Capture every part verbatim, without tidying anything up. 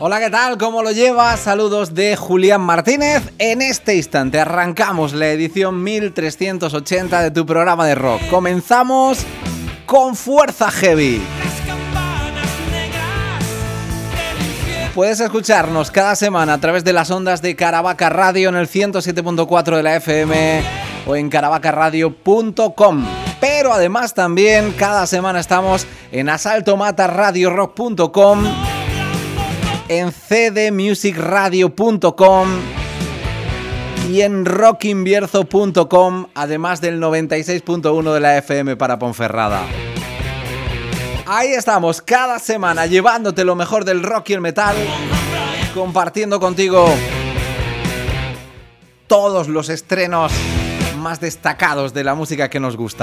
Hola, ¿qué tal? ¿Cómo lo llevas? Saludos de Julián Martínez. En este instante arrancamos la edición mil trescientos ochenta de tu programa de rock. Comenzamos con fuerza heavy. Puedes escucharnos cada semana a través de las ondas de Caravaca Radio en el ciento siete punto cuatro de la F M o en caravaca radio punto com. Pero además también cada semana estamos en asalto mata radio rock punto com, en c d music radio punto com y en rock invierzo punto com, además del noventa y seis punto uno de la F M para Ponferrada. Ahí estamos cada semana llevándote lo mejor del rock y el metal, compartiendo contigo todos los estrenos más destacados de la música que nos gusta.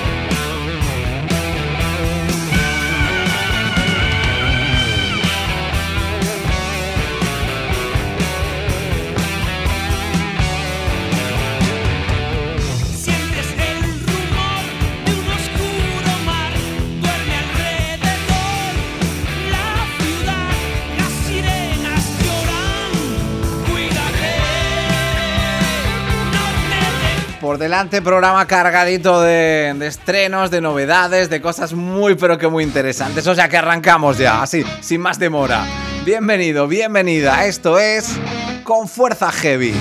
Por delante, programa cargadito de, de estrenos, de novedades, de cosas muy pero que muy interesantes. O sea que arrancamos ya, así, sin más demora. Bienvenido, bienvenida. Esto es Con Fuerza Heavy.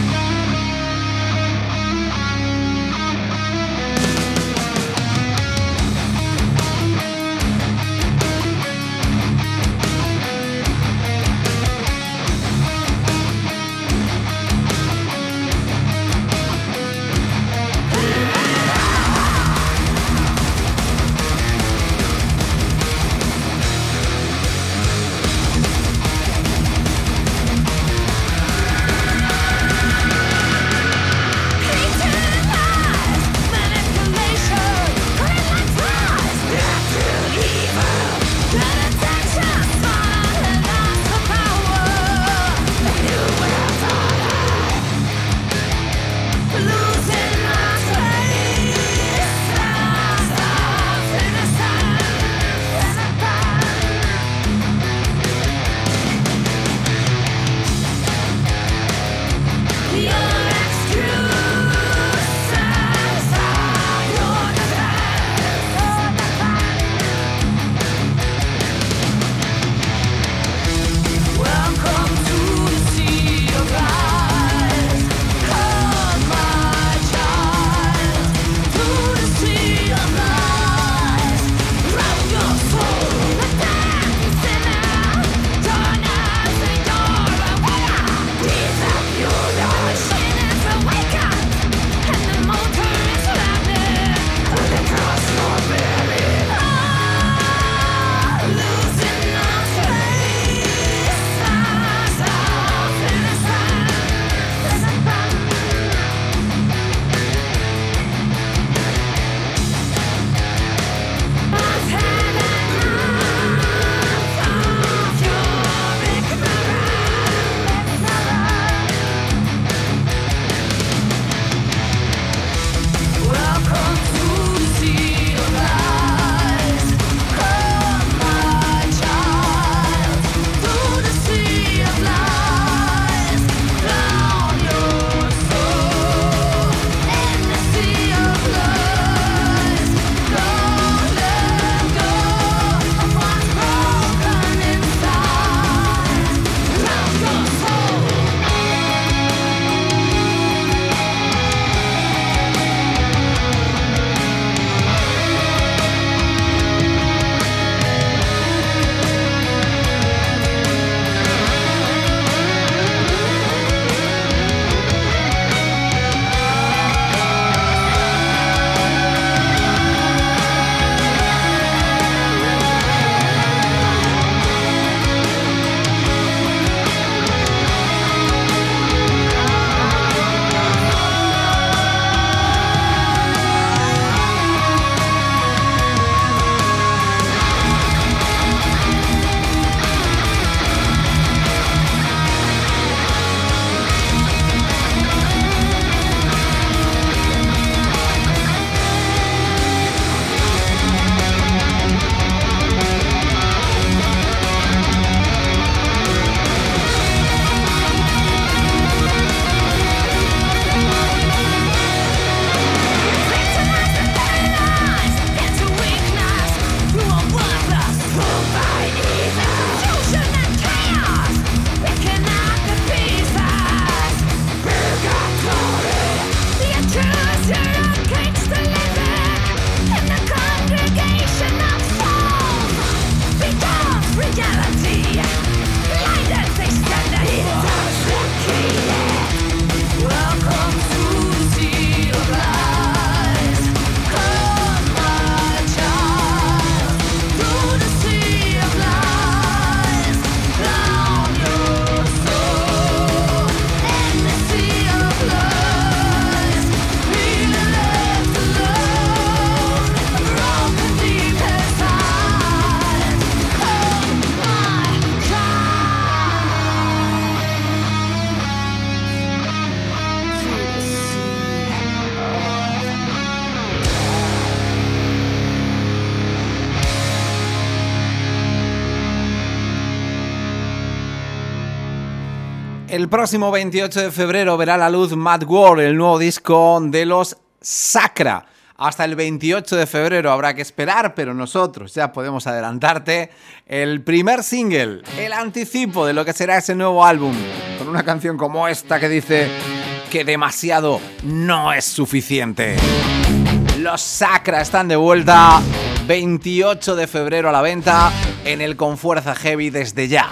El próximo veintiocho de febrero verá la luz Mad World, el nuevo disco de los Sacra. Hasta el veintiocho de febrero habrá que esperar, pero nosotros ya podemos adelantarte el primer single, el anticipo de lo que será ese nuevo álbum, con una canción como esta que dice que demasiado no es suficiente. Los Sacra están de vuelta, veintiocho de febrero a la venta en el Con Fuerza Heavy desde ya.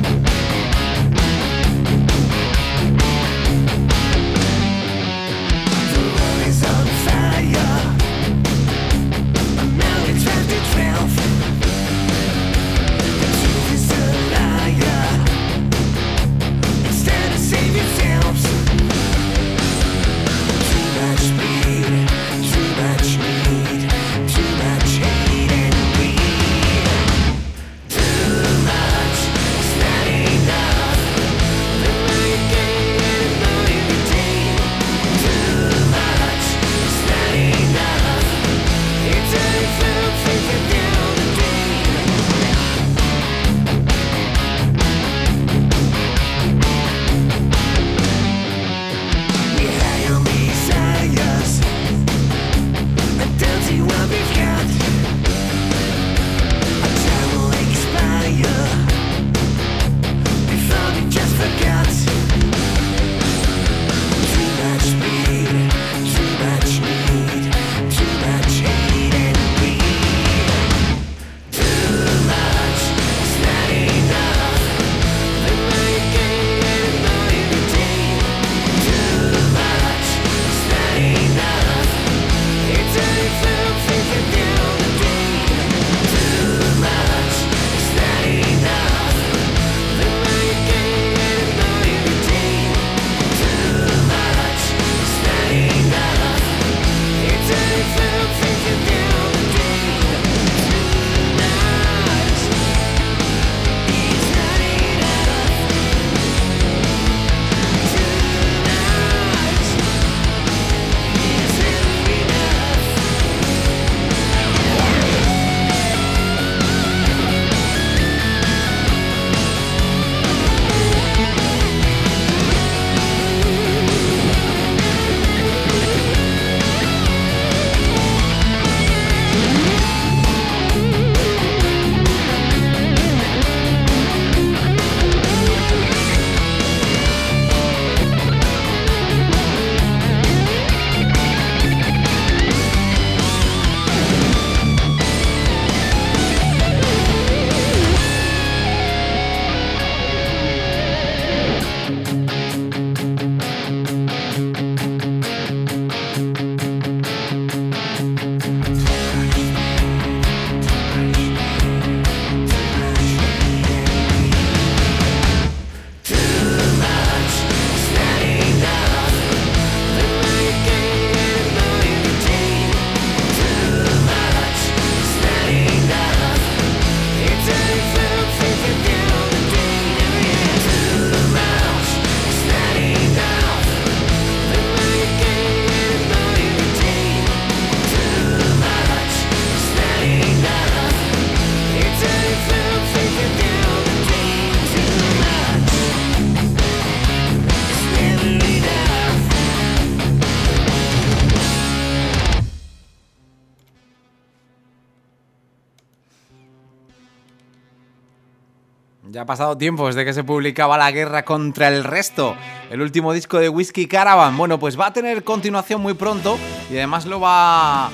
Ya ha pasado tiempo desde que se publicaba La Guerra contra el Resto, el último disco de Whiskey Caravan. Bueno, pues va a tener continuación muy pronto y además lo va,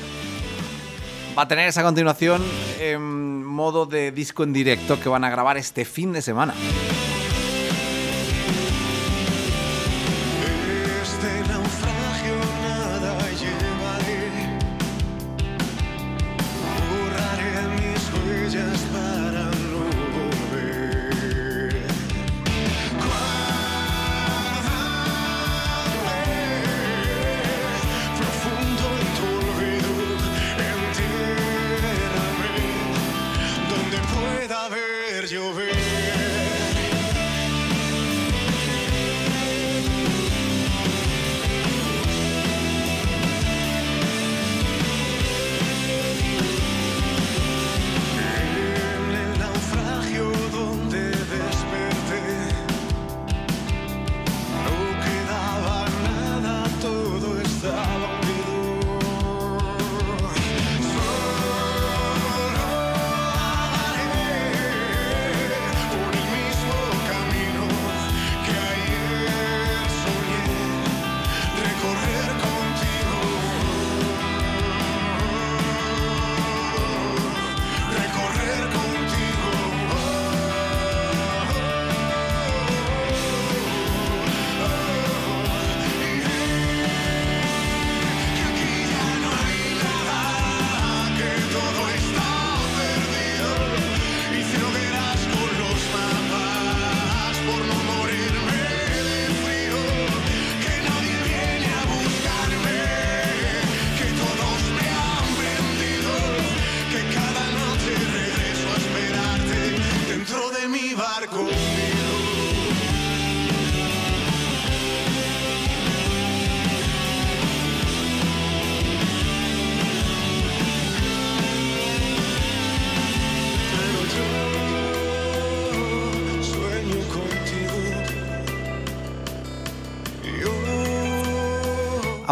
va a tener esa continuación en modo de disco en directo que van a grabar este fin de semana. Llover.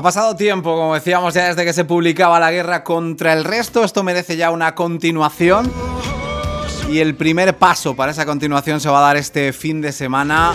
pasado tiempo, como decíamos ya desde que se publicaba La Guerra contra el Resto. Esto merece ya una continuación. Y el primer paso para esa continuación se va a dar este fin de semana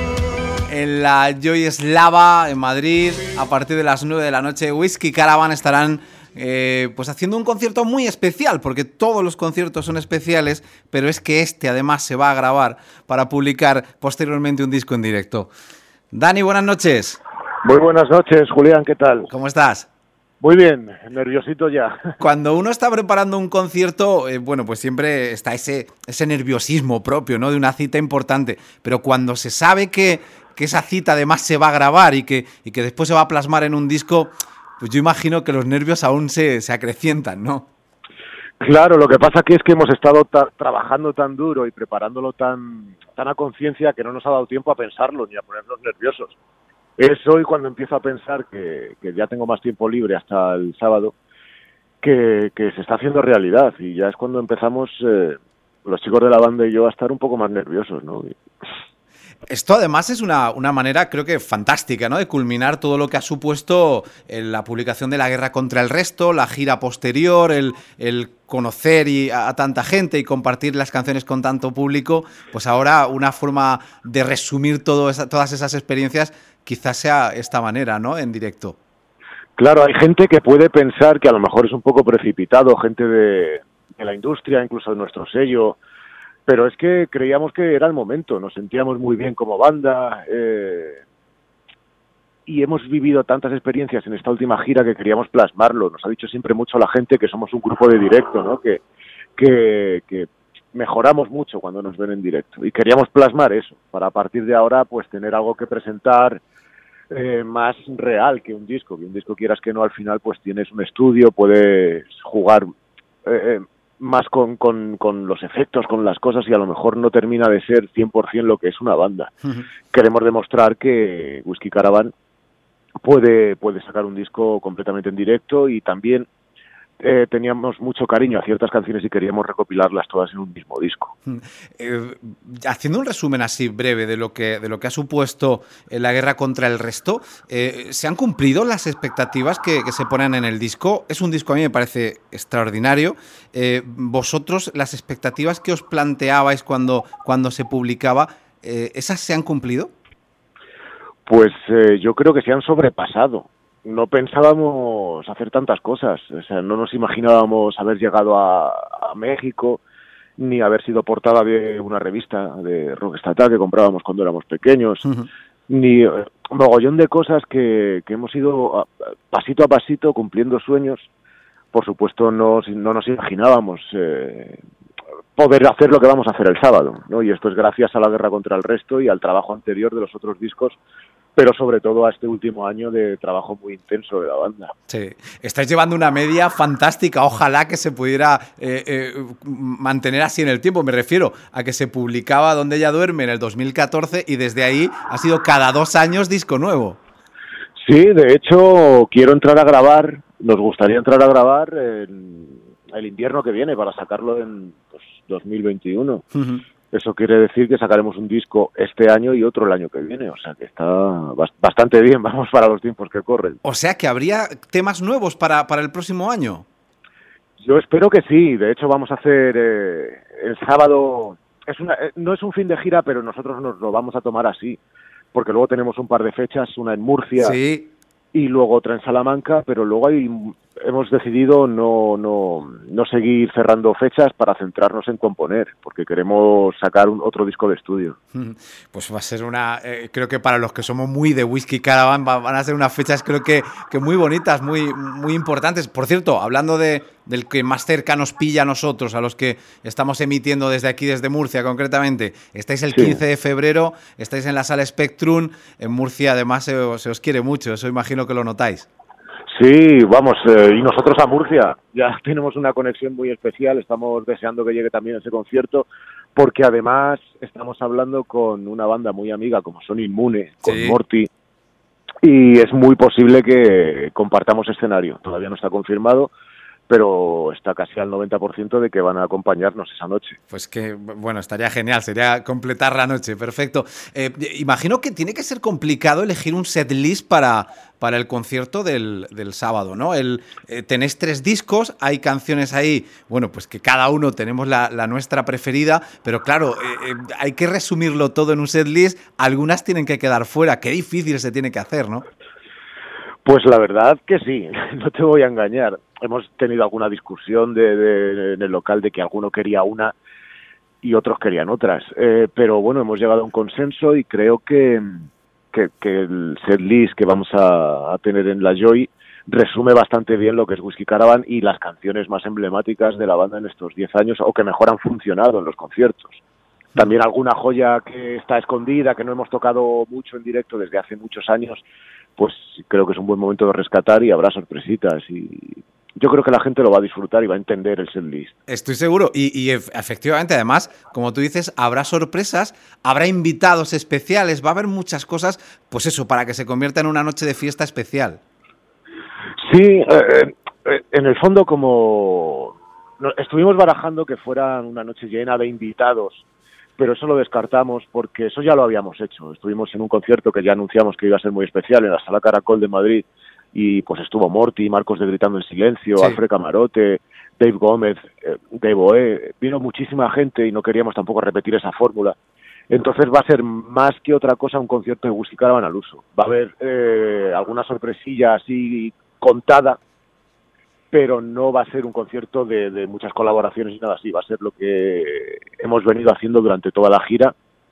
en la Joy Eslava en Madrid. A partir de las nueve de la noche, Whisky Caravan estarán eh, pues haciendo un concierto muy especial, porque todos los conciertos son especiales, pero es que este además se va a grabar para publicar posteriormente un disco en directo. Dani, buenas noches. Muy buenas noches, Julián, ¿qué tal? ¿Cómo estás? Muy bien, nerviosito ya. Cuando uno está preparando un concierto, eh, bueno, pues siempre está ese, ese nerviosismo propio, ¿no? De una cita importante. Pero cuando se sabe que, que esa cita además se va a grabar y que, y que después se va a plasmar en un disco, pues yo imagino que los nervios aún se, se acrecientan, ¿no? Claro, lo que pasa aquí es que hemos estado ta- trabajando tan duro y preparándolo tan, tan a conciencia que no nos ha dado tiempo a pensarlo ni a ponernos nerviosos. Es hoy cuando empiezo a pensar que, que ya tengo más tiempo libre hasta el sábado, que, que se está haciendo realidad, y ya es cuando empezamos eh, los chicos de la banda y yo a estar un poco más nerviosos, ¿no? Esto además es una, una manera, creo que fantástica, ¿no? De culminar todo lo que ha supuesto en la publicación de La Guerra contra el Resto, la gira posterior, el, el conocer y a, a tanta gente y compartir las canciones con tanto público. Pues ahora una forma de resumir todo esa, todas esas experiencias quizás sea esta manera, ¿no? En directo. Claro, hay gente que puede pensar que a lo mejor es un poco precipitado, gente de, de la industria, incluso de nuestro sello, pero es que creíamos que era el momento, nos sentíamos muy bien como banda eh, y hemos vivido tantas experiencias en esta última gira que queríamos plasmarlo. Nos ha dicho siempre mucho la gente que somos un grupo de directo, ¿no? Que, que, que mejoramos mucho cuando nos ven en directo y queríamos plasmar eso, para a partir de ahora pues tener algo que presentar eh, más real que un disco, que un disco quieras que no, al final pues tienes un estudio, puedes jugar eh, más con, con, con los efectos, con las cosas, y a lo mejor no termina de ser cien por ciento lo que es una banda. Uh-huh. Queremos demostrar que Whisky Caravan puede, puede sacar un disco completamente en directo, y también Eh, teníamos mucho cariño a ciertas canciones y queríamos recopilarlas todas en un mismo disco. Eh, haciendo un resumen así breve de lo que de lo que ha supuesto eh, La Guerra contra el Resto, eh, ¿se han cumplido las expectativas que, que se ponen en el disco? Es un disco, a mí me parece extraordinario. Eh, vosotros, las expectativas que os planteabais cuando, cuando se publicaba, eh, ¿esas se han cumplido? Pues eh, yo creo que se han sobrepasado. No pensábamos hacer tantas cosas, o sea, no nos imaginábamos haber llegado a, a México, ni haber sido portada de una revista de rock estatal que comprábamos cuando éramos pequeños, uh-huh. ni un mogollón de cosas que, que hemos ido a, pasito a pasito cumpliendo sueños. Por supuesto no, no nos imaginábamos eh, poder hacer lo que vamos a hacer el sábado, ¿no? Y esto es gracias a La Guerra contra el Resto y al trabajo anterior de los otros discos, pero sobre todo a este último año de trabajo muy intenso de la banda. Sí, estáis llevando una media fantástica, ojalá que se pudiera eh, eh, mantener así en el tiempo. Me refiero a que se publicaba Donde ella duerme en el dos mil catorce y desde ahí ha sido cada dos años disco nuevo. Sí, de hecho quiero entrar a grabar, nos gustaría entrar a grabar en el invierno que viene para sacarlo en pues, dos mil veintiuno. Uh-huh. Eso quiere decir que sacaremos un disco este año y otro el año que viene, o sea que está bastante bien, vamos para los tiempos que corren. O sea que habría temas nuevos para, para el próximo año. Yo espero que sí, de hecho vamos a hacer eh, el sábado, es una, eh, no es un fin de gira, pero nosotros nos lo vamos a tomar así, porque luego tenemos un par de fechas, una en Murcia sí. y luego otra en Salamanca, pero luego hay... hemos decidido no, no, no seguir cerrando fechas para centrarnos en componer, porque queremos sacar un, otro disco de estudio. Pues va a ser una... Eh, creo que para los que somos muy de Whisky Caravan va, van a ser unas fechas creo que, que muy bonitas, muy, muy importantes. Por cierto, hablando de, del que más cerca nos pilla a nosotros, a los que estamos emitiendo desde aquí, desde Murcia concretamente, estáis el sí. quince de febrero, estáis en la Sala Spectrum, en Murcia además se, se os quiere mucho, eso imagino que lo notáis. Sí, vamos, eh, y nosotros a Murcia, ya tenemos una conexión muy especial, estamos deseando que llegue también ese concierto, porque además estamos hablando con una banda muy amiga como son Inmune, con sí. Morty, y es muy posible que compartamos escenario, todavía no está confirmado, pero está casi al noventa por ciento de que van a acompañarnos esa noche. Pues que, bueno, estaría genial, sería completar la noche, perfecto. Eh, imagino que tiene que ser complicado elegir un setlist para, para el concierto del, del sábado, ¿no? El, eh, tenéis tres discos, hay canciones ahí, bueno, pues que cada uno tenemos la, la nuestra preferida, pero claro, eh, eh, hay que resumirlo todo en un setlist, algunas tienen que quedar fuera, qué difícil se tiene que hacer, ¿no? Pues la verdad que sí, no te voy a engañar. Hemos tenido alguna discusión de, de, en el local de que alguno quería una y otros querían otras. Eh, pero bueno, hemos llegado a un consenso y creo que, que, que el setlist que vamos a, a tener en la Joy resume bastante bien lo que es Whisky Caravan y las canciones más emblemáticas de la banda en estos diez años o que mejor han funcionado en los conciertos. También alguna joya que está escondida, que no hemos tocado mucho en directo desde hace muchos años, pues creo que es un buen momento de rescatar y habrá sorpresitas y yo creo que la gente lo va a disfrutar y va a entender el setlist. Estoy seguro y, y efectivamente además, como tú dices, habrá sorpresas, habrá invitados especiales, va a haber muchas cosas, pues eso, para que se convierta en una noche de fiesta especial. Sí, eh, eh, en el fondo como no, estuvimos barajando que fuera una noche llena de invitados, pero eso lo descartamos porque eso ya lo habíamos hecho. Estuvimos en un concierto que ya anunciamos que iba a ser muy especial en la Sala Caracol de Madrid y pues estuvo Morty, Marcos de Gritando en Silencio, sí. Alfred Camarote, Dave Gómez, eh, Dave Oe, vino muchísima gente y no queríamos tampoco repetir esa fórmula. Entonces va a ser más que otra cosa un concierto de Whisky Caravan al uso. Va a haber eh, alguna sorpresilla así contada, pero no va a ser un concierto de, de muchas colaboraciones y nada así, va a ser lo que hemos venido haciendo durante toda la gira,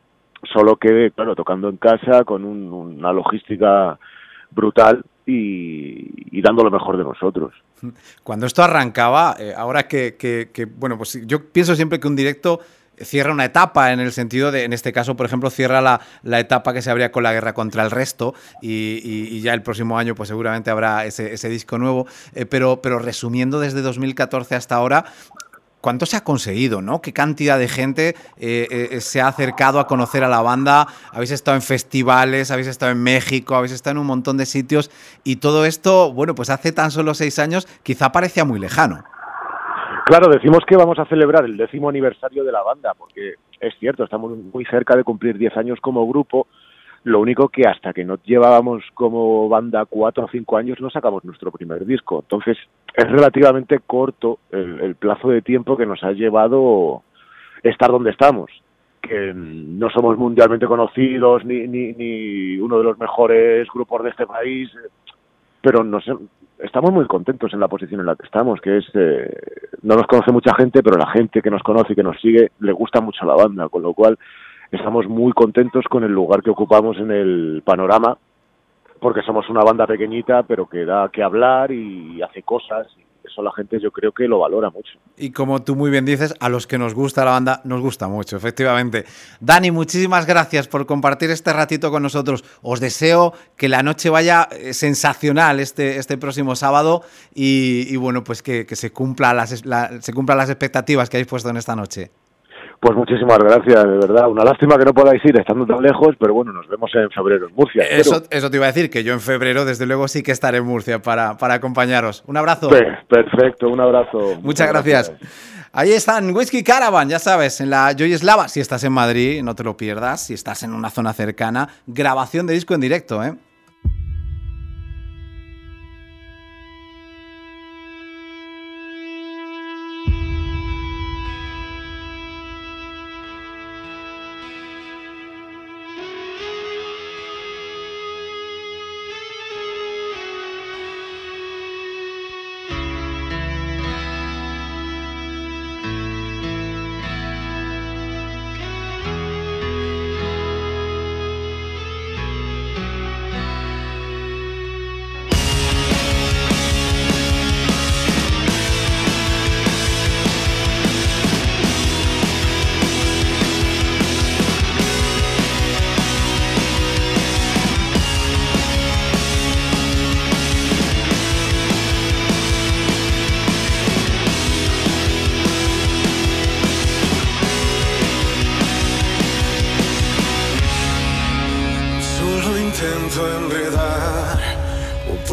solo que, claro, tocando en casa, con un, una logística brutal y, y dando lo mejor de nosotros. Cuando esto arrancaba, eh, ahora que, que, que, bueno, pues yo pienso siempre que un directo cierra una etapa en el sentido de, en este caso, por ejemplo, cierra la, la etapa que se abría con la guerra contra el resto y, y, y ya el próximo año pues seguramente habrá ese, ese disco nuevo, eh, pero, pero resumiendo desde dos mil catorce hasta ahora, ¿cuánto se ha conseguido, no? ¿Qué cantidad de gente eh, eh, se ha acercado a conocer a la banda? Habéis estado en festivales, habéis estado en México, habéis estado en un montón de sitios y todo esto, bueno, pues hace tan solo seis años quizá parecía muy lejano. Claro, decimos que vamos a celebrar el décimo aniversario de la banda, porque es cierto, estamos muy cerca de cumplir diez años como grupo, lo único que hasta que no llevábamos como banda cuatro o cinco años no sacamos nuestro primer disco, entonces es relativamente corto el, el plazo de tiempo que nos ha llevado estar donde estamos, que no somos mundialmente conocidos ni, ni, ni uno de los mejores grupos de este país, pero nos, estamos muy contentos en la posición en la que estamos, que es, eh, no nos conoce mucha gente, pero la gente que nos conoce y que nos sigue le gusta mucho la banda, con lo cual estamos muy contentos con el lugar que ocupamos en el panorama, porque somos una banda pequeñita, pero que da que hablar y hace cosas, y eso la gente yo creo que lo valora mucho. Y como tú muy bien dices, a los que nos gusta la banda, nos gusta mucho, efectivamente. Dani, muchísimas gracias por compartir este ratito con nosotros. Os deseo que la noche vaya sensacional este, este próximo sábado y, y bueno, pues que, que se, cumpla las, la, se cumplan las expectativas que habéis puesto en esta noche. Pues muchísimas gracias, de verdad. Una lástima que no podáis ir estando tan lejos, pero bueno, nos vemos en febrero en Murcia. Eso, eso te iba a decir, que yo en febrero, desde luego, sí que estaré en Murcia para, para acompañaros. Un abrazo. Perfecto, un abrazo. Muchas, Muchas gracias. gracias. Ahí están, Whisky Caravan, ya sabes, en la Joy Eslava. Si estás en Madrid, no te lo pierdas. Si estás en una zona cercana, grabación de disco en directo, ¿eh?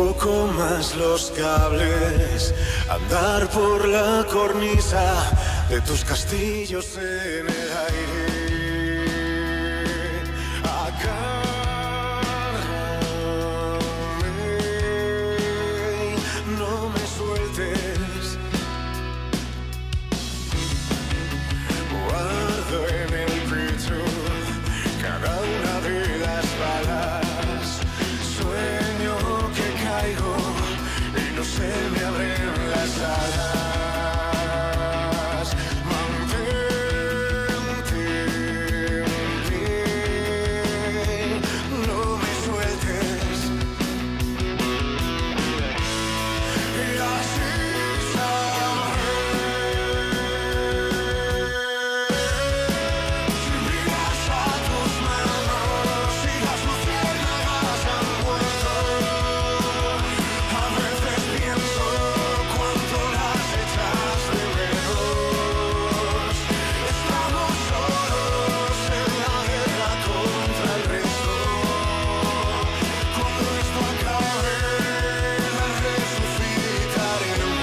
poco más los cables, andar por la cornisa de tus castillos en el aire. Agárrame, no me sueltes. Guardo en el pecho cada una de las balas. Sueño que caigo y no se me abren las alas. Mantente en pie, no me sueltes. Y así sabré. Si miras a tus manos y las luciérnagas han muerto, a veces pienso cuánto las echas de menos. Estamos solos en la guerra contra el resto. Cuando esto acabe, las resucitaremos.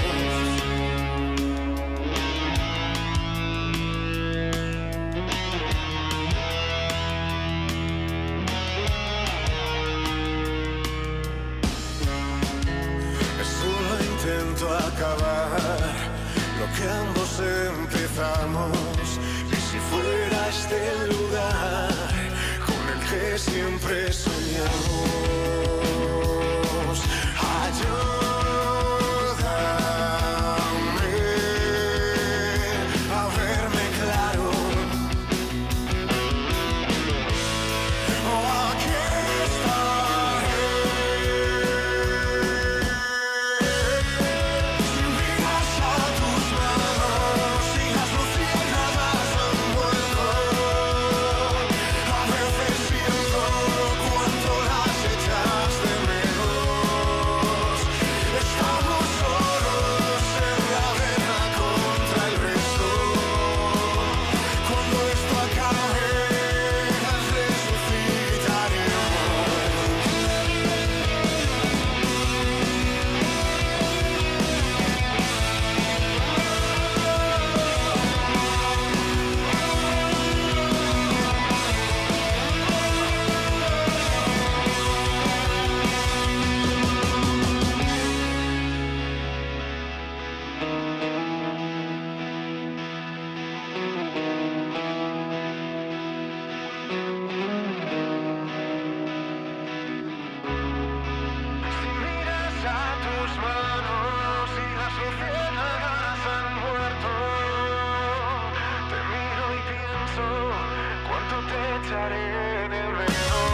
Solo intento acabar lo que ambos empezamos. Y si fuera este el lugar con el que siempre soñamos, ayúdame a verme claro. Aquí estaré. Si miras a tus manos y las luciérnagas han muerto, a veces siento cuánto las echas de menos. Estamos solos en la guerra contra el resto. Cuando esto acabe, las resucitaremos. Si miras a tus manos y las luciérnagas han muerto, te miro y pienso cuánto te echaré de menos.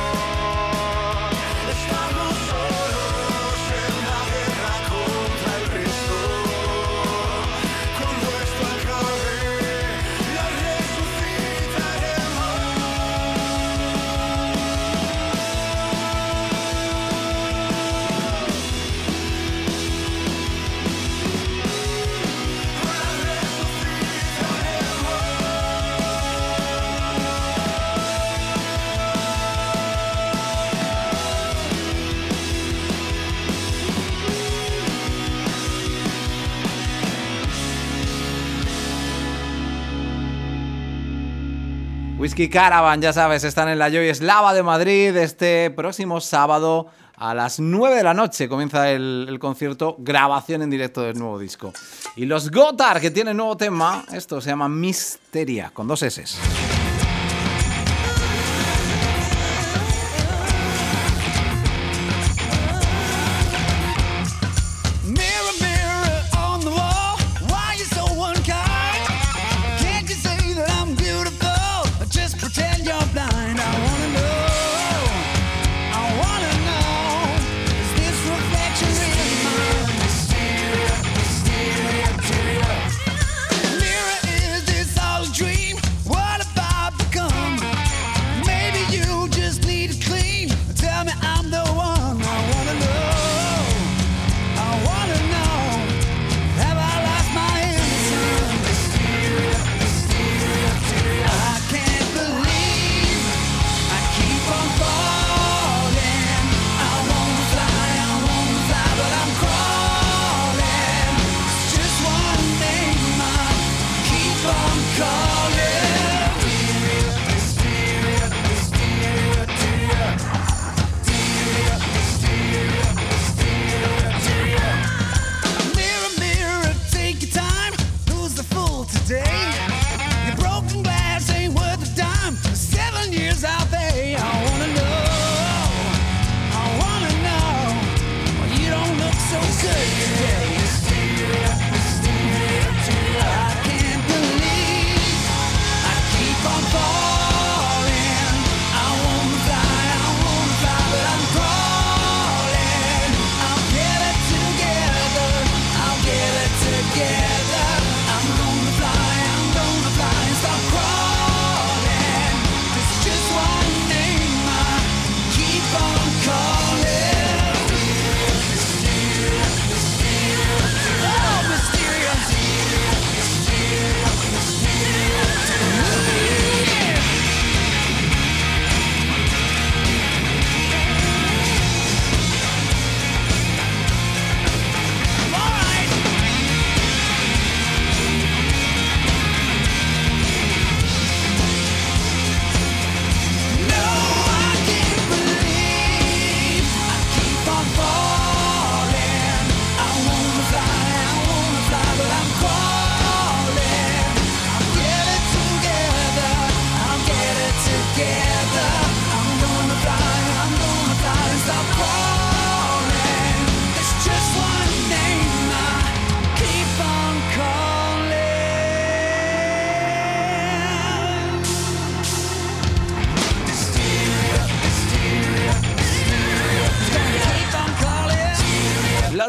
Estamos solos en la guerra contra el resto. Cuando esto acabe, la resucitaremos. Whisky Caravan, ya sabes, están en la Joy Eslava de Madrid este próximo sábado a las nueve de la noche. Comienza el, el concierto, grabación en directo del nuevo disco. Y los Gotthard, que tienen nuevo tema, esto se llama Misteria, con dos eses. Mirror, mirror on the wall, why you so unkind? Can't you see that I'm beautiful? Just pretend you're blind. I wanna know, I wanna know, is this reflection really mine? Mysteria, mysteria, mysteria. Mirror, is this all a dream? What if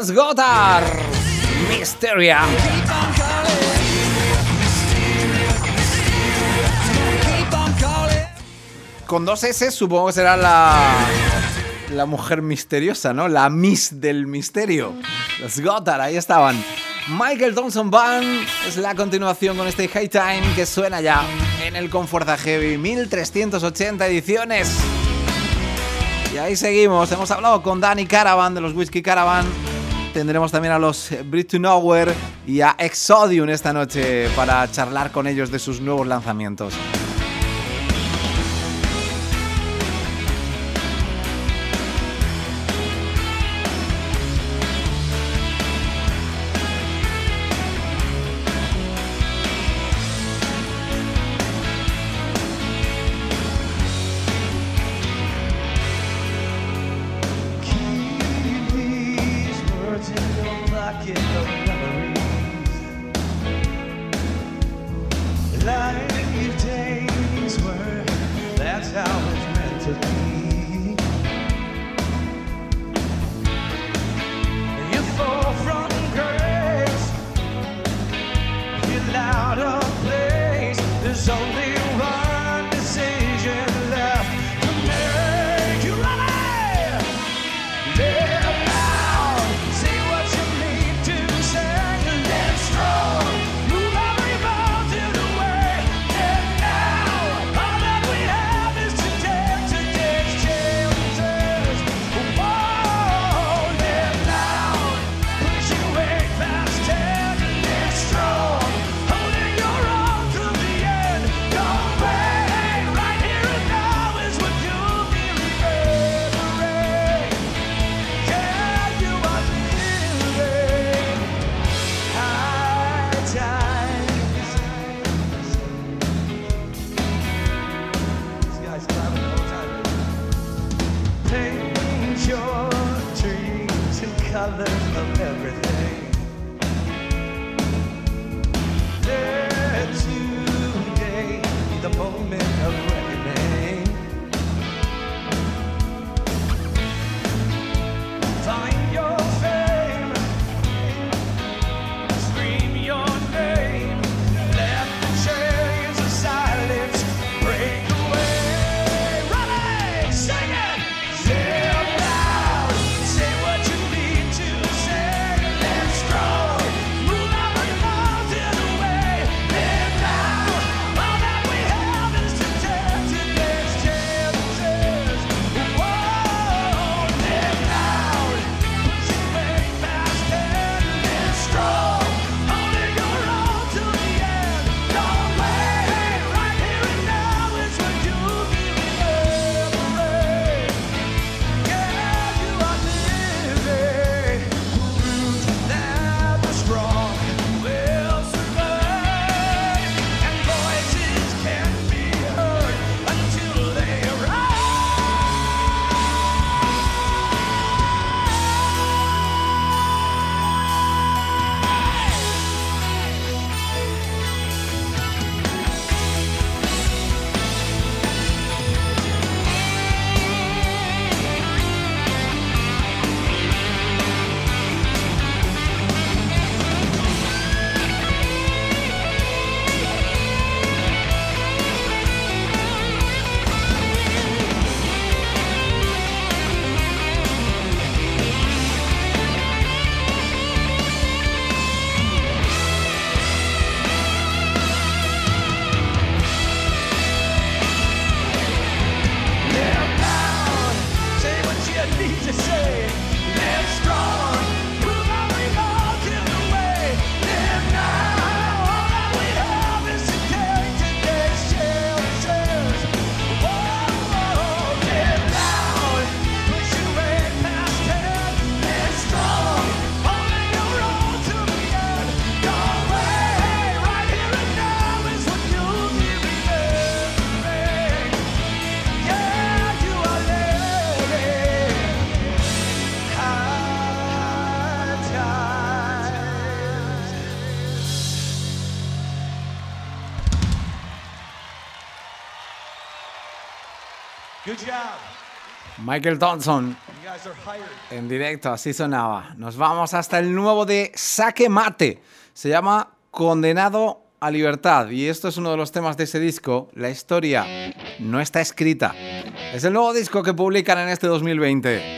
Las Gotar, Mysteria. Keep on calling. Keep on calling. Con dos S supongo que será la, la mujer misteriosa, ¿no? La Miss del misterio. Las Gotar, ahí estaban. Michael Thompson Band es la continuación con este High Time que suena ya en el Con Fuerza Heavy. mil trescientas ochenta ediciones. Y ahí seguimos. Hemos hablado con Danny Caravan de los Whiskey Caravan. Tendremos también a los Bridge to Nowhere y a Exodium esta noche para charlar con ellos de sus nuevos lanzamientos. Good job. Michael Thompson. En directo, así sonaba. Nos vamos hasta el nuevo de Saque Mate. Se llama Condenado a Libertad. Y esto es uno de los temas de ese disco. La historia no está escrita. Es el nuevo disco que publican en este dos mil veinte.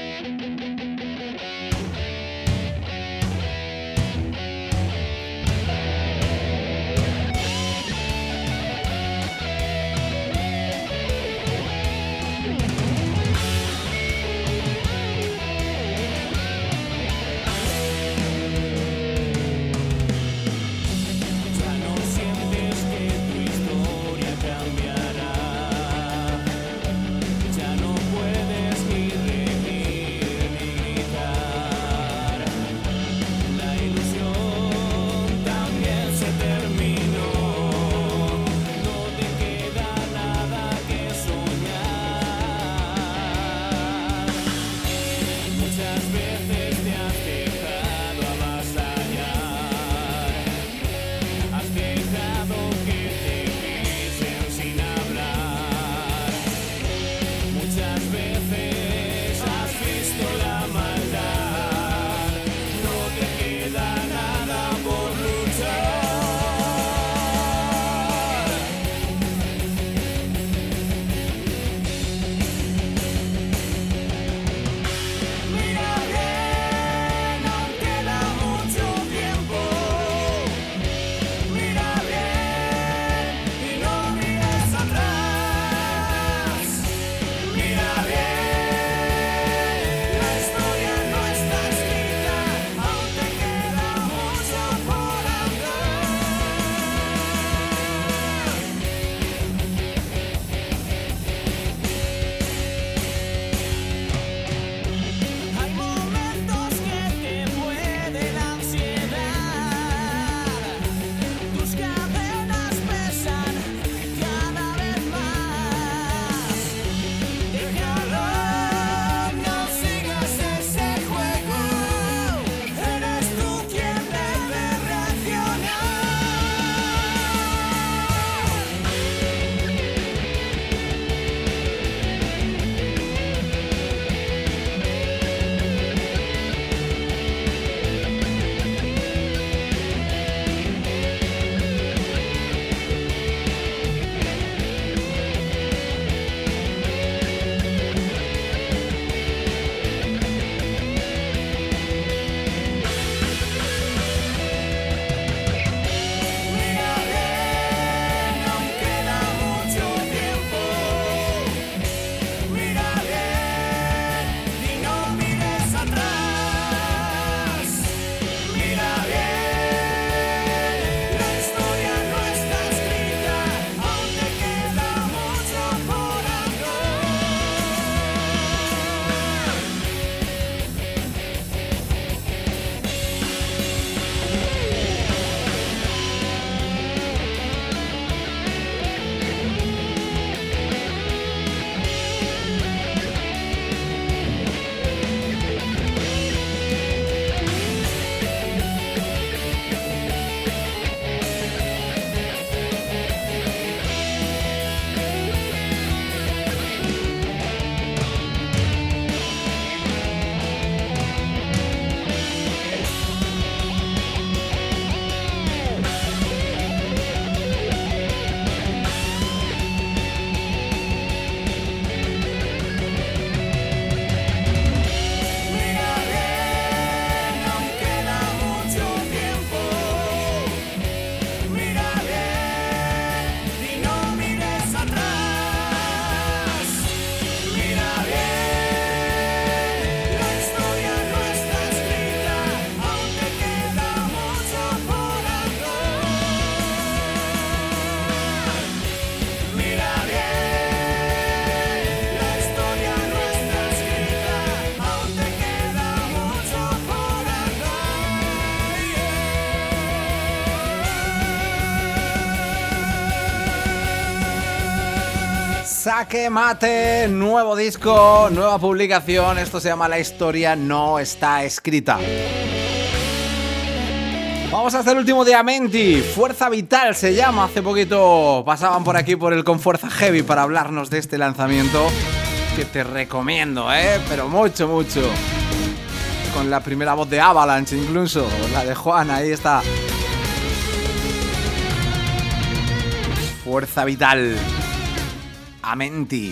Saque Mate, nuevo disco, nueva publicación. Esto se llama La historia no está escrita. Vamos hasta el último de Amenti, Fuerza Vital se llama. Hace poquito pasaban por aquí por el Con Fuerza Heavy para hablarnos de este lanzamiento. que te recomiendo, ¿eh? Pero mucho, mucho. Con la primera voz de Avalanche incluso, la de Juan, ahí está. Fuerza Vital. Amenti.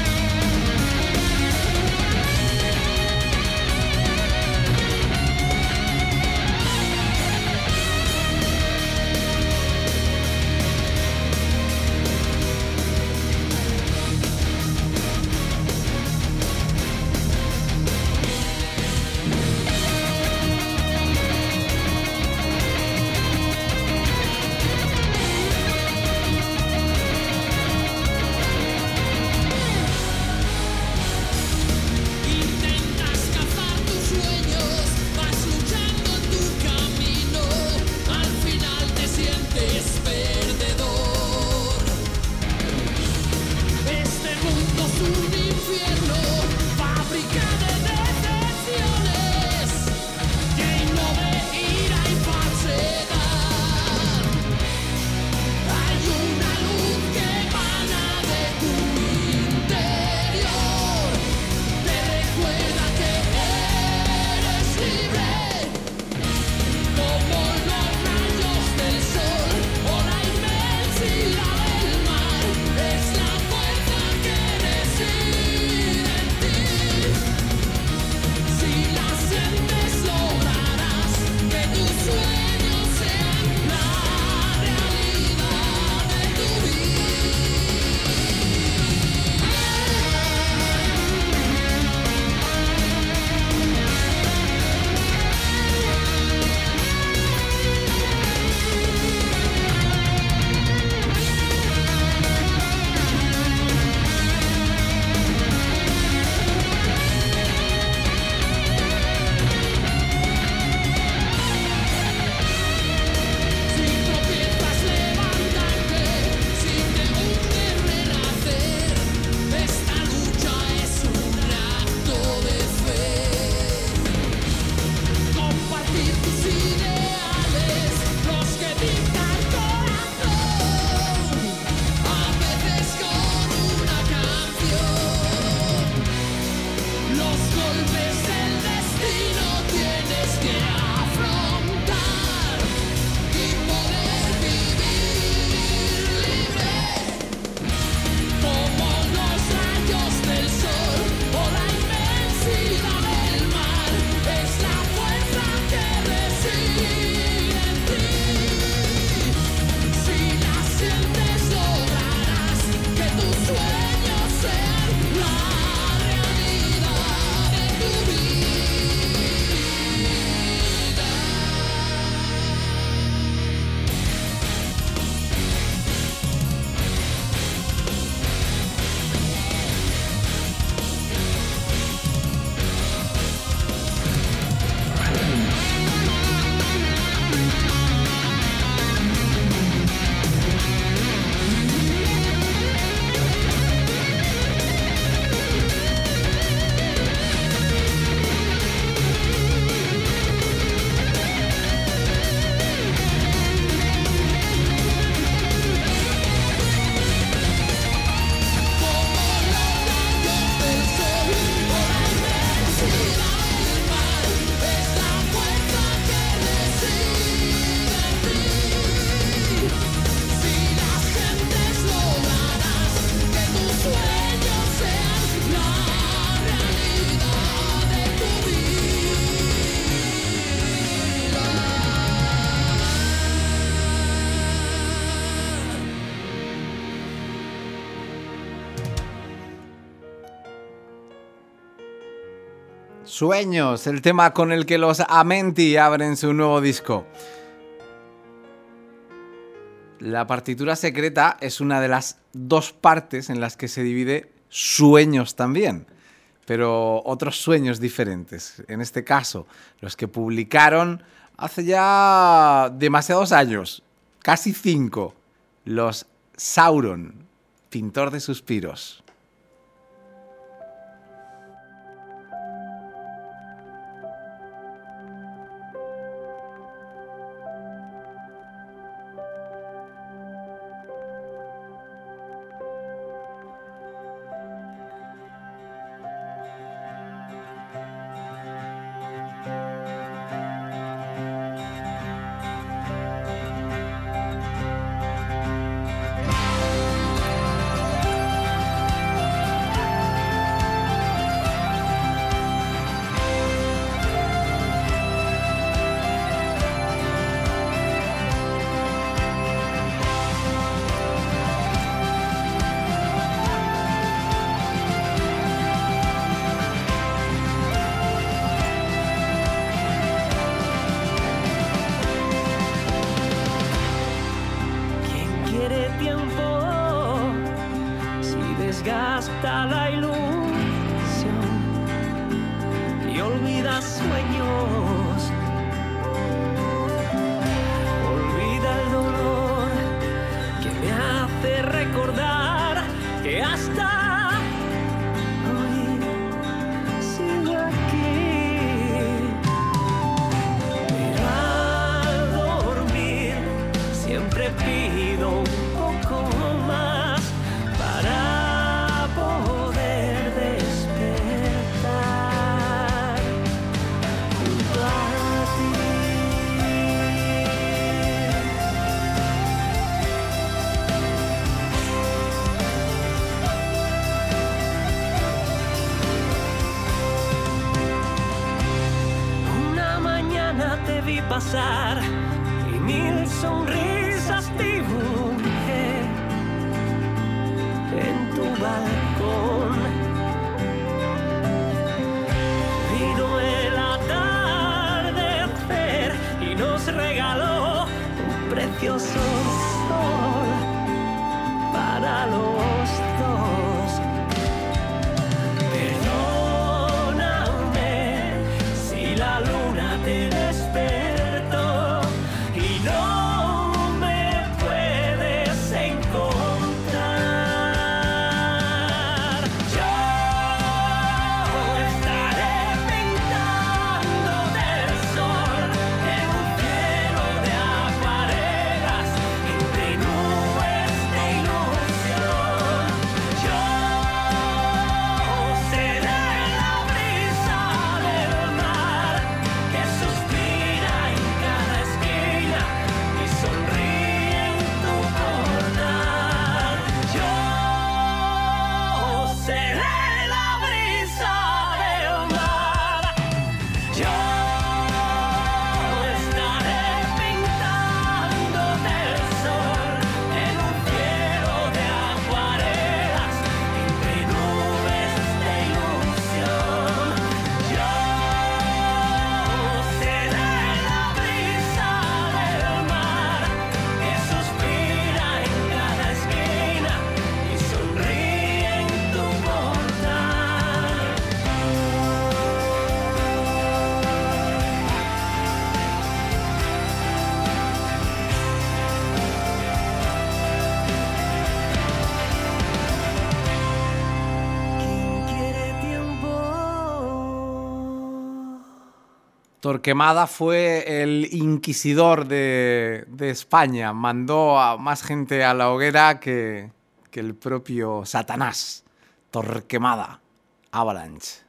Sueños, el tema con el que los Amenti abren su nuevo disco. La partitura secreta es una de las dos partes en las que se divide Sueños también, pero otros sueños diferentes. En este caso, los que publicaron hace ya demasiados años, casi cinco, los Sauron, Pintor de Suspiros. tiempo si desgasta la ilusión y olvida sueños? Olvida el dolor que me hace recordar que hasta hoy sigo aquí. Pero al dormir siempre pido un poco más para poder despertar junto a ti. Una mañana te vi pasar y mil sonrisas dibujé en tu balcón. Vino el atardecer y nos regaló un precioso sol para los dos. Perdóname si la luna te despertó y no me puedes encontrar. Yo estaré pintando del sol en un cielo de acuarelas, entre nubes de ilusión. Yo seré la brisa del mar que suspira en cada esquina y sonríe en tu portal. Yo seré la brisa del mar. Yo estaré pintando del sol en un cielo de acuarelas, entre nubes de ilusión. Yo seré la brisa del mar que suspira en cada esquina y sonríe en tu portal. ¿Quién quiere tiempo? Torquemada fue el inquisidor de, de España. Mandó a más gente a la hoguera que, que el propio Satanás. Torquemada. Avalanche.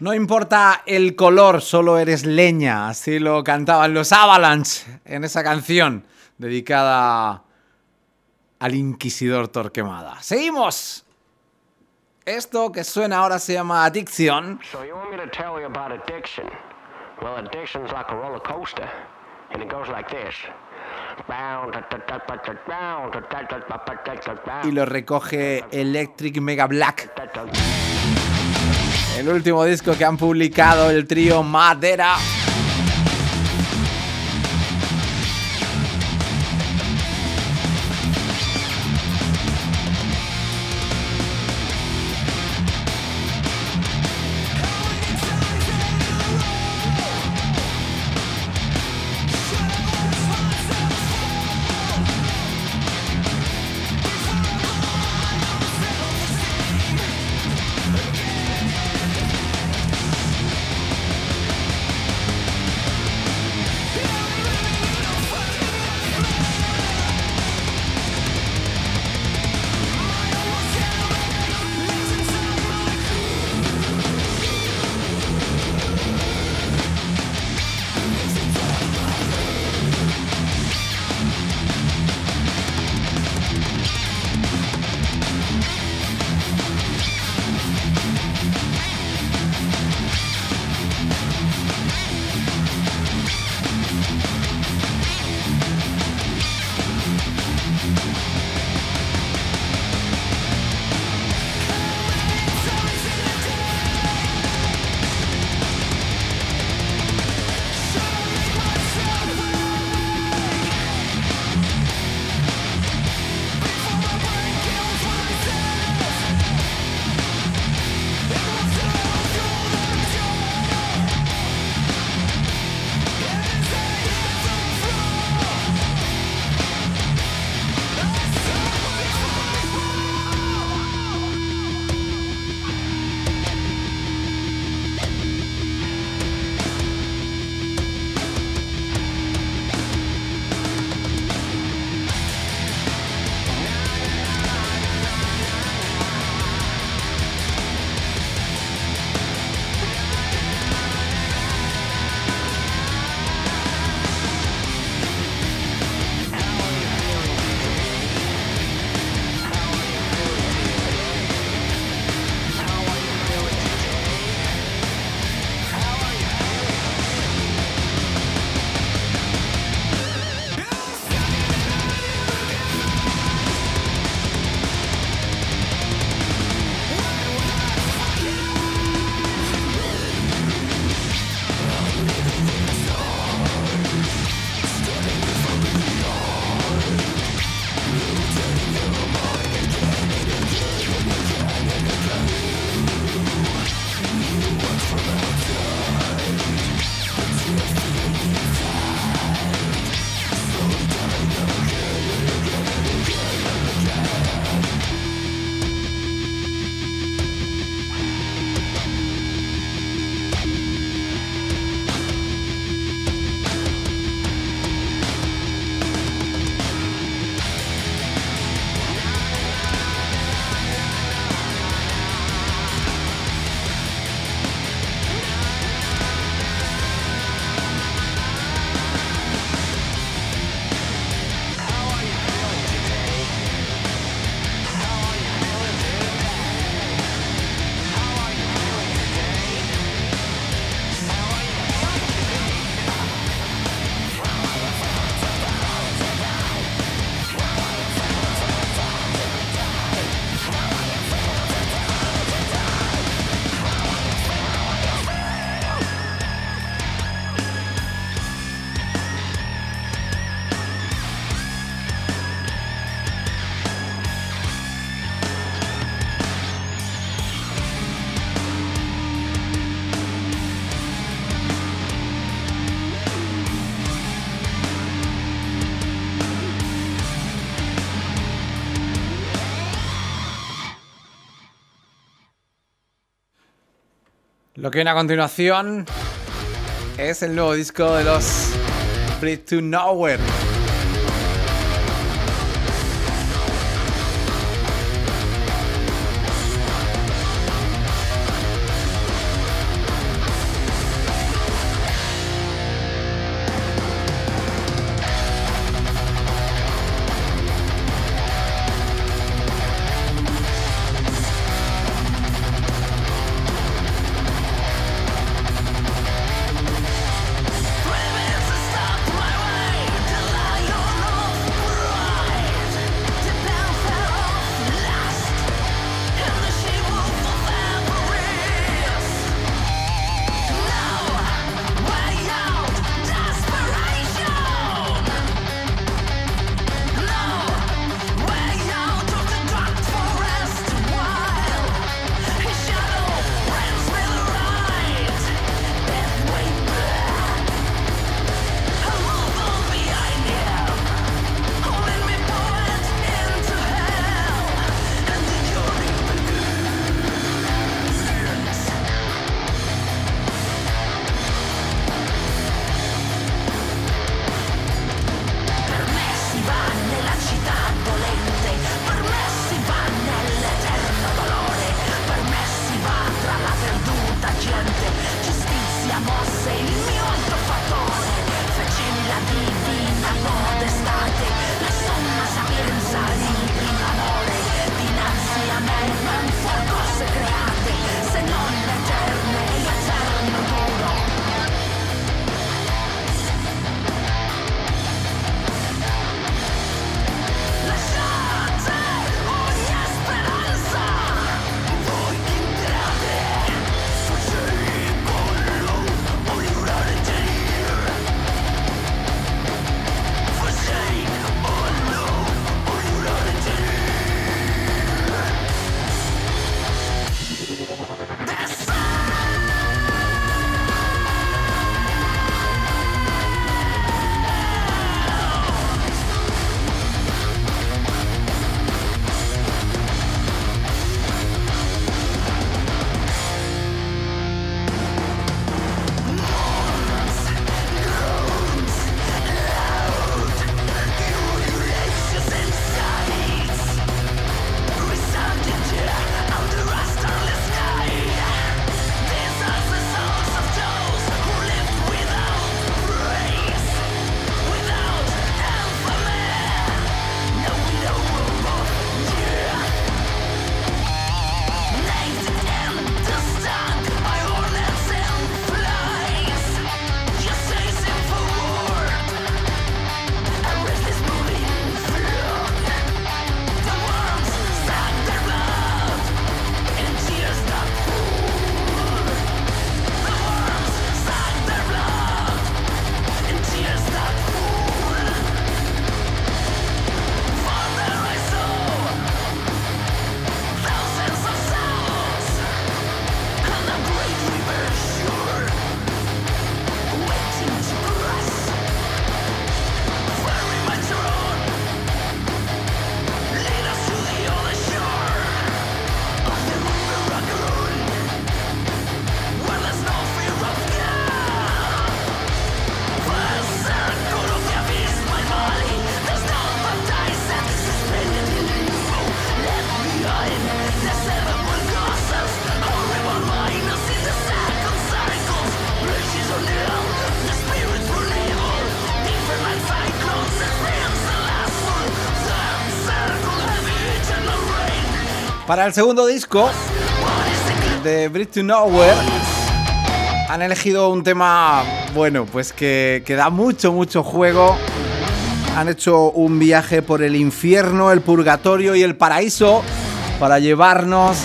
No importa el color, solo eres leña. Así lo cantaban los Avalanche en esa canción dedicada al inquisidor Torquemada. ¡Seguimos! Esto que suena ahora se llama Adicción. So you want me to tell you about addiction? Well, addiction's like a roller coaster, and it goes like this. Y lo recoge Electric Mega Black. El último disco que han publicado el trío Madera. Lo que viene a continuación es el nuevo disco de los Free to Nowhere. Para el segundo disco de Bridge to Nowhere han elegido un tema, bueno, pues que, que da mucho, mucho juego. Han hecho un viaje por el infierno, el purgatorio y el paraíso para llevarnos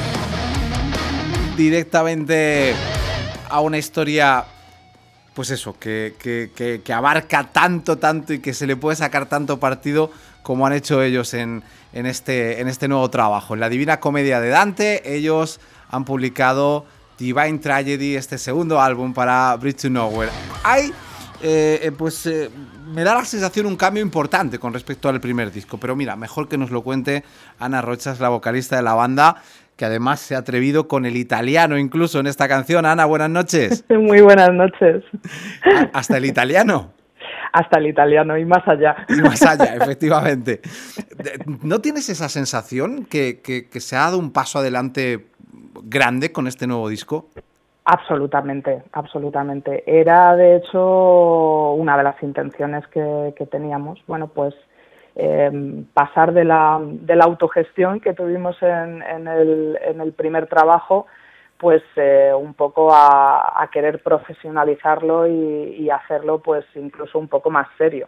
directamente a una historia, pues eso, que, que, que, que abarca tanto, tanto y que se le puede sacar tanto partido como han hecho ellos en, en, este, en este nuevo trabajo. En la Divina Comedia de Dante, ellos han publicado Divine Tragedy, este segundo álbum para Bridge to Nowhere. Hay, eh, pues, eh, me da la sensación un cambio importante con respecto al primer disco, pero mira, mejor que nos lo cuente Ana Rochas, la vocalista de la banda, que además se ha atrevido con el italiano incluso en esta canción. Ana, buenas noches. Muy buenas noches. ¿Hasta el italiano? Hasta el italiano y más allá. Y más allá, efectivamente. ¿No tienes esa sensación que, que, que se ha dado un paso adelante grande con este nuevo disco? Absolutamente, absolutamente. Era, de hecho, una de las intenciones que, que teníamos. Bueno, pues eh, pasar de la, de la autogestión que tuvimos en, en, el, en el primer trabajo, pues eh, un poco a, a querer profesionalizarlo y, y hacerlo pues incluso un poco más serio.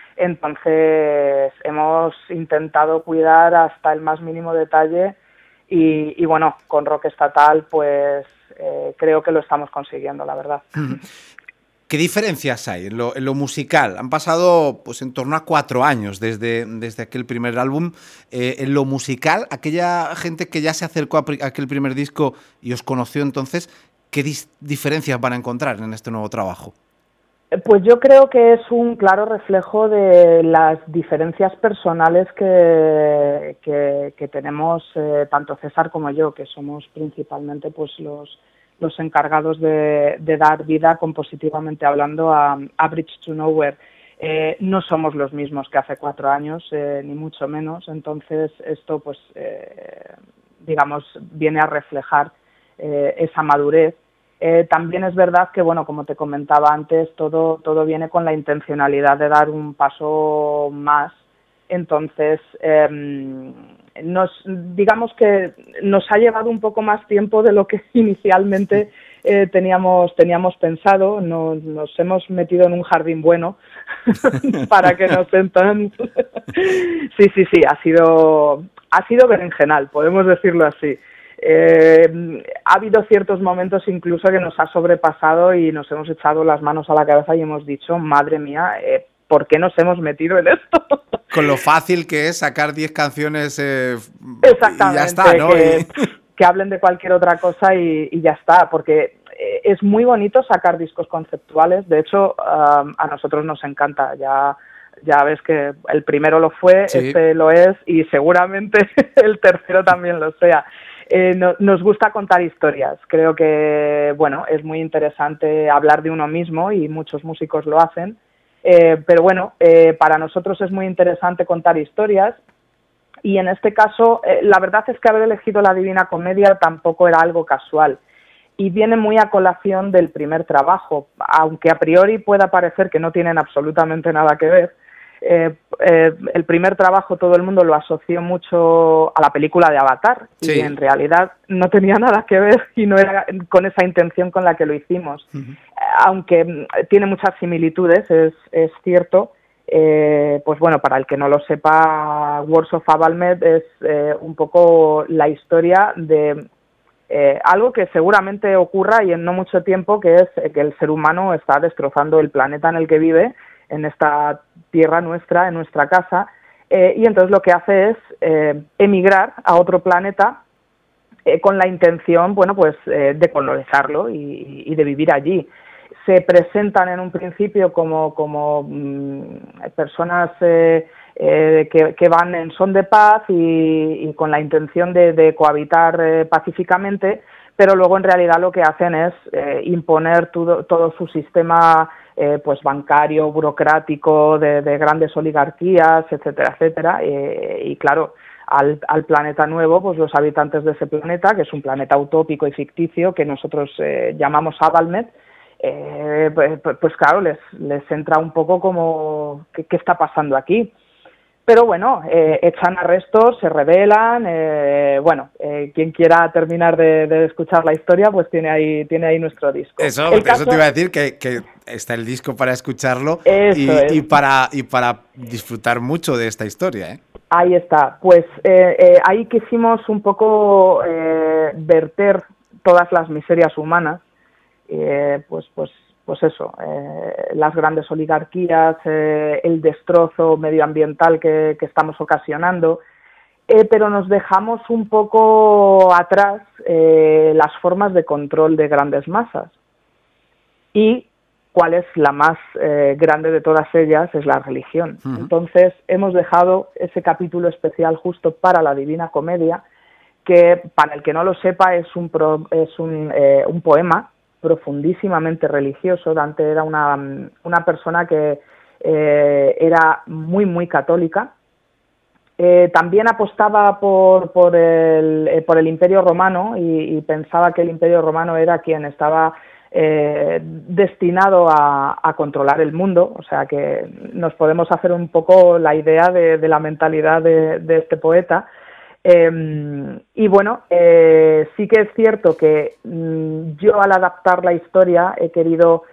Entonces hemos intentado cuidar hasta el más mínimo detalle y, y bueno, con Rock Estatal pues eh, creo que lo estamos consiguiendo, la verdad. ¿Qué diferencias hay en lo, en lo musical? Han pasado pues en torno a cuatro años desde, desde aquel primer álbum. Eh, en lo musical, aquella gente que ya se acercó a, a aquel primer disco y os conoció entonces, ¿qué dis- diferencias van a encontrar en este nuevo trabajo? Pues yo creo que es un claro reflejo de las diferencias personales que, que, que tenemos eh, tanto César como yo, que somos principalmente pues los, los encargados de, de dar vida compositivamente hablando a, a Bridge to Nowhere. Eh, no somos los mismos que hace cuatro años, eh, ni mucho menos, entonces esto pues eh, digamos viene a reflejar eh, esa madurez. Eh, también es verdad que, bueno, como te comentaba antes, todo, todo viene con la intencionalidad de dar un paso más. Entonces, eh, nos, digamos que nos ha llevado un poco más tiempo de lo que inicialmente eh, teníamos, teníamos pensado. Nos, nos hemos metido en un jardín bueno para que nos sentan. Sí, sí, sí, ha sido, ha sido berenjenal, podemos decirlo así. Eh, ha habido ciertos momentos incluso que nos ha sobrepasado y nos hemos echado las manos a la cabeza y hemos dicho, madre mía, eh, ¿por qué nos hemos metido en esto? Con lo fácil que es sacar diez canciones eh, Exactamente, y ya está, ¿no? Que, Y... que hablen de cualquier otra cosa y, y ya está, porque eh, es muy bonito sacar discos conceptuales. De hecho, um, a nosotros nos encanta. Ya ya ves que el primero lo fue, sí. Este lo es y seguramente el tercero también lo sea. Eh, no, nos gusta contar historias. Creo que, bueno, es muy interesante hablar de uno mismo y muchos músicos lo hacen. Eh, pero bueno, eh, para nosotros es muy interesante contar historias y en este caso, eh, la verdad es que haber elegido la Divina Comedia tampoco era algo casual y viene muy a colación del primer trabajo, aunque a priori pueda parecer que no tienen absolutamente nada que ver. Eh, eh, el primer trabajo todo el mundo lo asoció mucho a la película de Avatar sí. y en realidad no tenía nada que ver y no era con esa intención con la que lo hicimos. Uh-huh. Eh, aunque tiene muchas similitudes, es, es cierto. Eh, pues bueno, para el que no lo sepa, Wars of Avalmed es eh, un poco la historia de eh, algo que seguramente ocurra y en no mucho tiempo, que es que el ser humano está destrozando el planeta en el que vive, en esta tierra nuestra, en nuestra casa, eh, y entonces lo que hace es eh, emigrar a otro planeta eh, con la intención, bueno, pues eh, de colonizarlo y, y de vivir allí. Se presentan en un principio como, como mmm, personas eh, eh, que, que van en son de paz y, y con la intención de, de cohabitar eh, pacíficamente, pero luego en realidad lo que hacen es eh, imponer todo, todo su sistema eh, pues bancario, burocrático, de, de grandes oligarquías, etcétera, etcétera, eh, y claro, al, al planeta nuevo, pues los habitantes de ese planeta, que es un planeta utópico y ficticio, que nosotros eh, llamamos Avalmed, eh, pues, pues claro, les, les entra un poco como, ¿qué, qué está pasando aquí? Pero bueno, eh, echan arrestos, se rebelan, eh, bueno, eh, quien quiera terminar de, de escuchar la historia, pues tiene ahí, tiene ahí nuestro disco. Eso, El eso caso- te iba a decir, que, que está el disco para escucharlo Eso y, es. y para, y para disfrutar mucho de esta historia, ¿eh? Ahí está. Pues eh, eh, ahí quisimos un poco eh, verter todas las miserias humanas, eh, pues, pues, pues eso, eh, las grandes oligarquías, eh, el destrozo medioambiental que, que estamos ocasionando, eh, pero nos dejamos un poco atrás eh, las formas de control de grandes masas. Y cuál es la más eh, grande de todas ellas, es la religión. Ujú. Entonces, hemos dejado ese capítulo especial justo para la Divina Comedia, que, para el que no lo sepa, es un, pro, es un, eh, un poema profundísimamente religioso. Dante era una, una persona que eh, era muy, muy católica. Eh, también apostaba por, por, el, eh, por el Imperio Romano y, y pensaba que el Imperio Romano era quien estaba eh, destinado a, a controlar el mundo, o sea que nos podemos hacer un poco la idea de, de la mentalidad de, de este poeta. Eh, y bueno, eh, sí que es cierto que mm, yo al adaptar la historia he querido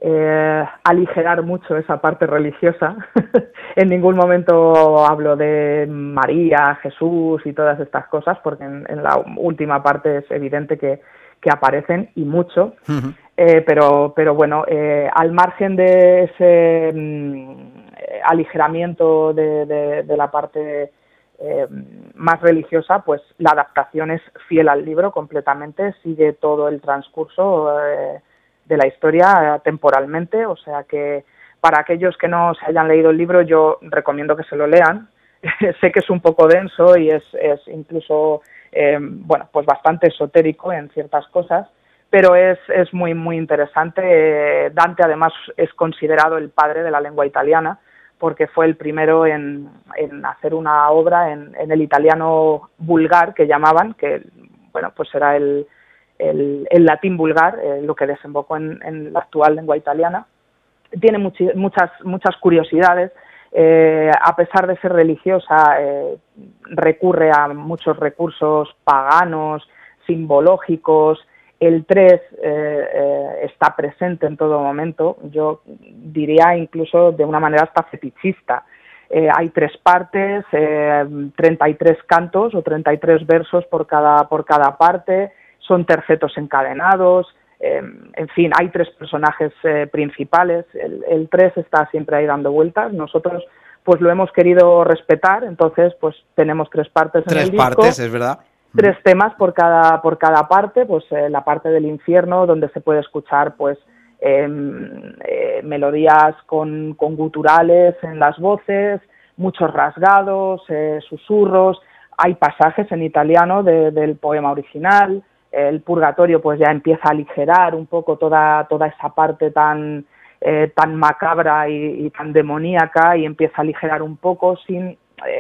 eh, aligerar mucho esa parte religiosa. En ningún momento hablo de María, Jesús y todas estas cosas, porque en, en la última parte es evidente que, que aparecen y mucho. Ujú. Eh, pero, pero bueno, eh, al margen de ese mm, eh, aligeramiento de, de, de la parte eh, más religiosa, pues la adaptación es fiel al libro completamente, sigue todo el transcurso eh, de la historia eh, temporalmente, o sea que para aquellos que no se hayan leído el libro yo recomiendo que se lo lean. Sé que es un poco denso y es, es incluso eh, bueno, pues bastante esotérico en ciertas cosas, pero es, es muy, muy interesante. Eh, Dante además es considerado el padre de la lengua italiana, porque fue el primero en, en hacer una obra en, en el italiano vulgar, que llamaban, que bueno, pues era el, el, el latín vulgar, eh, lo que desembocó en, en la actual lengua italiana. Tiene muchi, muchas, muchas curiosidades. Eh, a pesar de ser religiosa, eh, recurre a muchos recursos paganos, simbológicos. El tres eh, eh, está presente en todo momento, yo diría incluso de una manera hasta fetichista. Eh, hay tres partes, eh, treinta y tres cantos o treinta y tres versos por cada, por cada parte, son tercetos encadenados, eh, en fin, hay tres personajes eh, principales. El, el tres está siempre ahí dando vueltas. Nosotros pues lo hemos querido respetar, entonces pues tenemos tres partes en Tres el disco. partes, es verdad. Tres temas por cada por cada parte, pues eh, la parte del infierno, donde se puede escuchar pues eh, eh, melodías con, con guturales en las voces, muchos rasgados, eh, susurros. Hay pasajes en italiano de, del poema original. El purgatorio pues ya empieza a aligerar un poco toda toda esa parte tan eh, tan macabra y, y tan demoníaca, y empieza a aligerar un poco sin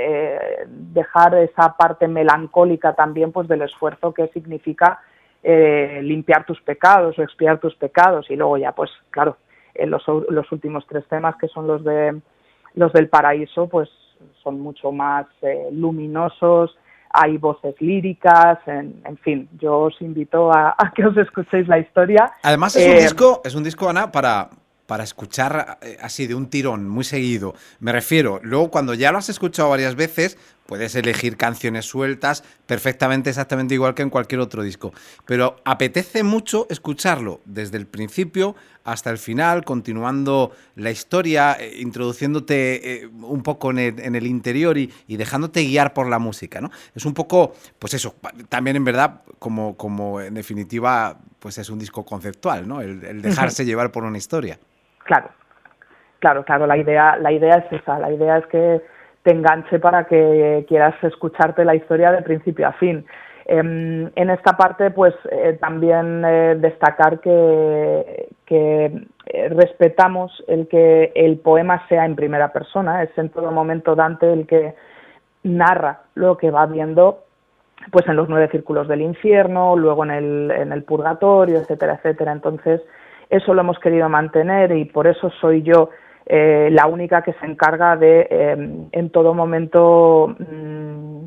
eh, dejar esa parte melancólica también pues del esfuerzo que significa eh, limpiar tus pecados o expiar tus pecados. Y luego ya pues claro, en los, los últimos tres temas, que son los de los del paraíso, pues son mucho más eh, luminosos. Hay voces líricas, en, en fin, yo os invito a, a que os escuchéis la historia. Además es Eh, un disco, es un disco, Ana, para, para escuchar eh, así de un tirón, muy seguido. Me refiero, luego cuando ya lo has escuchado varias veces, puedes elegir canciones sueltas perfectamente, exactamente igual que en cualquier otro disco. Pero apetece mucho escucharlo desde el principio hasta el final, continuando la historia, eh, introduciéndote eh, un poco en el, en el interior y, y dejándote guiar por la música, ¿no? Es un poco, pues eso, también en verdad, como, como en definitiva, pues es un disco conceptual, ¿no? El, el dejarse uh-huh. llevar por una historia. Claro, claro, claro, la idea, la idea es esa, la idea es que te enganche para que quieras escucharte la historia de principio a fin. Eh, en esta parte, pues eh, también eh, destacar que, que eh, respetamos el que el poema sea en primera persona. Es en todo momento Dante el que narra lo que va viendo pues en los nueve círculos del infierno, luego en el, en el purgatorio, etcétera, etcétera. Entonces, eso lo hemos querido mantener y por eso soy yo eh, la única que se encarga de eh, en todo momento mmm,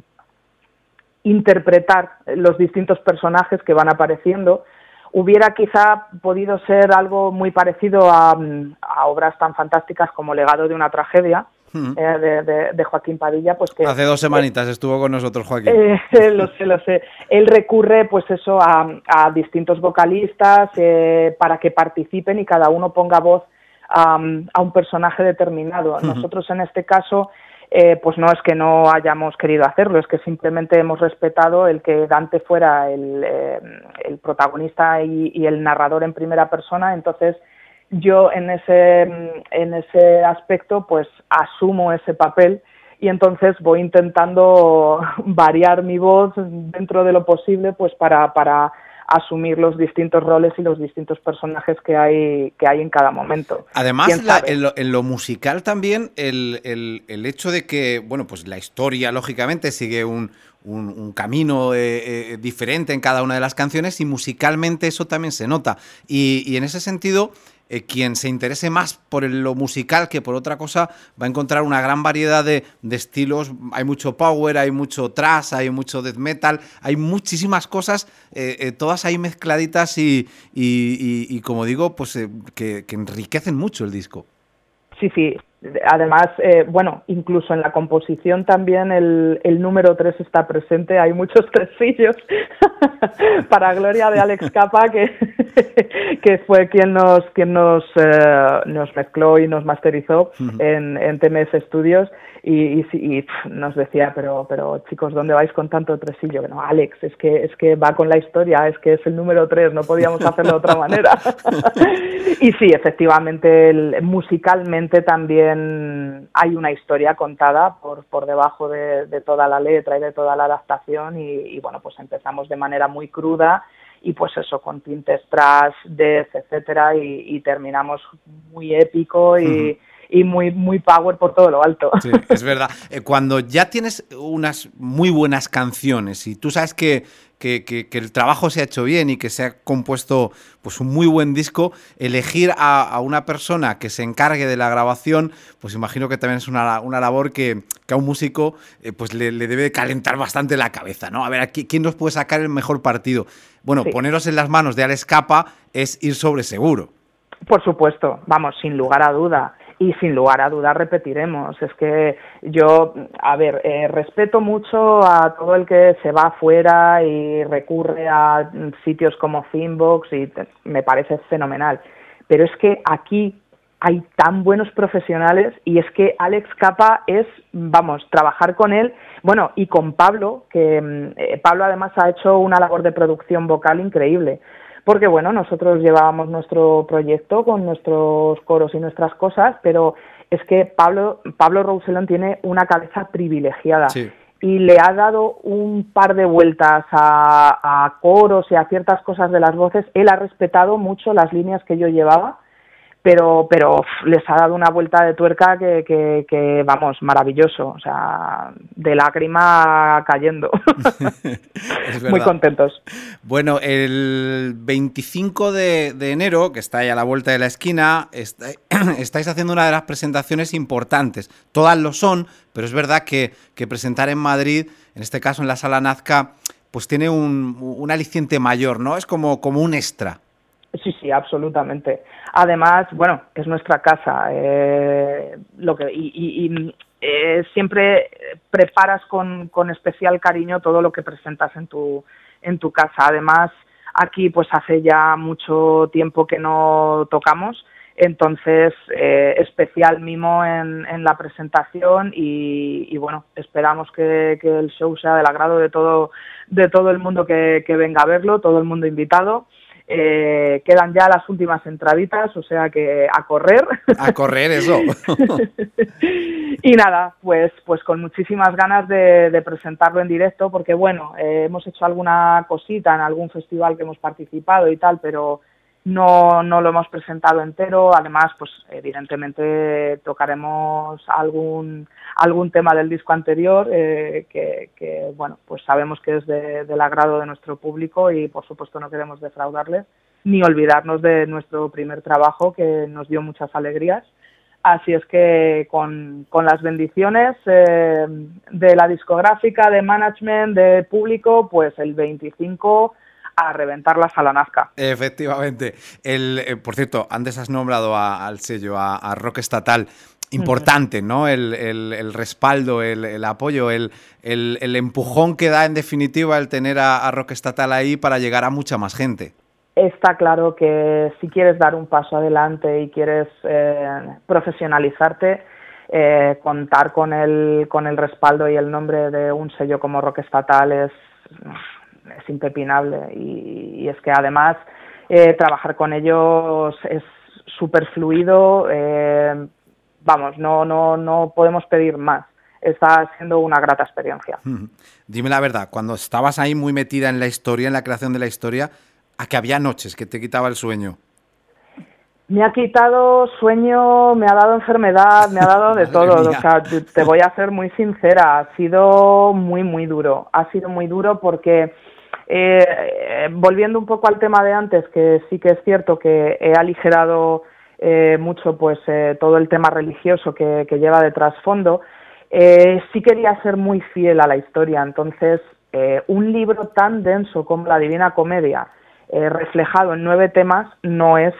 interpretar los distintos personajes que van apareciendo. Hubiera quizá podido ser algo muy parecido a, a obras tan fantásticas como Legado de una tragedia, Mm. eh, de, de, de Joaquín Padilla, pues que Hace dos semanitas eh, estuvo con nosotros Joaquín. Eh, lo sé, lo sé. Él recurre, pues eso, a, a distintos vocalistas eh, para que participen y cada uno ponga voz um, a un personaje determinado. Uh-huh. Nosotros en este caso, eh, pues no es que no hayamos querido hacerlo, es que simplemente hemos respetado el que Dante fuera el, eh, el protagonista y, y el narrador en primera persona. Entonces yo en ese, en ese aspecto pues asumo ese papel y entonces voy intentando variar mi voz dentro de lo posible pues para, para asumir los distintos roles y los distintos personajes que hay, que hay en cada momento. Además, la, en, lo, en lo musical también, el, el, el hecho de que, bueno, pues la historia, lógicamente, sigue un, un, un camino eh, eh, diferente en cada una de las canciones y musicalmente eso también se nota. Y, y en ese sentido, eh, quien se interese más por el, lo musical que por otra cosa va a encontrar una gran variedad de, de estilos. Hay mucho power, hay mucho thrash, hay mucho death metal, hay muchísimas cosas, eh, eh, todas ahí mezcladitas y, y, y, y como digo, pues eh, que, que enriquecen mucho el disco. Sí, sí. Además, eh, bueno, incluso en la composición también el, el número tres está presente, hay muchos tresillos, para gloria de Alex Capa, que, que fue quien nos quien nos, eh, nos mezcló y nos masterizó uh-huh. en, en T M S Studios, y, y, y pff, nos decía, pero pero chicos, ¿dónde vais con tanto tresillo? No, Alex, es que es que va con la historia, es que es el número tres, no podíamos hacerlo de otra manera. Y sí, efectivamente, el, musicalmente también hay una historia contada por, por debajo de, de toda la letra y de toda la adaptación y, y bueno, pues empezamos de manera muy cruda y pues eso, con tintes thrash, death, etcétera, y, y terminamos muy épico y, uh-huh. y muy, muy power por todo lo alto. Sí, es verdad. Eh, cuando ya tienes unas muy buenas canciones y tú sabes que Que, que, que el trabajo se ha hecho bien y que se ha compuesto pues un muy buen disco, elegir a, a una persona que se encargue de la grabación, pues imagino que también es una, una labor que, que a un músico eh, pues le, le debe calentar bastante la cabeza, ¿no? A ver, aquí, ¿quién nos puede sacar el mejor partido? Bueno, sí. Poneros en las manos de Alex Capa es ir sobre seguro. Por supuesto, vamos, sin lugar a duda. Y sin lugar a dudas repetiremos. Es que yo, a ver, eh, respeto mucho a todo el que se va afuera y recurre a sitios como Finbox y te, me parece fenomenal. Pero es que aquí hay tan buenos profesionales y es que Alex Capa es, vamos, trabajar con él, bueno, y con Pablo, que eh, Pablo además ha hecho una labor de producción vocal increíble. Porque, bueno, nosotros llevábamos nuestro proyecto con nuestros coros y nuestras cosas, pero es que Pablo, Pablo Roussellon tiene una cabeza privilegiada. Sí. Y le ha dado un par de vueltas a, a coros y a ciertas cosas de las voces. Él ha respetado mucho las líneas que yo llevaba, pero pero uf, les ha dado una vuelta de tuerca que, que, que, vamos, maravilloso. O sea, de lágrima cayendo. Muy contentos. Bueno, el veinticinco de, de enero, que está ahí a la vuelta de la esquina, está, estáis haciendo una de las presentaciones importantes. Todas lo son, pero es verdad que, que presentar en Madrid, en este caso en la Sala Nazca, pues tiene un, un aliciente mayor, ¿no? Es como, como un extra. Sí, sí, absolutamente. Además, bueno, es nuestra casa. Eh, lo que y, y, y eh, siempre preparas con, con especial cariño todo lo que presentas en tu en tu casa. Además, aquí pues hace ya mucho tiempo que no tocamos, entonces eh, especial mimo en, en la presentación y, y bueno, esperamos que, que el show sea del agrado de todo de todo el mundo que, que venga a verlo, todo el mundo invitado. Eh, quedan ya las últimas entraditas, o sea que a correr. A correr, eso. Y nada, pues pues con muchísimas ganas de, de presentarlo en directo, porque bueno, eh, hemos hecho alguna cosita en algún festival que hemos participado y tal, pero no no lo hemos presentado entero. Además, pues evidentemente tocaremos algún algún tema del disco anterior eh, que, que bueno, pues sabemos que es de, del agrado de nuestro público y por supuesto no queremos defraudarles ni olvidarnos de nuestro primer trabajo que nos dio muchas alegrías. Así es que con, con las bendiciones eh, de la discográfica, de management, de público, pues el veinticinco a reventar la sala Nazca. Efectivamente. El, eh, por cierto, antes has nombrado a- al sello, a, a Rock Estatal. Importante, ¿no? El, el- el respaldo, el, el apoyo, el, el- el empujón que da en definitiva el tener a, a Rock Estatal ahí para llegar a mucha más gente. Está claro que si quieres dar un paso adelante y quieres eh, profesionalizarte, eh, contar con el, con el respaldo y el nombre de un sello como Rock Estatal es, es impepinable. Y, y es que además eh, trabajar con ellos es súper fluido. Eh, vamos, no, no, no podemos pedir más. Está siendo una grata experiencia. Mm. Dime la verdad, cuando estabas ahí muy metida en la historia, en la creación de la historia, ¿a que había noches que te quitaba el sueño? Me ha quitado sueño, me ha dado enfermedad, me ha dado de Madre todo. mía. O sea, te te voy a ser muy sincera, ha sido muy, muy duro. Ha sido muy duro porque, eh, eh, volviendo un poco al tema de antes, que sí que es cierto que he aligerado eh, mucho pues eh, todo el tema religioso que, que lleva de trasfondo, eh, sí quería ser muy fiel a la historia. Entonces, eh, un libro tan denso como la Divina Comedia, eh, reflejado en nueve temas, no es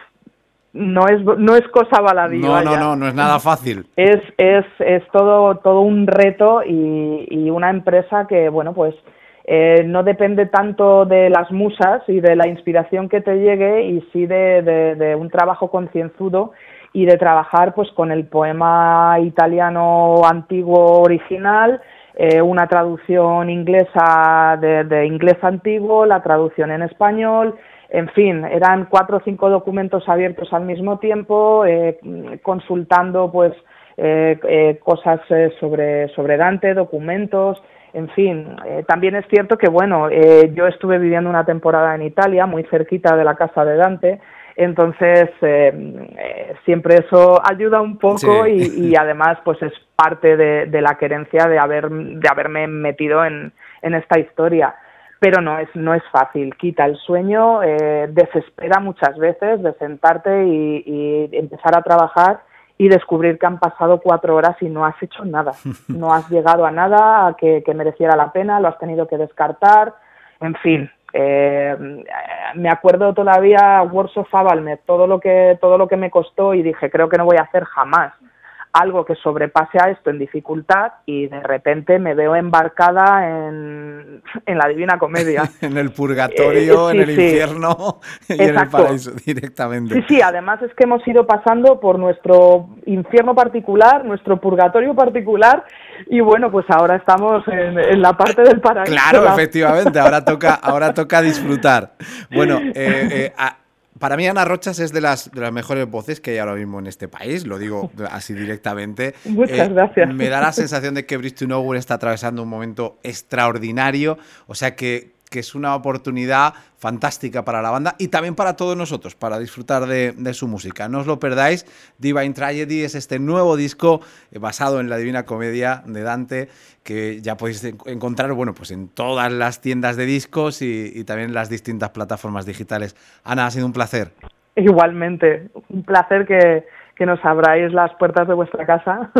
no es no es cosa baladí. No, no, vaya. no, no es nada fácil. Es es es todo todo un reto y, y una empresa que, bueno, pues eh, no depende tanto de las musas y de la inspiración que te llegue, y sí de, de, de un trabajo concienzudo y de trabajar pues con el poema italiano antiguo original, eh, una traducción inglesa de, de inglés antiguo, la traducción en español. En fin, eran cuatro o cinco documentos abiertos al mismo tiempo, eh, consultando pues eh, eh, cosas eh, sobre, sobre Dante, documentos, en fin. Eh, también es cierto que, bueno, eh, yo estuve viviendo una temporada en Italia, muy cerquita de la casa de Dante, entonces eh, eh, siempre eso ayuda un poco. Sí. y, y además pues es parte de, de la querencia de, haber, de haberme metido en, en esta historia. Pero no es no es fácil, quita el sueño, eh, desespera muchas veces de sentarte y, y empezar a trabajar y descubrir que han pasado cuatro horas y no has hecho nada, no has llegado a nada a que, que mereciera la pena, lo has tenido que descartar, en fin. Eh, me acuerdo todavía Words of Avalmed, todo lo que todo lo que me costó, y dije, creo que no voy a hacer jamás algo que sobrepase a esto en dificultad, y de repente me veo embarcada en, en la Divina Comedia. En el purgatorio, Eh, sí, en el sí. infierno y en el Exacto. paraíso directamente. Sí, sí, además es que hemos ido pasando por nuestro infierno particular, nuestro purgatorio particular, y bueno, pues ahora estamos en, en la parte del paraíso. Claro, La- efectivamente, ahora toca, ahora toca disfrutar. Bueno, eh, eh, a- para mí Ana Rochas es de las, de las mejores voces que hay ahora mismo en este país, lo digo así directamente. Muchas gracias. Me da la sensación de que Bridge to Nowhere está atravesando un momento extraordinario, o sea que, que es una oportunidad fantástica para la banda y también para todos nosotros, para disfrutar de, de su música. No os lo perdáis, Divine Tragedy es este nuevo disco eh, basado en la Divina Comedia de Dante, que ya podéis en- encontrar, bueno, pues en todas las tiendas de discos y, y también en las distintas plataformas digitales. Ana, ha sido un placer. Igualmente, un placer que, que nos abráis las puertas de vuestra casa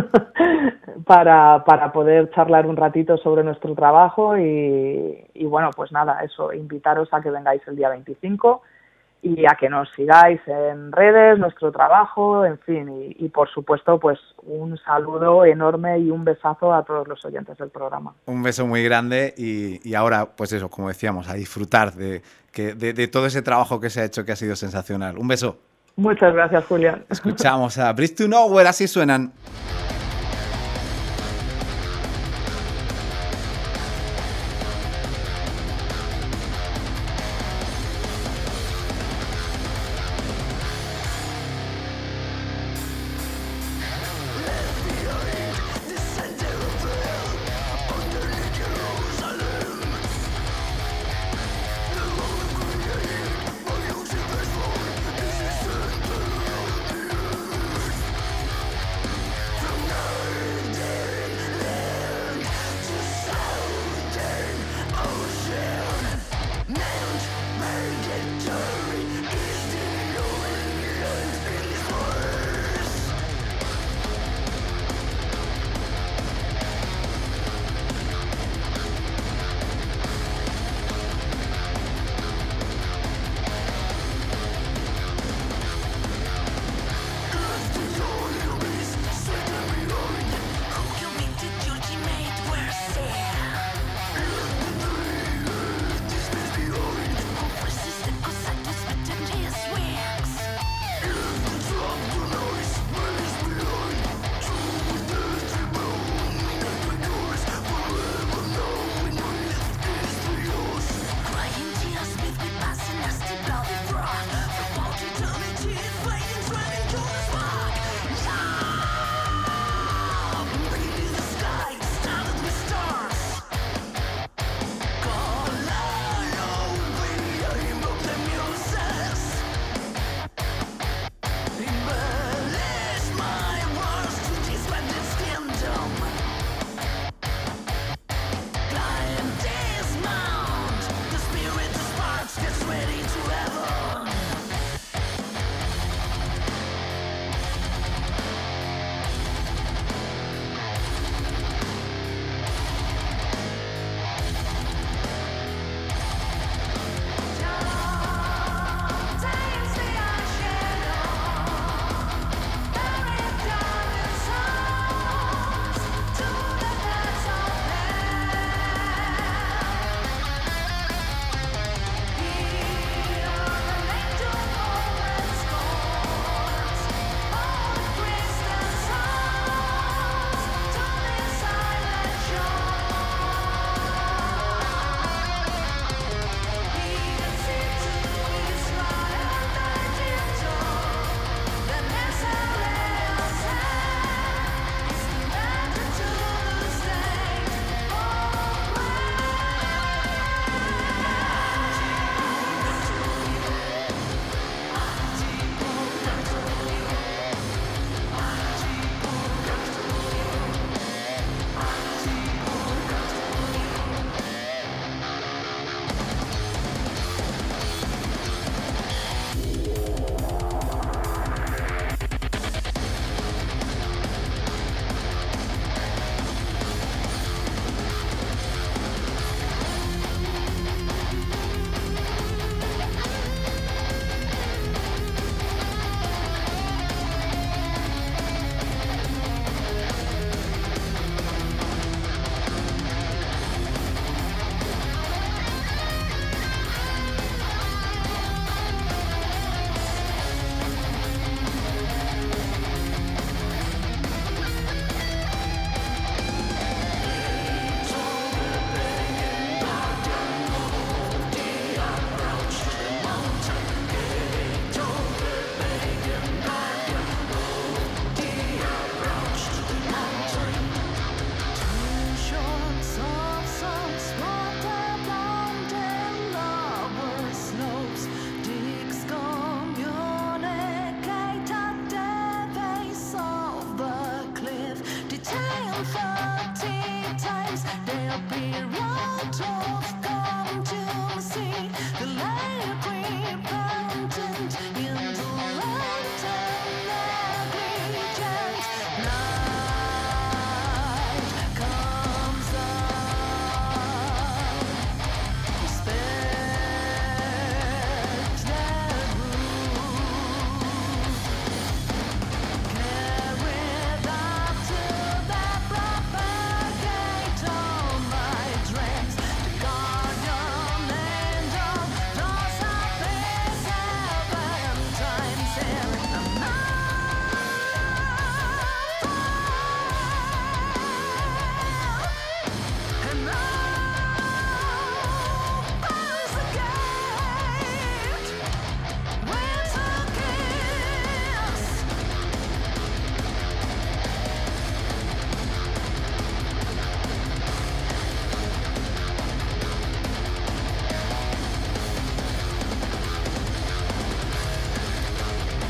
para, para poder charlar un ratito sobre nuestro trabajo y, y bueno, pues nada, eso, invitaros a que vengáis el día veinticinco y a que nos sigáis en redes, nuestro trabajo, en fin, y, y por supuesto, pues un saludo enorme y un besazo a todos los oyentes del programa. Un beso muy grande y, y ahora, pues eso, como decíamos, a disfrutar de, que, de, de todo ese trabajo que se ha hecho, que ha sido sensacional. Un beso. Muchas gracias, Julián. Escuchamos a Bridge to Nowhere, así suenan. From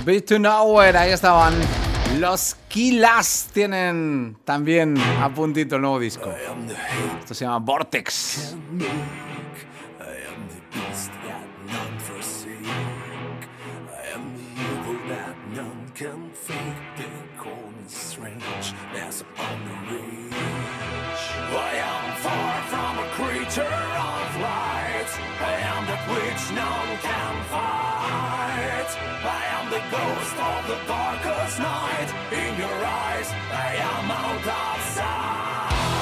Beat to Nowhere, ahí estaban. Los Killers tienen también a puntito el nuevo disco. Esto se llama Vortex. Which none can fight. I am the ghost of the darkest night. In your eyes, I am out of sight.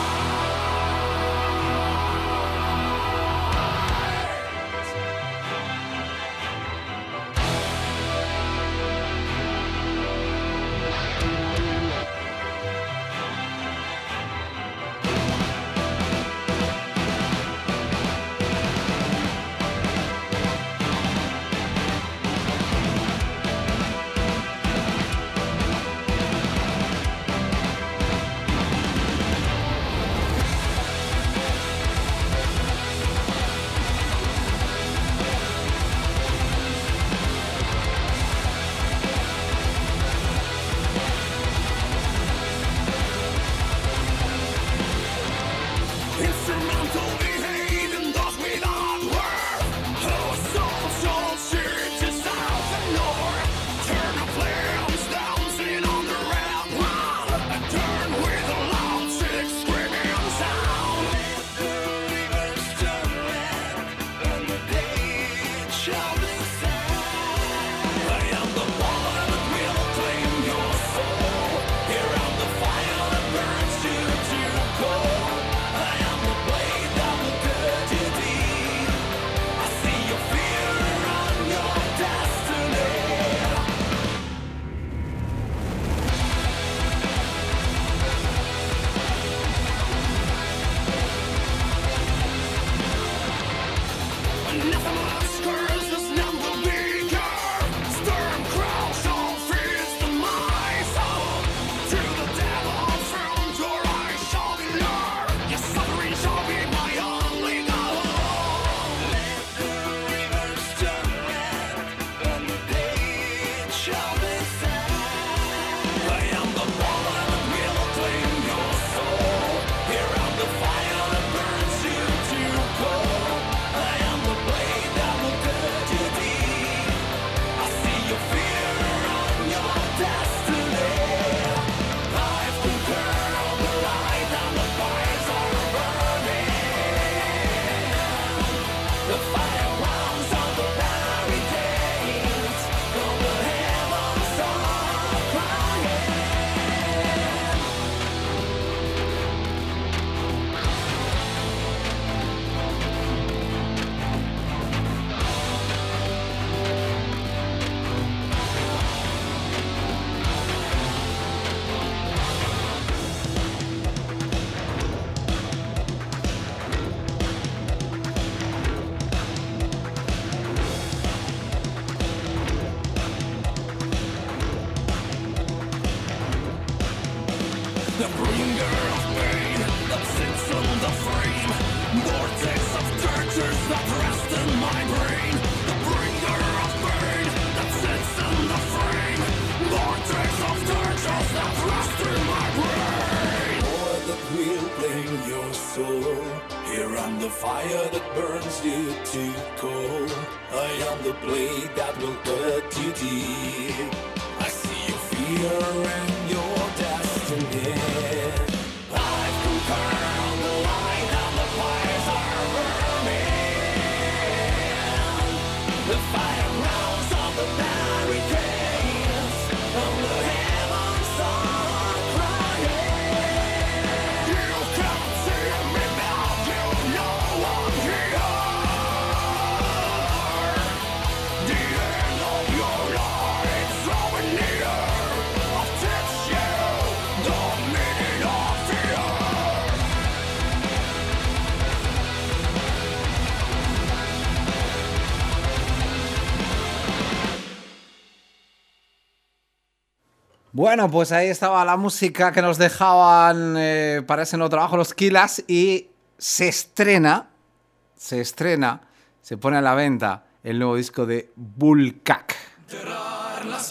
Bueno, pues ahí estaba la música que nos dejaban eh, para ese nuevo trabajo los Killers, y se estrena, se estrena, se pone a la venta el nuevo disco de Bullcac. Cerrar las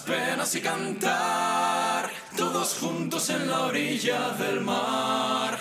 penas y cantar, todos juntos en la orilla del mar.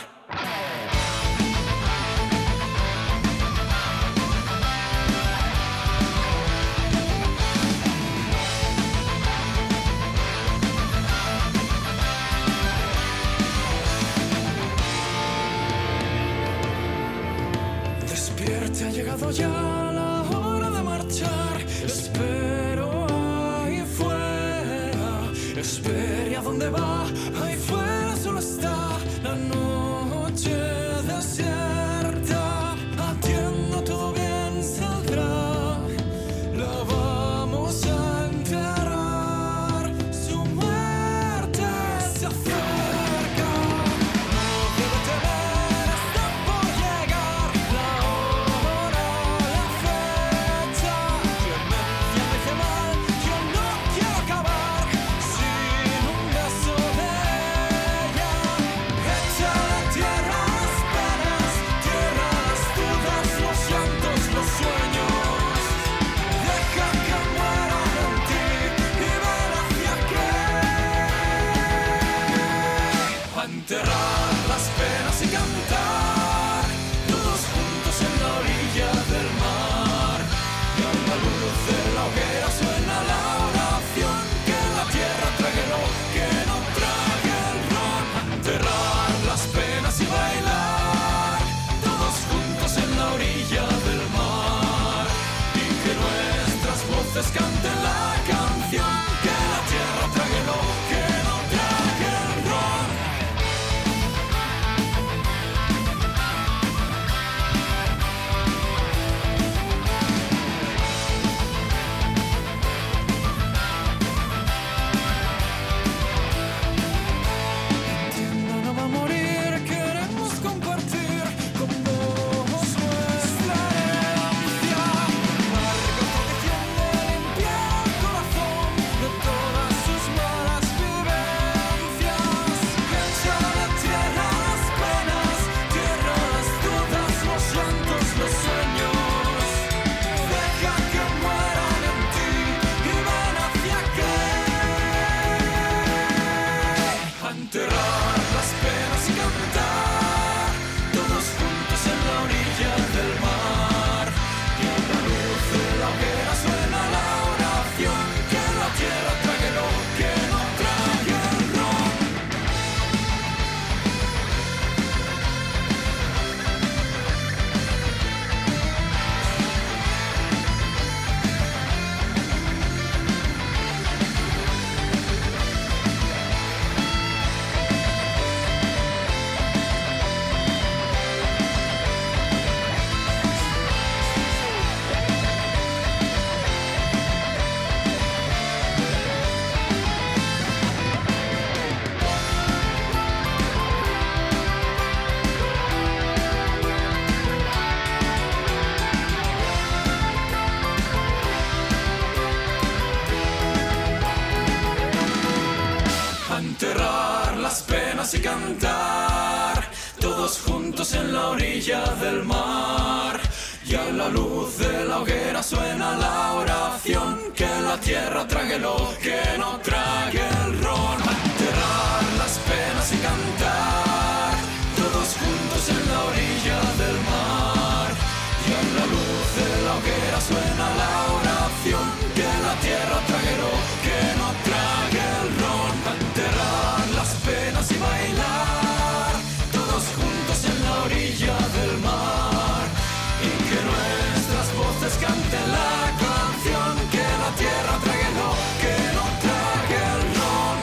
Despierta, ha llegado ya la hora de marchar. Espero ahí fuera. Espere, ¿a dónde va? Ahí fuera solo está la noche desierta. Atienda, todo bien saldrá. La vamos a enterrar. Su muerte se acerca. No debe temer, está por llegar la hora, la fecha. Clemencia me hace mal, yo no quiero acabar sin un beso de ella. Echa a la tierra las penas, tierra las dudas, los llantos, los sueños. Deja que mueran en ti y ven hacia qué. A enterrar las penas y cantar, todos juntos en la orilla del mar. Y a la luz de la hoguera suena la oración, que la tierra trague lo que no trague el ron. A enterrar las penas y bailar, todos juntos en la orilla del mar. Y que nuestras voces canten la canción, que la tierra trague lo que no trague el ron. Entienda, no va a morir, queremos compartir con vos nuestra herencia. Marca tradición de limpiar el corazón de todas sus malas vivencias. Echa a la tierra las penas, tierra las dudas, los llantos, los sueños. Deja que mueran en ti y ven hacia qué. A enterrar las penas y cantar, todos juntos en la orilla del mar. Y a la luz de la hoguera suena la oración, que la tierra trague lo que no trague el ron. A enterrar las penas y cantar, todos juntos en la orilla del mar. Y a la luz de la hoguera suena la oración, que la tierra trague lo que no trague el ron. A enterrar las penas y cantar, todos juntos en la orilla del mar. Y a la luz de la hoguera suena la oración, que la tierra trague lo que no trague el ron. A enterrar las penas y bailar, todos juntos en la orilla del mar. Y que nuestras voces canten la canción, que la tierra trague lo que no trague el ron.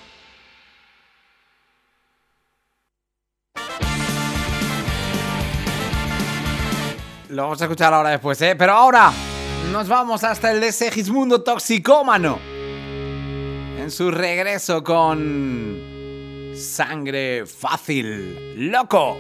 Lo vamos a escuchar ahora después, ¿eh? Pero ahora nos vamos hasta el de Segismundo Toxicómano, en su regreso con Sangre Fácil. ¡Loco!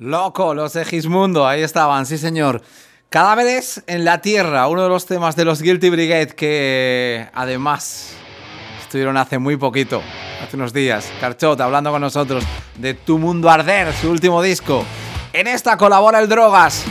Loco, los Segismundo, ahí estaban, sí señor. Cadáveres en la tierra, uno de los temas de los Guilty Brigade que además estuvieron hace muy poquito, hace unos días. Carchot hablando con nosotros de Tu Mundo Arder, su último disco. En esta colabora el Drogas.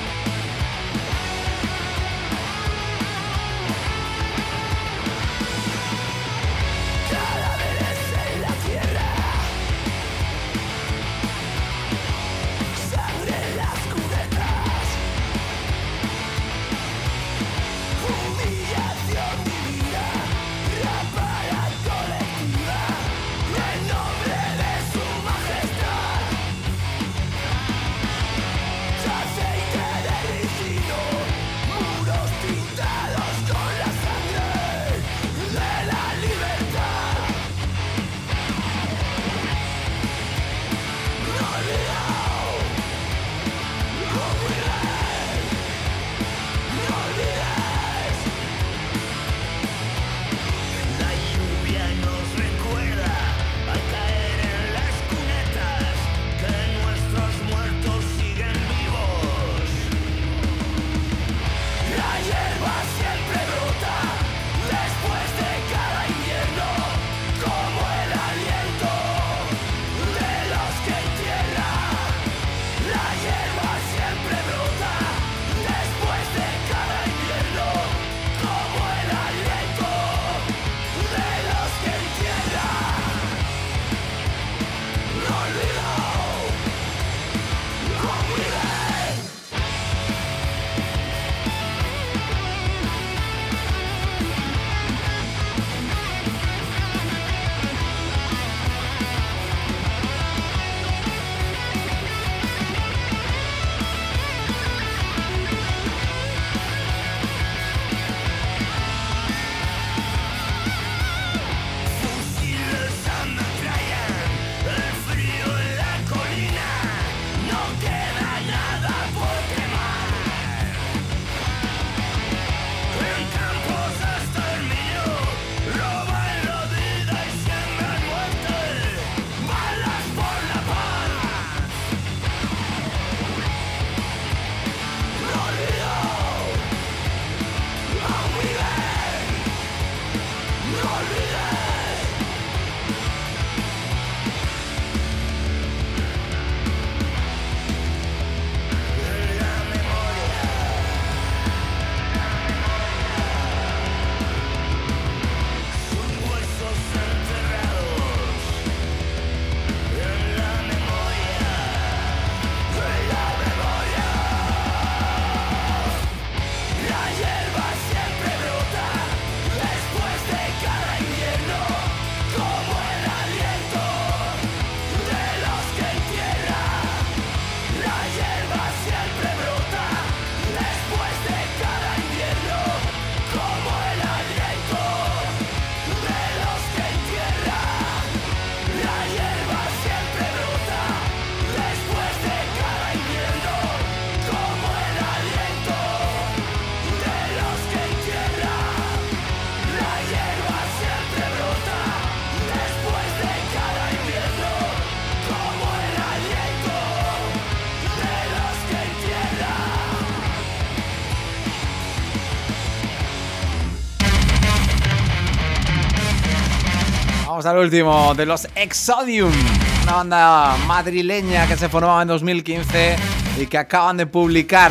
Vamos al último de los Exodium, una banda madrileña que se formaba en dos mil quince y que acaban de publicar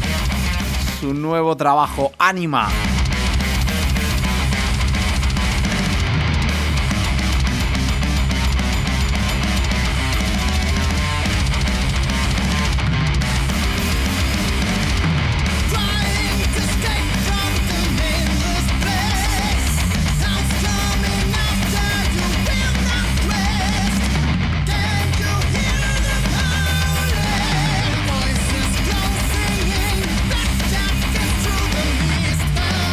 su nuevo trabajo, Anima. Voices closing in, back down through the mist.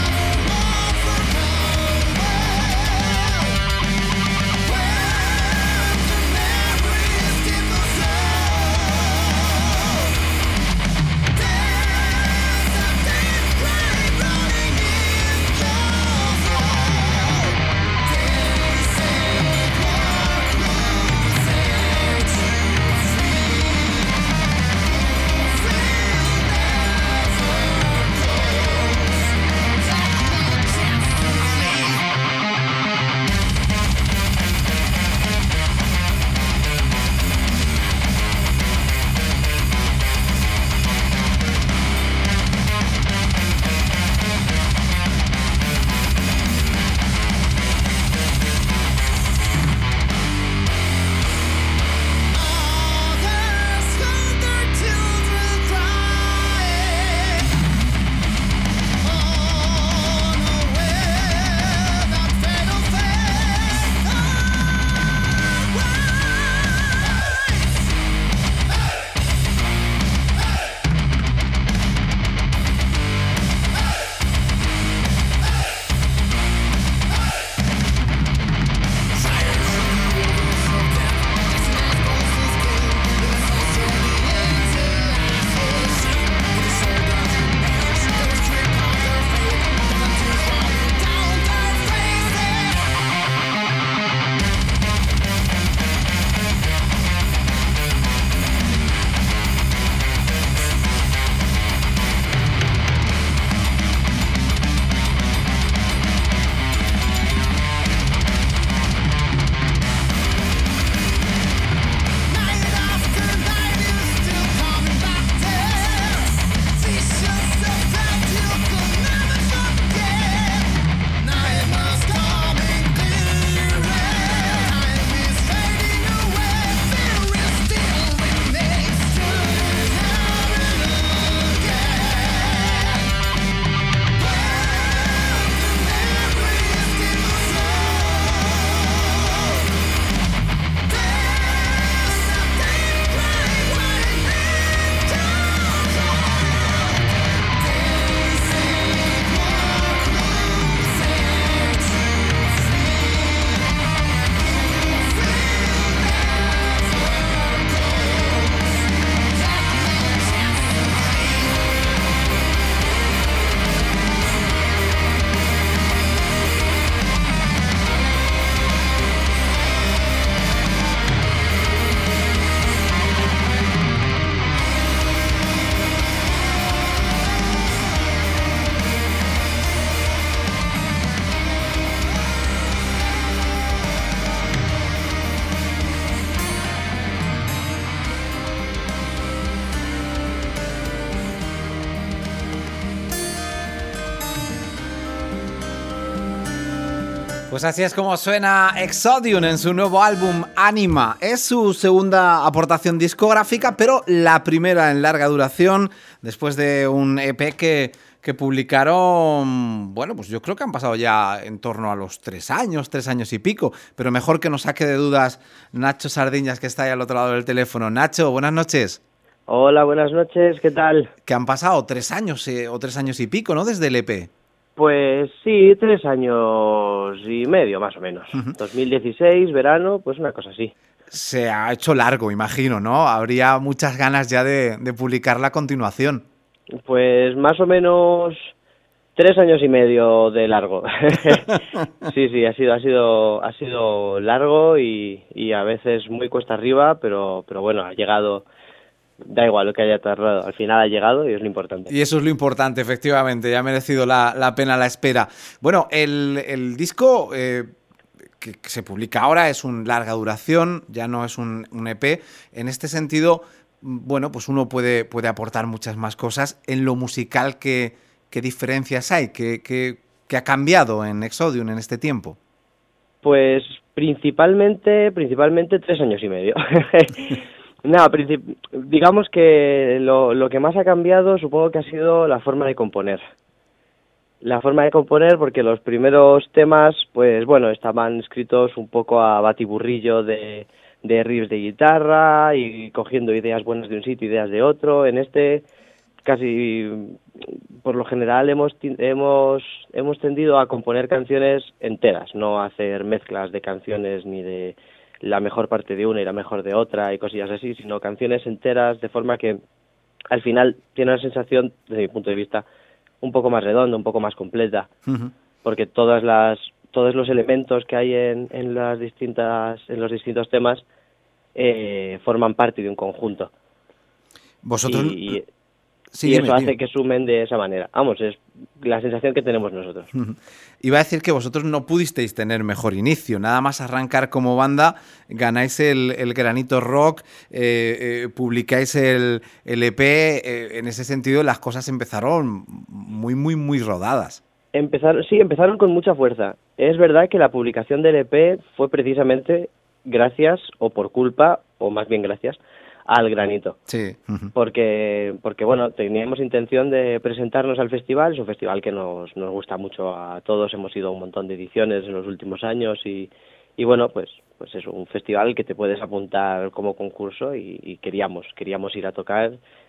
Pues así es como suena Exodium en su nuevo álbum Anima. Es su segunda aportación discográfica, pero la primera en larga duración, después de un E P que, que publicaron, bueno, pues yo creo que han pasado ya en torno a los tres años, tres años y pico, pero mejor que nos saque de dudas Nacho Sardiñas, que está ahí al otro lado del teléfono. Nacho, buenas noches. Hola, buenas noches, ¿qué tal? Que han pasado tres años eh, o tres años y pico, ¿no? Desde el E P. Pues sí, tres años y medio más o menos. Uh-huh. dos mil dieciséis, verano, pues una cosa así. Se ha hecho largo, imagino, ¿no? Habría muchas ganas ya de, de publicarla a continuación. Pues más o menos tres años y medio de largo. sí, sí, ha sido, ha sido, ha sido largo y, y a veces muy cuesta arriba, pero, pero bueno, ha llegado. Da igual lo que haya tardado, al final ha llegado y es lo importante. Y eso es lo importante, efectivamente, ya ha merecido la, la pena la espera. Bueno, el, el disco eh, que, que se publica ahora es un larga duración, ya no es un, un E P. En este sentido, bueno, pues uno puede, puede aportar muchas más cosas. En lo musical, ¿qué, qué diferencias hay? ¿Qué, qué, qué ha cambiado en Exodium en este tiempo? Pues principalmente, principalmente tres años y medio. Nada, digamos que lo, lo que más ha cambiado supongo que ha sido la forma de componer. La forma de componer porque los primeros temas, pues bueno, estaban escritos un poco a batiburrillo de, de riffs de guitarra y cogiendo ideas buenas de un sitio, ideas de otro. En este, casi por lo general hemos, hemos, hemos tendido a componer canciones enteras, no a hacer mezclas de canciones ni de la mejor parte de una y la mejor de otra y cosillas así, sino canciones enteras de forma que al final tiene una sensación, desde mi punto de vista, un poco más redonda, un poco más completa, uh-huh. porque todas las todos los elementos que hay en, en las distintas en los distintos temas eh, forman parte de un conjunto. Vosotros y, y, sí, y dime, eso hace dime. que sumen de esa manera. Vamos, es la sensación que tenemos nosotros. Uh-huh. Iba a decir que vosotros no pudisteis tener mejor inicio. Nada más arrancar como banda, ganáis el, el Granito Rock, eh, eh, publicáis el, el E P. Eh, en ese sentido, las cosas empezaron muy, muy, muy rodadas. Empezaron, sí, empezaron con mucha fuerza. Es verdad que la publicación del E P fue precisamente gracias, o por culpa, o más bien gracias, al Granito. Sí. Uh-huh. Porque, porque bueno, teníamos intención de presentarnos al festival, es un festival que nos, nos gusta mucho a todos, hemos ido a un montón de ediciones en los últimos años y, y bueno, pues, pues es un festival que te puedes apuntar como concurso y, y queríamos, queríamos ir a tocar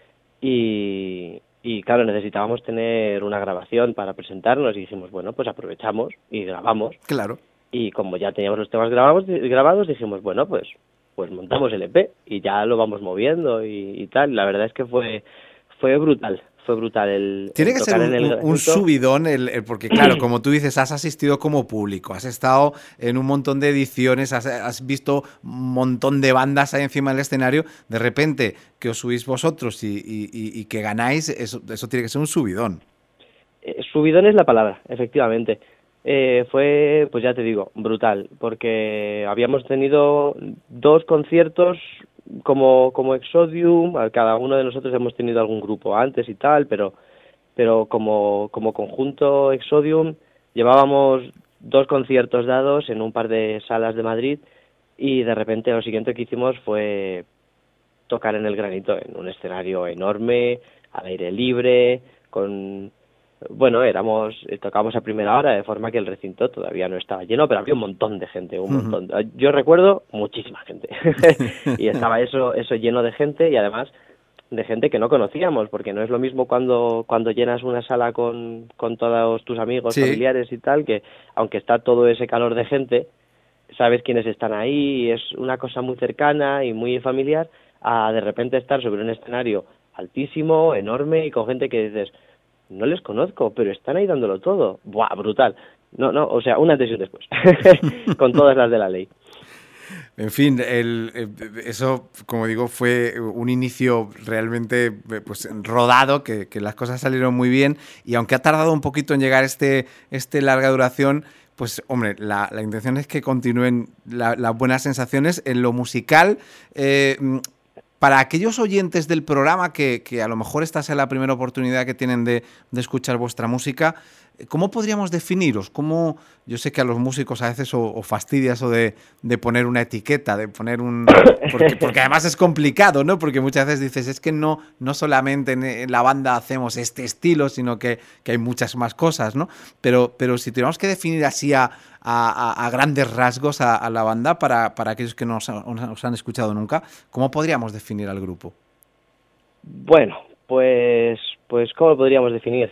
y, y claro, necesitábamos tener una grabación para presentarnos y dijimos, bueno, pues aprovechamos y grabamos. Claro. Y como ya teníamos los temas grabados, grabados dijimos, bueno, pues pues montamos el E P y ya lo vamos moviendo y, y tal. La verdad es que fue fue brutal, fue brutal el Tiene el que ser tocar un, en el un, un subidón, el, el, porque claro, como tú dices, has asistido como público, has estado en un montón de ediciones, has, has visto un montón de bandas ahí encima del escenario, de repente que os subís vosotros y, y, y, y que ganáis, eso, eso tiene que ser un subidón. Eh, subidón es la palabra, efectivamente. Eh, fue, pues ya te digo, brutal, porque habíamos tenido dos conciertos como, como Exodium, cada uno de nosotros hemos tenido algún grupo antes y tal, pero, pero como, como conjunto Exodium llevábamos dos conciertos dados en un par de salas de Madrid y de repente lo siguiente que hicimos fue tocar en el Granito, en un escenario enorme, al aire libre, con... Bueno, éramos tocábamos a primera hora, de forma que el recinto todavía no estaba lleno, pero había un montón de gente, un uh-huh. montón. Yo recuerdo muchísima gente. Y estaba eso eso lleno de gente y además de gente que no conocíamos, porque no es lo mismo cuando cuando llenas una sala con, con todos tus amigos, sí. familiares y tal, que aunque está todo ese calor de gente, sabes quiénes están ahí, y es una cosa muy cercana y muy familiar, a de repente estar sobre un escenario altísimo, enorme y con gente que dices... No les conozco, pero están ahí dándolo todo. ¡Buah, brutal! No, no, o sea, una antes y un después. Con todas las de la ley. En fin, el, eso, como digo, fue un inicio realmente pues rodado, que, que las cosas salieron muy bien. Y aunque ha tardado un poquito en llegar este, este larga duración, pues, hombre, la, la intención es que continúen la, las buenas sensaciones en lo musical. Eh, Para aquellos oyentes del programa que, que a lo mejor esta sea la primera oportunidad que tienen de, de escuchar vuestra música, ¿cómo podríamos definiros? ¿Cómo, yo sé que a los músicos a veces os, os fastidia eso de, de poner una etiqueta, de poner un... Porque, porque además es complicado, ¿no? Porque muchas veces dices, es que no, no solamente en, en la banda hacemos este estilo, sino que, que hay muchas más cosas, ¿no? Pero, pero si tuviéramos que definir así a, a, a grandes rasgos a, a la banda, para, para aquellos que no os, os han escuchado nunca, ¿cómo podríamos definir al grupo? Bueno, pues, pues ¿cómo lo podríamos definir?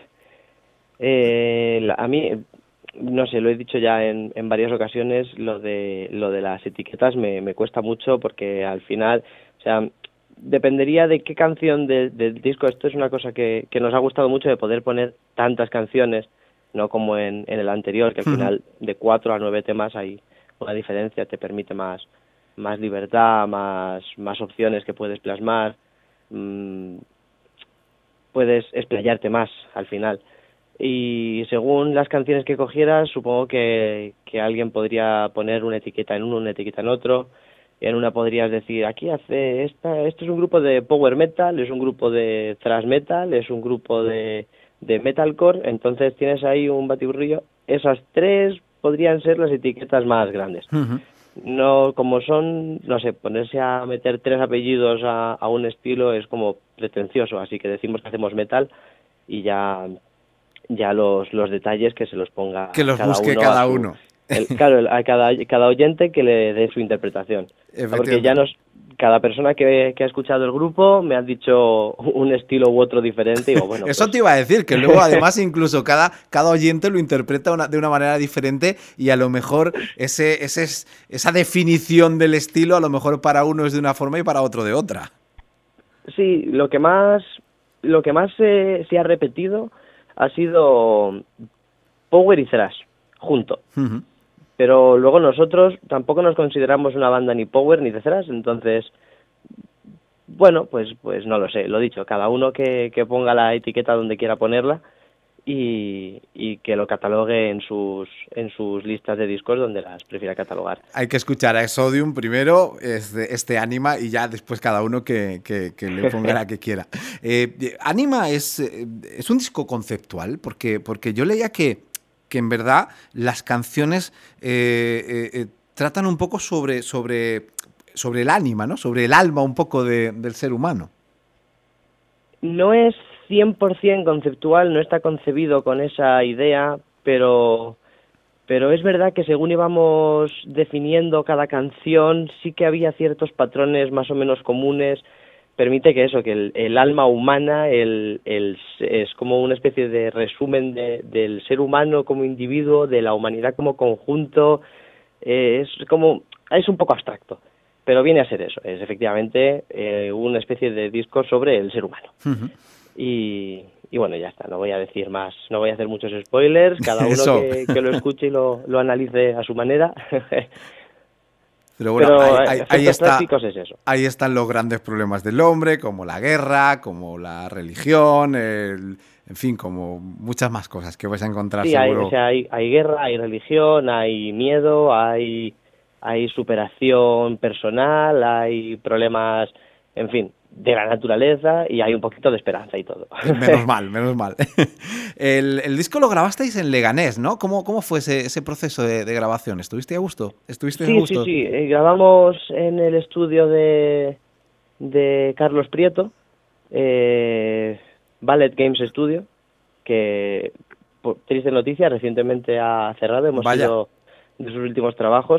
Eh, la- a mí, no sé, lo he dicho ya en, en varias ocasiones, lo de lo de las etiquetas me, me cuesta mucho porque al final, o sea, dependería de qué canción de- del disco. Esto es una cosa que, que nos ha gustado mucho, de poder poner tantas canciones, no como en, en el anterior, que al Ujú. final de cuatro a nueve temas hay una diferencia, te permite más, más libertad, más, más opciones que puedes plasmar, mm, puedes explayarte más al final. Y según las canciones que cogieras, supongo que, que alguien podría poner una etiqueta en uno, una etiqueta en otro. En una podrías decir, aquí hace esta, esto es un grupo de power metal, es un grupo de thrash metal, es un grupo de, de metalcore. Entonces tienes ahí un batiburrillo. Esas tres podrían ser las etiquetas más grandes. Ujú. No, como son, no sé, ponerse a meter tres apellidos a, a un estilo es como pretencioso, así que decimos que hacemos metal y ya, ya los, los detalles que se los ponga Que los cada busque uno cada a su- uno. el- claro, el- a cada, cada oyente que le dé su interpretación. Porque ya nos, cada persona que, que ha escuchado el grupo me ha dicho un estilo u otro diferente y digo, bueno, Eso pues, te iba a decir, que luego además incluso cada, cada oyente lo interpreta una- de una manera diferente y a lo mejor ese, ese es- esa definición del estilo a lo mejor para uno es de una forma y para otro de otra. sí, lo que más, lo que más se, se ha repetido ha sido power y thrash, junto. Ujú. Pero luego nosotros tampoco nos consideramos una banda ni power ni de thrash, entonces, bueno, pues pues no lo sé, lo dicho, cada uno que, que ponga la etiqueta donde quiera ponerla y, y que lo catalogue en sus en sus listas de discos donde las prefiera catalogar. Hay que escuchar a Exodium primero, este, este Anima, y ya después cada uno que, que- que le ponga la que quiera. Eh, Anima es, eh, es un disco conceptual, porque, porque yo leía que, que en verdad las canciones eh, eh, eh, tratan un poco sobre, sobre, sobre el ánima, ¿no? Sobre el alma un poco de- del ser humano. No es cien por ciento conceptual, no está concebido con esa idea, pero pero es verdad que según íbamos definiendo cada canción, sí que había ciertos patrones más o menos comunes. Permite que eso, que el, el alma humana el, el, es como una especie de resumen de, del ser humano como individuo, de la humanidad como conjunto. Eh, es como, es un poco abstracto, pero viene a ser eso, es efectivamente eh, una especie de disco sobre el ser humano. Ujú. Y, y bueno, ya está, no voy a decir más, no voy a hacer muchos spoilers, cada uno Eso. que, que lo escuche y lo, lo analice a su manera. Pero bueno, Pero ahí, eh, ahí- ahí efectos está, prácticos es eso. ahí están los grandes problemas del hombre, como la guerra, como la religión, el- en fin, como muchas más cosas que vais a encontrar Sí, hay, seguro. o sea, hay, hay guerra, hay religión, hay miedo, hay, hay superación personal, hay problemas, en fin, de la naturaleza y hay un poquito de esperanza y todo. Menos mal, menos mal. El, el disco lo grabasteis en Leganés, ¿no? ¿Cómo, cómo fue ese, ese proceso de, de grabación? ¿Estuviste a gusto? ¿Estuviste a Sí, sí, gusto? sí. eh, Grabamos en el estudio de, de Carlos Prieto, eh, Ballet Games Studio, que, por triste noticia, recientemente ha cerrado. Hemos Vaya. sido de sus últimos trabajos.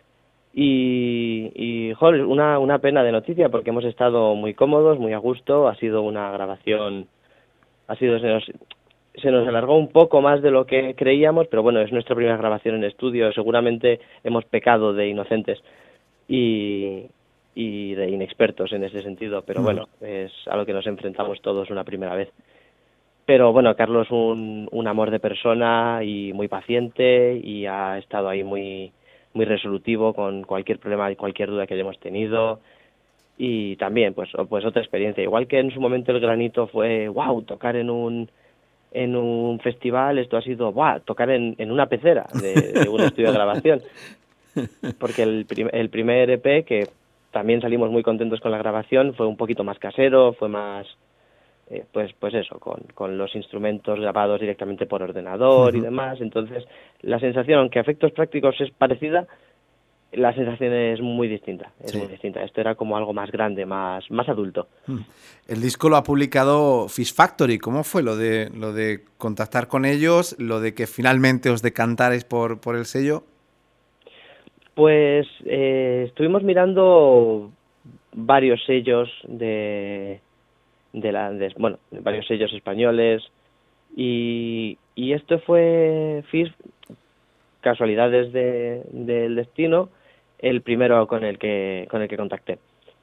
Y, y joder, una, una pena de noticia porque hemos estado muy cómodos, muy a gusto. Ha sido una grabación, ha sido se nos, se nos alargó un poco más de lo que creíamos, pero bueno, es nuestra primera grabación en estudio. Seguramente hemos pecado de inocentes y, y de inexpertos en ese sentido, pero Mm. bueno, es a lo que nos enfrentamos todos una primera vez. Pero bueno, Carlos un, un amor de persona y muy paciente y ha estado ahí muy muy resolutivo con cualquier problema y cualquier duda que hayamos tenido. Y también pues pues otra experiencia, igual que en su momento el Granito fue wow, tocar en un en un festival, esto ha sido wow, tocar en, en una pecera de, de un estudio de grabación. Porque el, prim- el primer E P, que también salimos muy contentos con la grabación, fue un poquito más casero, fue más eh, pues pues eso, con, con los instrumentos grabados directamente por ordenador uh-huh. y demás. Entonces, la sensación, aunque a efectos prácticos es parecida, la sensación es muy distinta, es sí. muy distinta. Esto era como algo más grande, más, más adulto. El disco lo ha publicado Fish Factory. ¿Cómo fue lo de lo de contactar con ellos, lo de que finalmente os decantarais por, por el sello? Pues eh, estuvimos mirando varios sellos de, de la, de, bueno, varios sellos españoles y, y esto fue Fish, casualidades de, del destino, el primero con el que con el que contacté.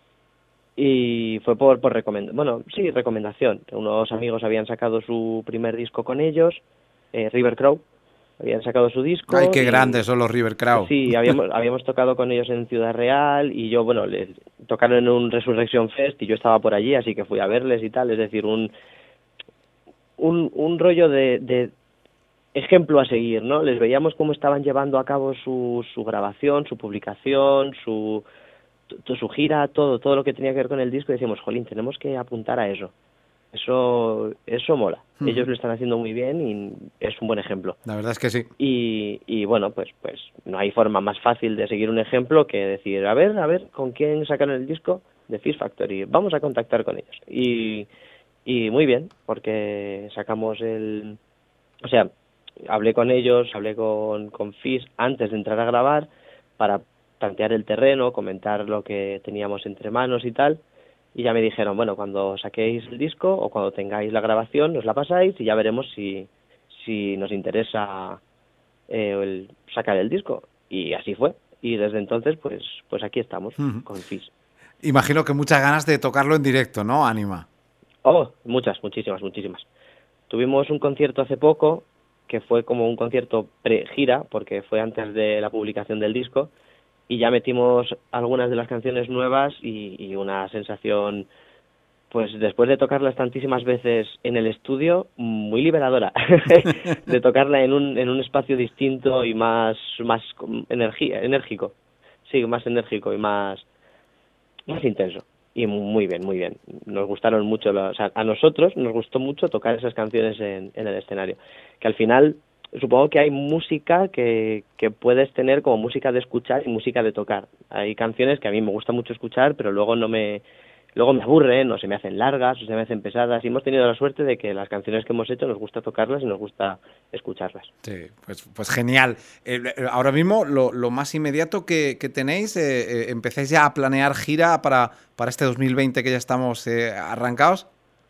Y fue por, por recomendación, bueno, sí, recomendación. Unos amigos habían sacado su primer disco con ellos, eh, River Crow, habían sacado su disco. ¡Ay, qué y, grandes son los River Crow! Sí, habíamos, habíamos tocado con ellos en Ciudad Real y yo, bueno, les tocaron en un Resurrection Fest y yo estaba por allí, así que fui a verles y tal, es decir, un un, un rollo de, de ejemplo a seguir, ¿no? Les veíamos cómo estaban llevando a cabo su, su grabación, su publicación, su, su gira, todo, todo lo que tenía que ver con el disco, y decíamos, jolín, tenemos que apuntar a eso. Eso, eso mola. Uh-huh. Ellos lo están haciendo muy bien y es un buen ejemplo. La verdad es que sí. Y, y bueno, pues, pues no hay forma más fácil de seguir un ejemplo que decir, a ver, a ver, ¿con quién sacaron el disco? De Fish Factory. Vamos a contactar con ellos. Y, y muy bien, porque sacamos el... O sea, hablé con ellos, hablé con, con Fish antes de entrar a grabar para tantear el terreno, comentar lo que teníamos entre manos y tal. Y ya me dijeron, bueno, cuando saquéis el disco o cuando tengáis la grabación, nos la pasáis y ya veremos si, si nos interesa eh, el sacar el disco. Y así fue. Y desde entonces, pues pues aquí estamos, uh-huh. con Fish. Imagino que muchas ganas de tocarlo en directo, ¿no, Anima? Oh, muchas, muchísimas, muchísimas. Tuvimos un concierto hace poco, que fue como un concierto pre-gira, porque fue antes de la publicación del disco, y ya metimos algunas de las canciones nuevas y, y una sensación, pues después de tocarlas tantísimas veces en el estudio, muy liberadora, de tocarla en un en un espacio distinto y más más energía, enérgico, sí, más enérgico y más más intenso. Y muy bien, muy bien. Nos gustaron mucho, o sea, a nosotros nos gustó mucho tocar esas canciones en, en el escenario, que al final supongo que hay música que, que puedes tener como música de escuchar y música de tocar. Hay canciones que a mí me gusta mucho escuchar, pero luego no me luego me aburren, o se me hacen largas, o se me hacen pesadas, y hemos tenido la suerte de que las canciones que hemos hecho nos gusta tocarlas y nos gusta escucharlas. Sí, pues, pues genial. Eh, ahora mismo, lo, lo más inmediato que, que tenéis, eh, eh, ¿empezáis ya a planear gira para, para este dos mil veinte que ya estamos eh, arrancados?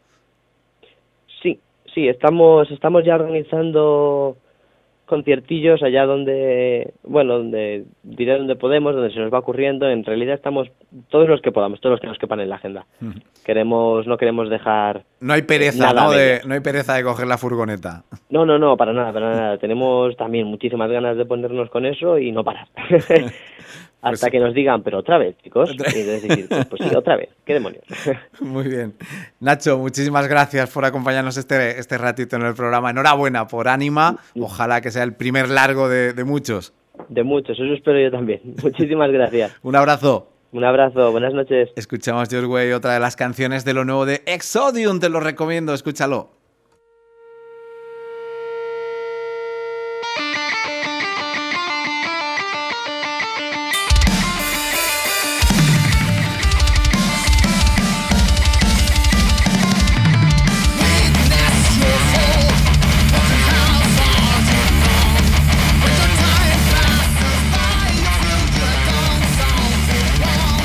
Sí, sí, estamos, estamos ya organizando conciertillos allá donde, bueno, donde diré donde podemos, donde se nos va ocurriendo. En realidad estamos todos los que podamos, todos los que nos quepan en la agenda. Uh-huh. Queremos, no queremos dejar no hay pereza, ¿no? De, no hay pereza de coger la furgoneta. No, no, no, para nada, para nada. Tenemos también muchísimas ganas de ponernos con eso y no parar. Hasta pues, que nos digan, pero otra vez, chicos. Y decir, pues sí, otra vez. ¿Qué demonios? Muy bien. Nacho, muchísimas gracias por acompañarnos este, este ratito en el programa. Enhorabuena por Anima. Ojalá que sea el primer largo de, de muchos. De muchos, eso espero yo también. Muchísimas gracias. Un abrazo. Un abrazo, buenas noches. Escuchamos Your Way, otra de las canciones de lo nuevo de Exodium. Te lo recomiendo, escúchalo.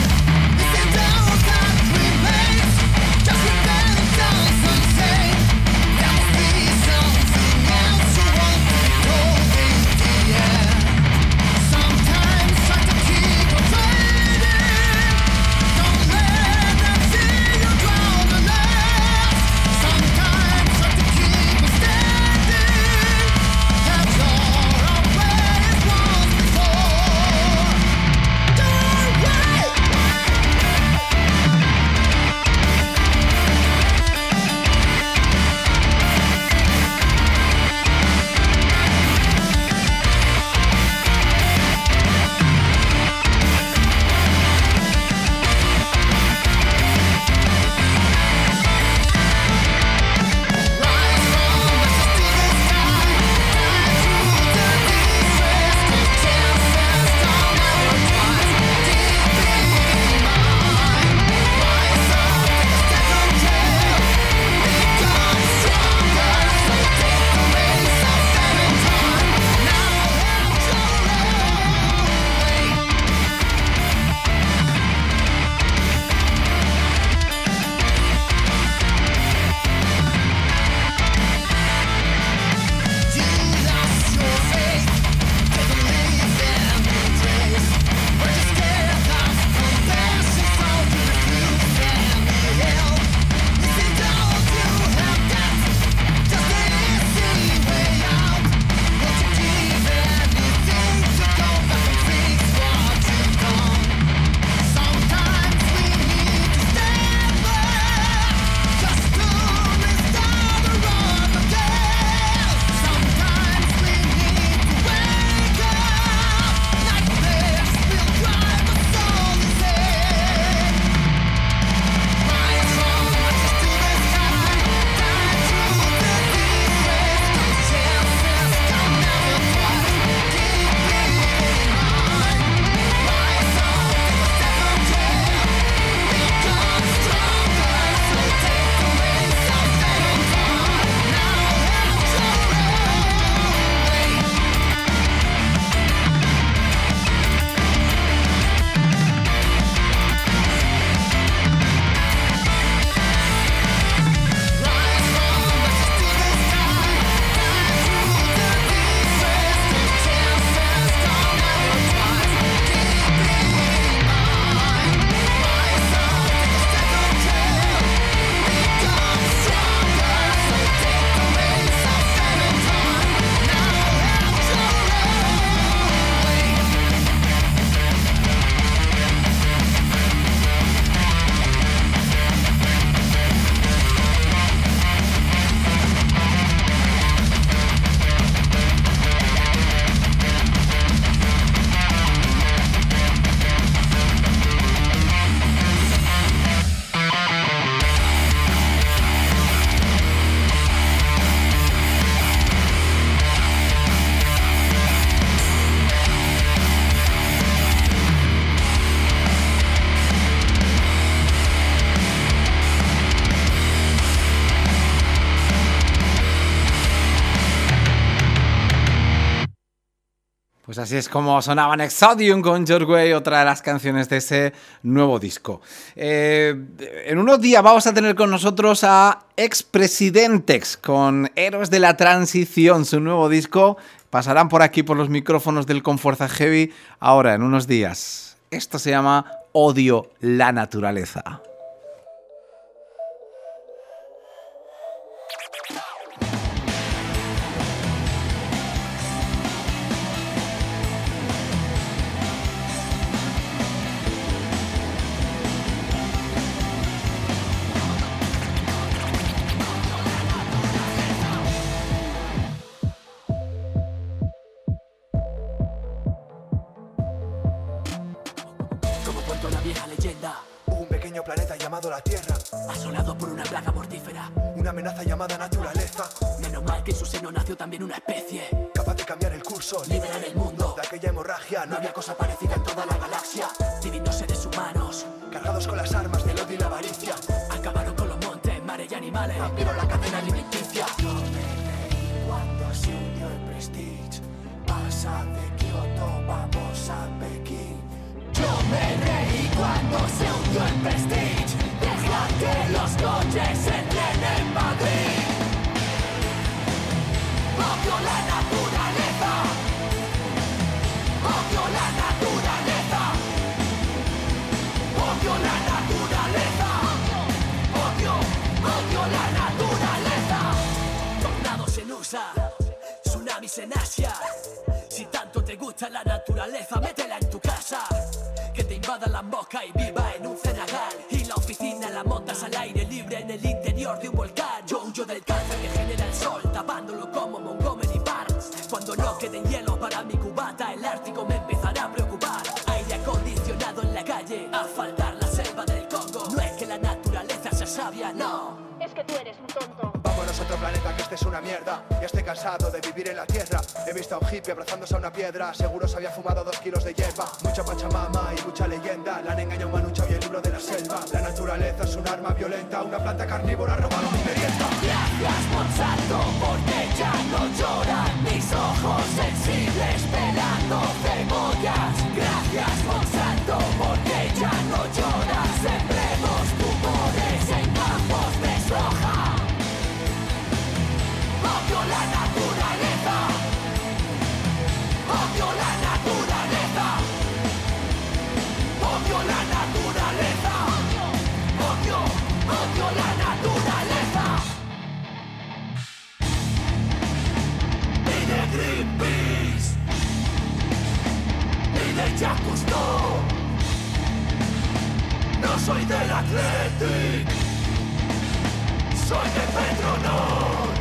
Just remember, don't say Pues así es como sonaban Exodium con Your Way, otra de las canciones de ese nuevo disco. Eh, en unos días vamos a tener con nosotros a Expresidentes con Héroes de la Transición, su nuevo disco. Pasarán por aquí por los micrófonos del Confuerza Heavy ahora, en unos días. Esto se llama Odio la Naturaleza. La Tierra, asolado por una plaga mortífera, una amenaza llamada naturaleza. Menos mal que en su seno nació también una especie capaz de cambiar el curso, liberar el mundo de aquella hemorragia. No había cosa parecida en toda la galaxia. Divinos seres humanos, cargados con las armas del odio y la avaricia, acabaron con los montes, mares y animales, rompieron la cadena alimenticia. Yo me reí cuando se hundió el Prestige. Pasa de Kioto, vamos a Pekín. Yo me reí cuando se hundió el Prestige. Deja que los coches entren en Madrid. Odio la naturaleza. Odio la naturaleza. Odio la naturaleza. Odio, odio la naturaleza. Tornados en U S A, tsunamis en Asia. Si tanto te gusta la naturaleza, métela en tu casa. Que te invada la mosca y viva en un cenagal. Y la oficina la montas al aire libre en el interior de un volcán. Yo huyo del cáncer que genera el sol, tapándolo como Montgomery Barnes. Cuando no queden hielo para mi cubata, el Ártico me empezará a preocupar. Aire acondicionado en la calle, a faltar la selva del Congo. No es que la naturaleza sea sabia, no. Es que tú eres un tonto. Vámonos a otro planeta, que este es una mierda. Ya estoy cansado de vivir en la tierra. He visto a un hippie abrazándose a una piedra. Seguro se había fumado dos kilos de hierba. Mucha pachamama y mucha leyenda. La han engañado Manucha y el libro de la selva. La naturaleza es un arma violenta. Una planta carnívora robaron mi merienda. Gracias Monsanto, porque ya no lloran mis ojos sensibles pelando cebollas. Gracias Monsanto, porque ya no lloras. Sembremos tumores en campos de soja. Odio la naturaleza. Odio la naturaleza. Odio la naturaleza. Odio, odio la naturaleza. Y de Greenpeace. Y de Jacques Cousteau. No soy del Athletic. Soy de Petronor.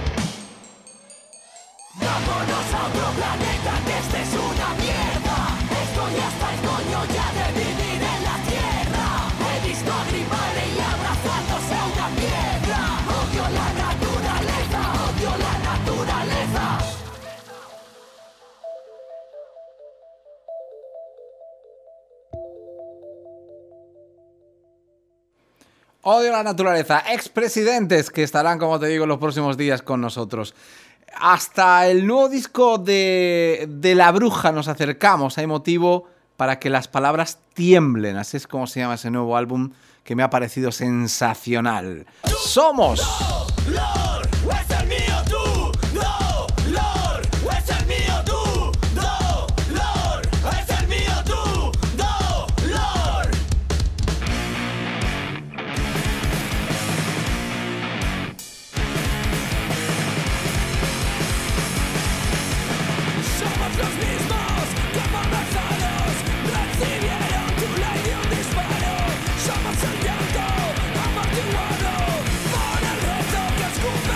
Vámonos a otro planeta, que este es una mierda. Estoy hasta el coño ya de vivir en la tierra. He visto a Grimaldi abrazándose a una piedra. Odio la naturaleza, odio la naturaleza. Odio la naturaleza. Expresidentes que estarán, como te digo, los próximos días con nosotros. Hasta el nuevo disco de, de La Bruja nos acercamos. Hay motivo para que las palabras tiemblen. Así es como se llama ese nuevo álbum, que me ha parecido sensacional. ¡Somos! Dolor, es el mío tú. Dolor, es el mío tú. Dolor, es el mío tú. Dolor. Somos los mismos que amenazados recibieron tu ley de un disparo. Somos el llanto amortiguado por el reto que escupe.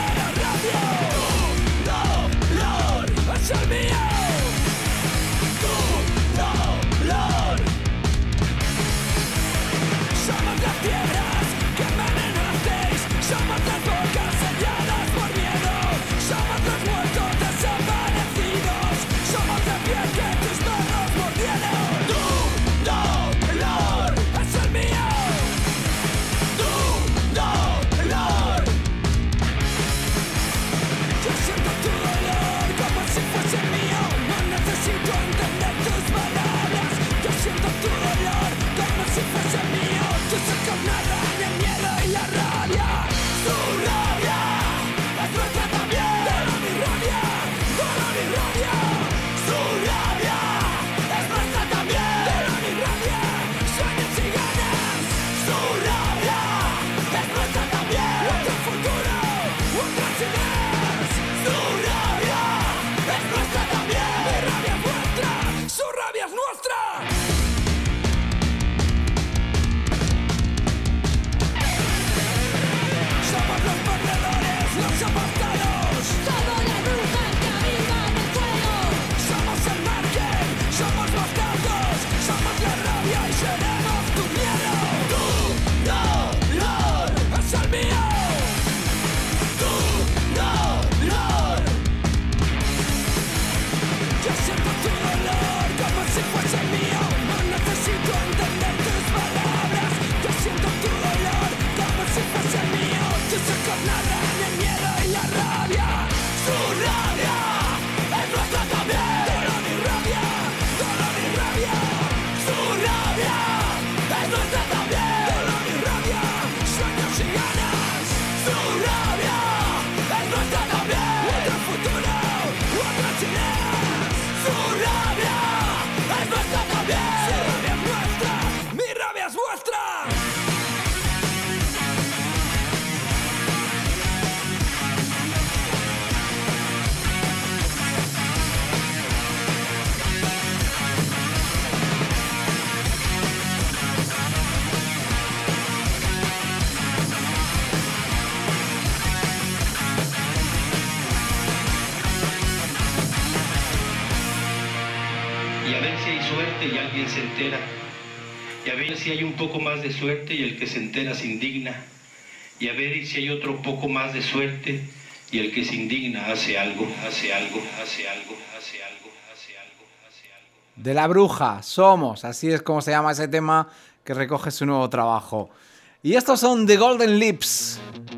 suerte y alguien se entera. Y a ver si hay un poco más de suerte y el que se entera se indigna. Y a ver si hay otro poco más de suerte y el que se indigna hace algo, hace algo, hace algo, hace algo, hace algo, hace algo. De la Bruja, Somos, así es como se llama ese tema que recoge su nuevo trabajo. Y estos son The Golden Lips.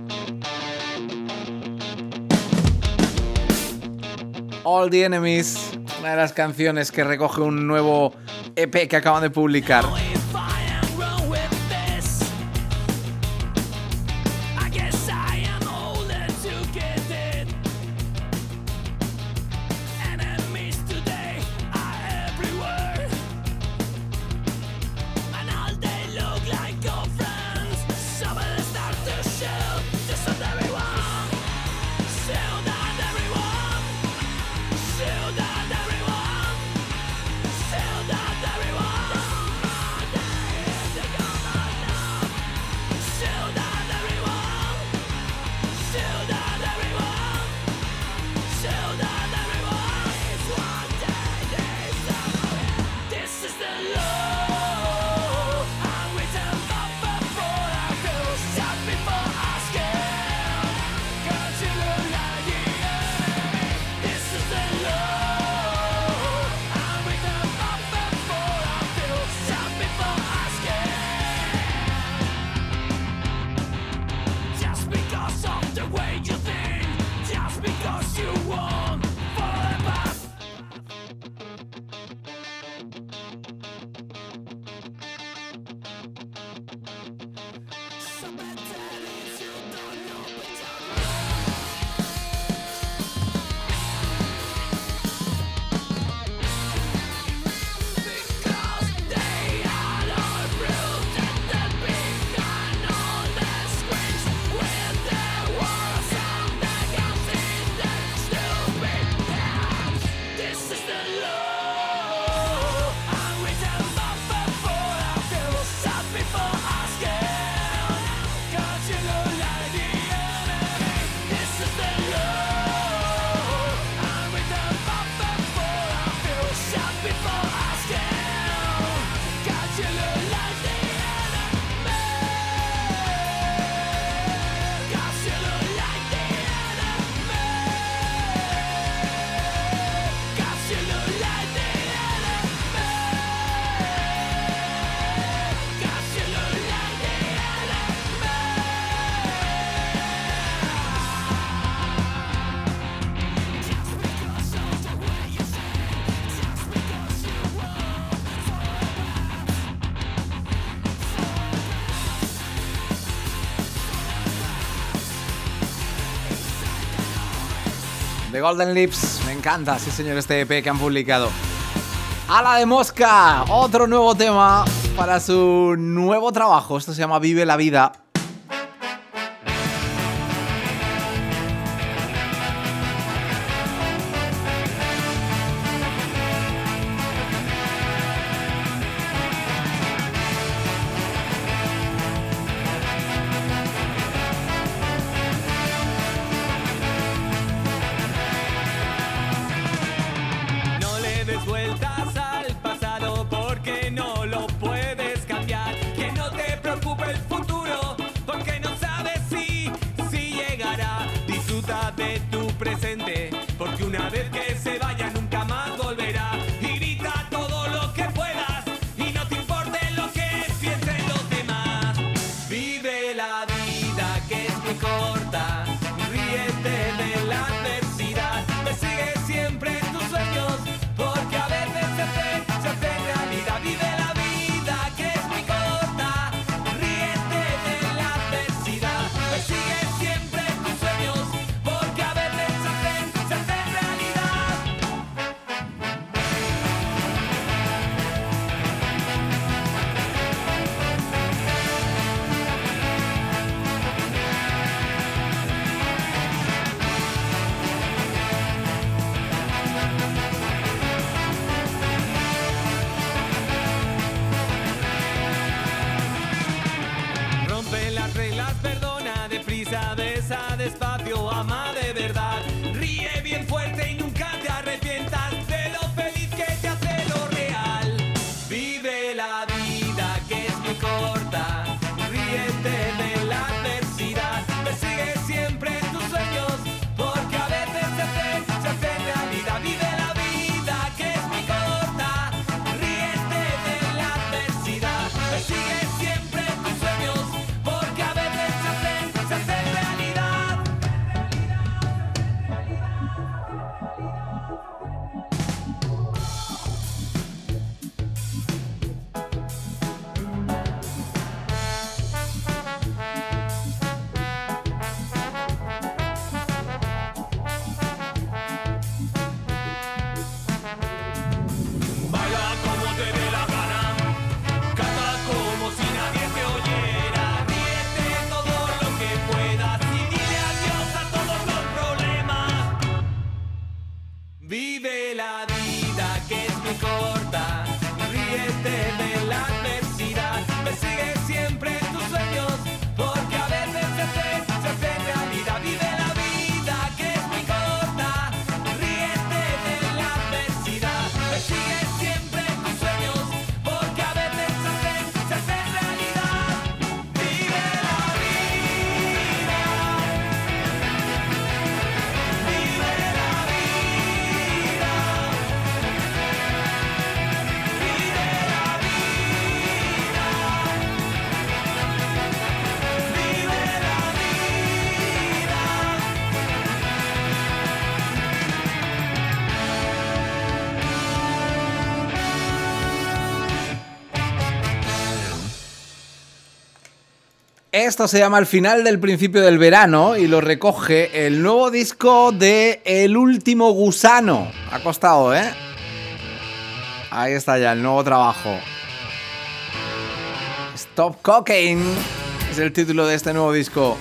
All the Enemies, una de las canciones que recoge un nuevo E P que acaban de publicar. The Golden Lips, me encanta, sí señor, este E P que han publicado. Ala de Mosca, otro nuevo tema para su nuevo trabajo. Esto se llama Vive la Vida. Pasado porque no lo puedes cambiar. Que no te preocupe el futuro. la vida que es muy corta, ríete de la adversidad, persigue siempre tus sueños, porque a veces se hacen, se hacen realidad. Vive la vida que es muy corta, ríete de la adversidad, persigue siempre tus sueños, porque a veces se hacen, se hacen realidad. Baila como te dé la gana, canta como si nadie te oyera, ríete todo lo que puedas y dile adiós a todos los problemas. Vive la vida que es muy corta, ríete de la adversidad, persigue siempre tus sueños, porque a veces se hacen, se hacen realidad. Vive la vida que es muy corta, ríete de la adversidad, persigue siempre tus sueños, porque a veces se hacen, se hacen realidad. Vive la vida, vive la vida, vive la vida, vive la Esto se llama El final del principio del verano y lo recoge el nuevo disco de El último gusano. Ha costado, ¿eh? Ahí está ya el nuevo trabajo. Stop Cocaine es el título de este nuevo disco.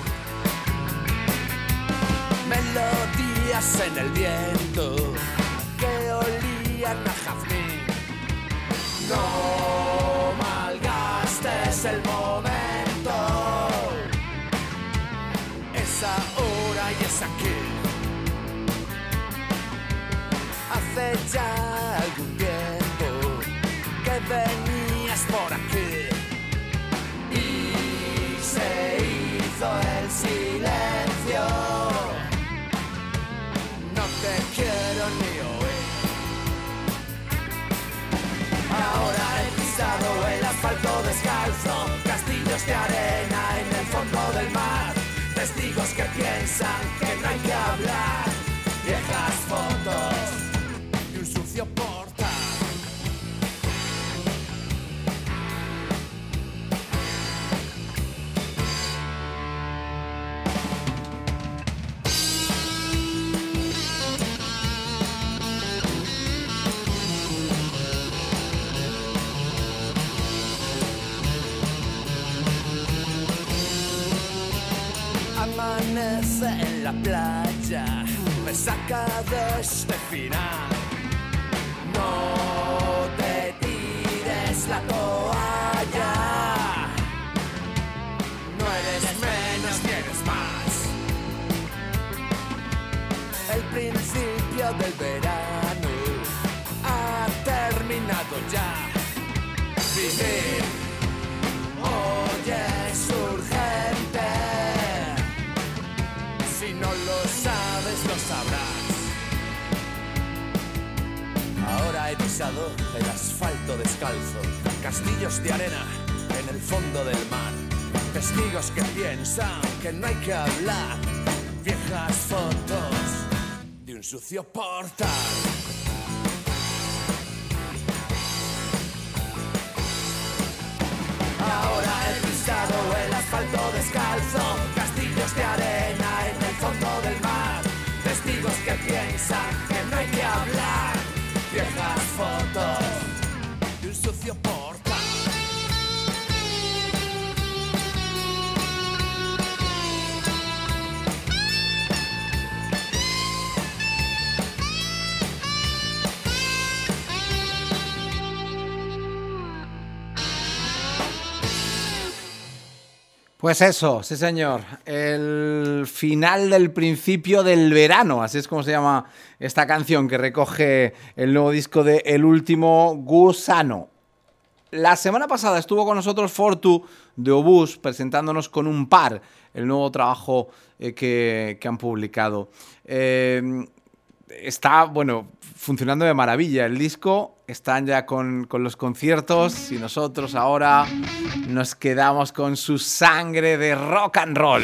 melodías en el viento que olían a jazmín. No malgastes el momento, es ahora y es aquí. Hace ya algún tiempo que venías por aquí y se hizo el silencio. No te quiero ni oír. Ahora he pisado el asfalto descalzo, castillos de arena en el fondo del mar, testigos que piensan que no hay que hablar, viejas fotos y un sucio portal. Amanece en la playa, me saca de este final. No te tires la toalla, no eres menos ni eres más. El principio del verano ha terminado ya. Vivir hoy es urgente. Si no lo sabes, lo sabrás. Ahora he pisado el asfalto descalzo, castillos de arena en el fondo del mar, testigos que piensan que no hay que hablar, viejas fotos de un sucio portal. Ahora he pisado el asfalto descalzo, castillos de arena en el fondo del mar, testigos que piensan que no hay que hablar, viejas fotos de un sucio portal. Pues eso, sí señor, el final del principio del verano, así es como se llama esta canción que recoge el nuevo disco de El último gusano. La semana pasada estuvo con nosotros Fortu de Obús presentándonos Con un par, el nuevo trabajo eh, que, que han publicado. Eh, está, bueno, funcionando de maravilla el disco, están ya con, con los conciertos y nosotros ahora nos quedamos con su sangre de rock and roll.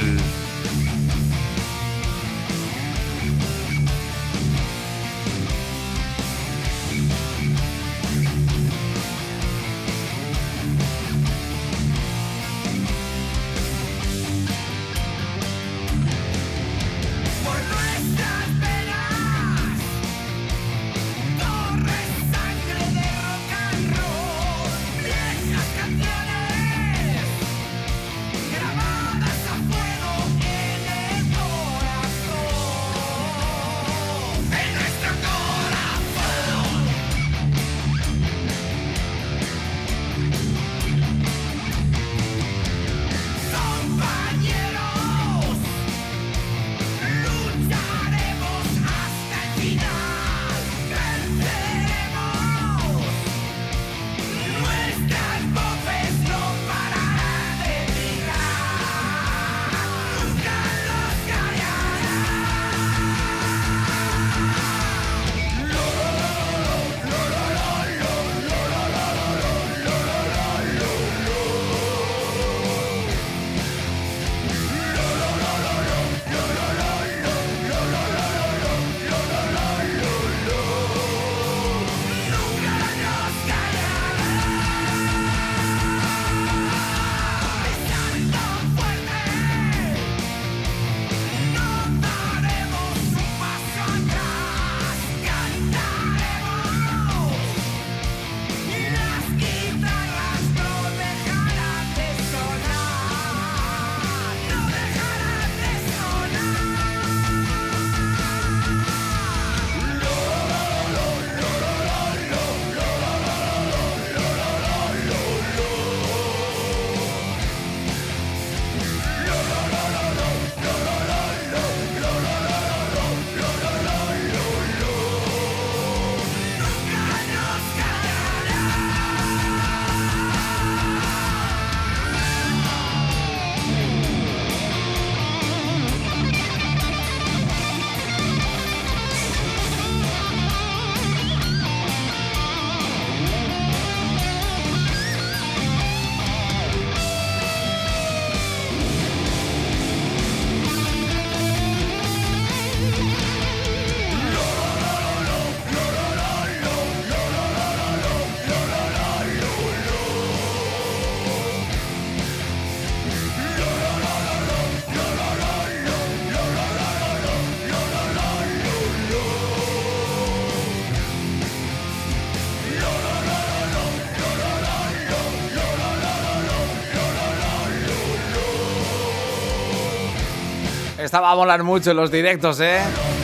Esta va a molar mucho en los directos, ¿eh?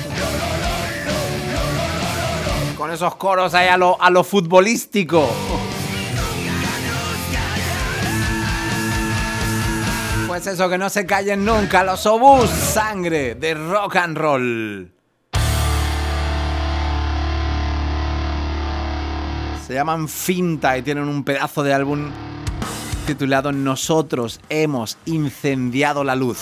Con esos coros ahí a lo, a lo futbolístico. Pues eso, que no se callen nunca. Los Obús, sangre de rock and roll. Se llaman Finta y tienen un pedazo de álbum titulado Nosotros hemos incendiado la luz.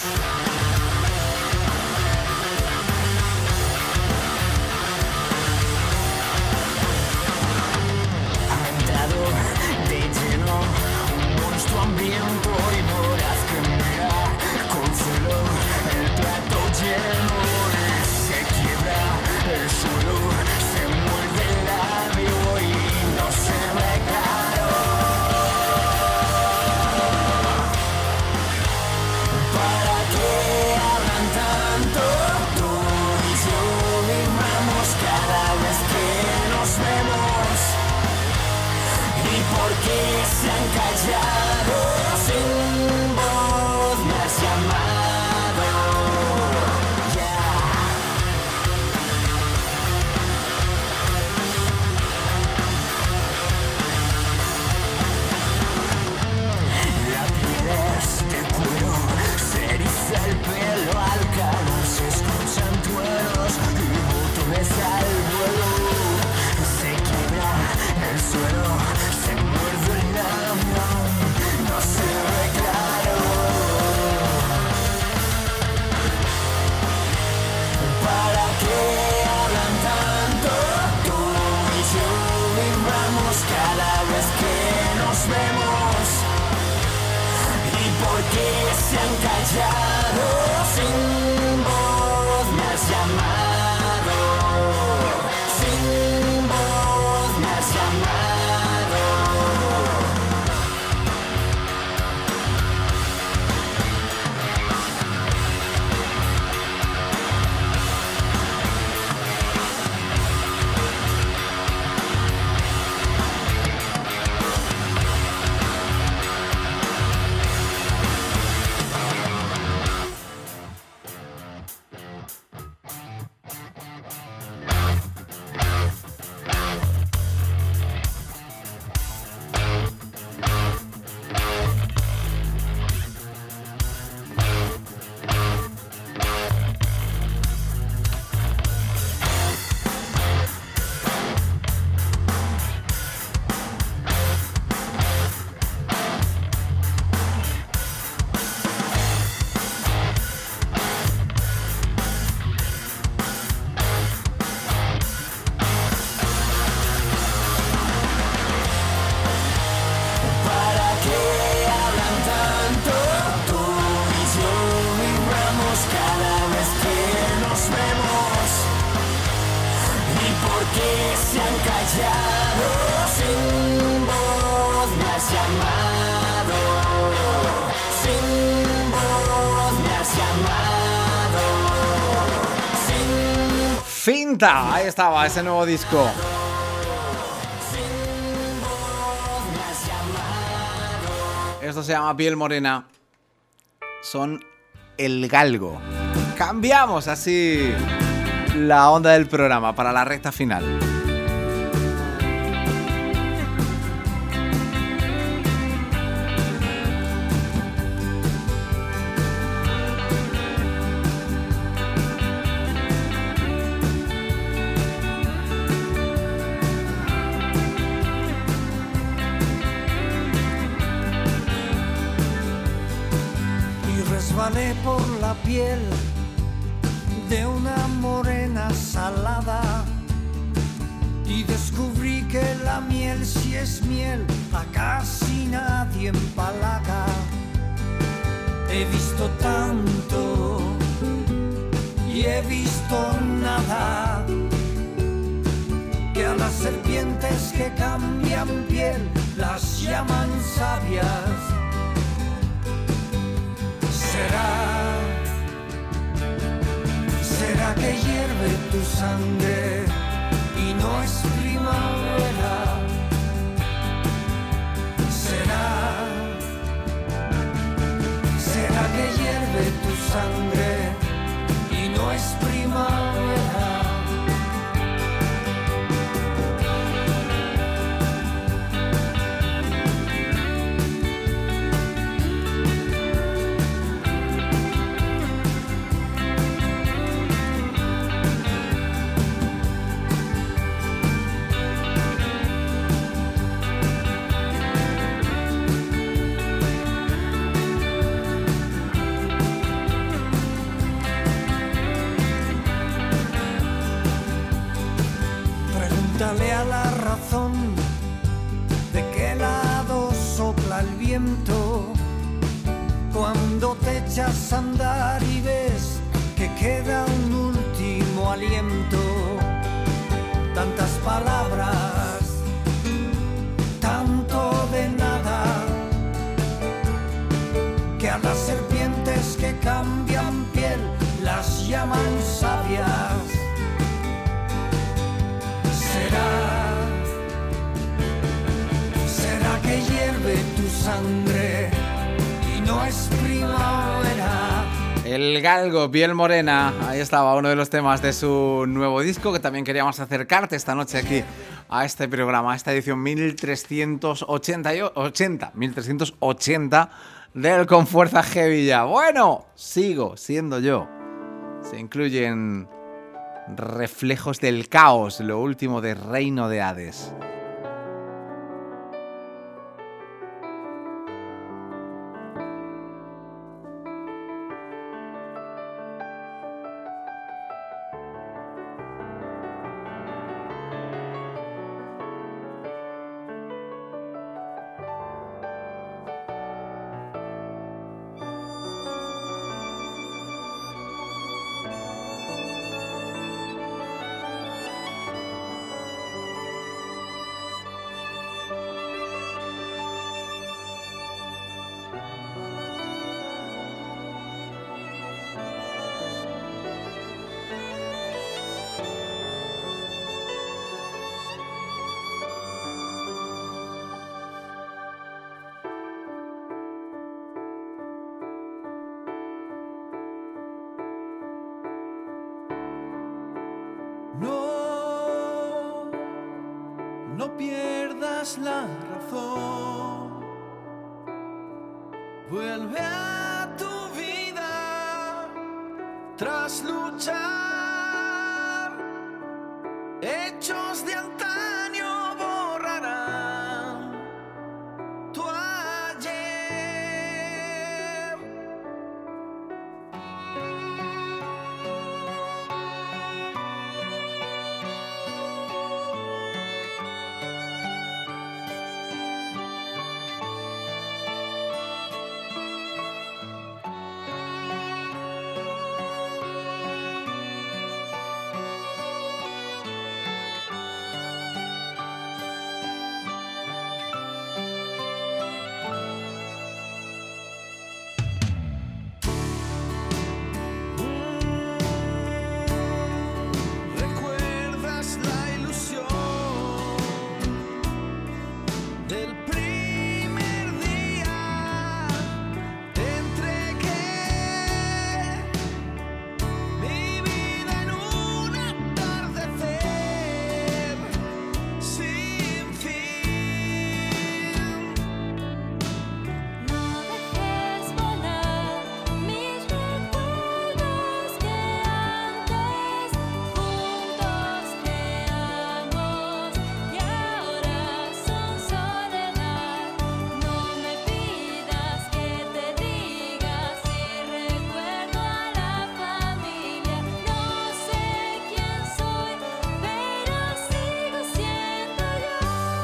Se han callado sin se han callado, sin voz me has llamado, sin voz me has llamado. Finta, ahí estaba ese nuevo disco. Esto se llama Piel Morena. Son El Galgo. Cambiamos así la onda del programa para la recta final. Resbalé por la piel de una morena salada y descubrí que la miel, si es miel, a casi nadie empalaga. He visto tanto y he visto nada, que a las serpientes que cambian piel las llaman sabias. Será, será que hierve tu sangre y no es primavera. Será, será que hierve tu sangre y no es primavera. Pregúntale a la razón de qué lado sopla el viento cuando te echas a andar y ves que queda un último aliento. Tantas palabras, tanto de nada, que a las serpientes que cambian piel las llaman sabias. Será, será que hierve tu sangre y no es primavera. El Galgo, Piel Morena, ahí estaba uno de los temas de su nuevo disco que también queríamos acercarte esta noche aquí a este programa, a esta edición mil trescientos ochenta del Con Fuerza Heavy ya. Bueno, sigo siendo yo. Se incluyen Reflejos del Caos, lo último de Reino de Hades. No pierdas la razón. Vuelve a tu vida tras luchar. Hechos de antaño borrarán tu ayer. ¿Recuerdas la ilusión del primer día? Te entregué mi vida en un atardecer sin fin. No dejes volar mis recuerdos que antes juntos creamos y ahora son soledad. No me pidas que te diga si recuerdo a la familia. No sé quién soy, pero sigo siendo yo.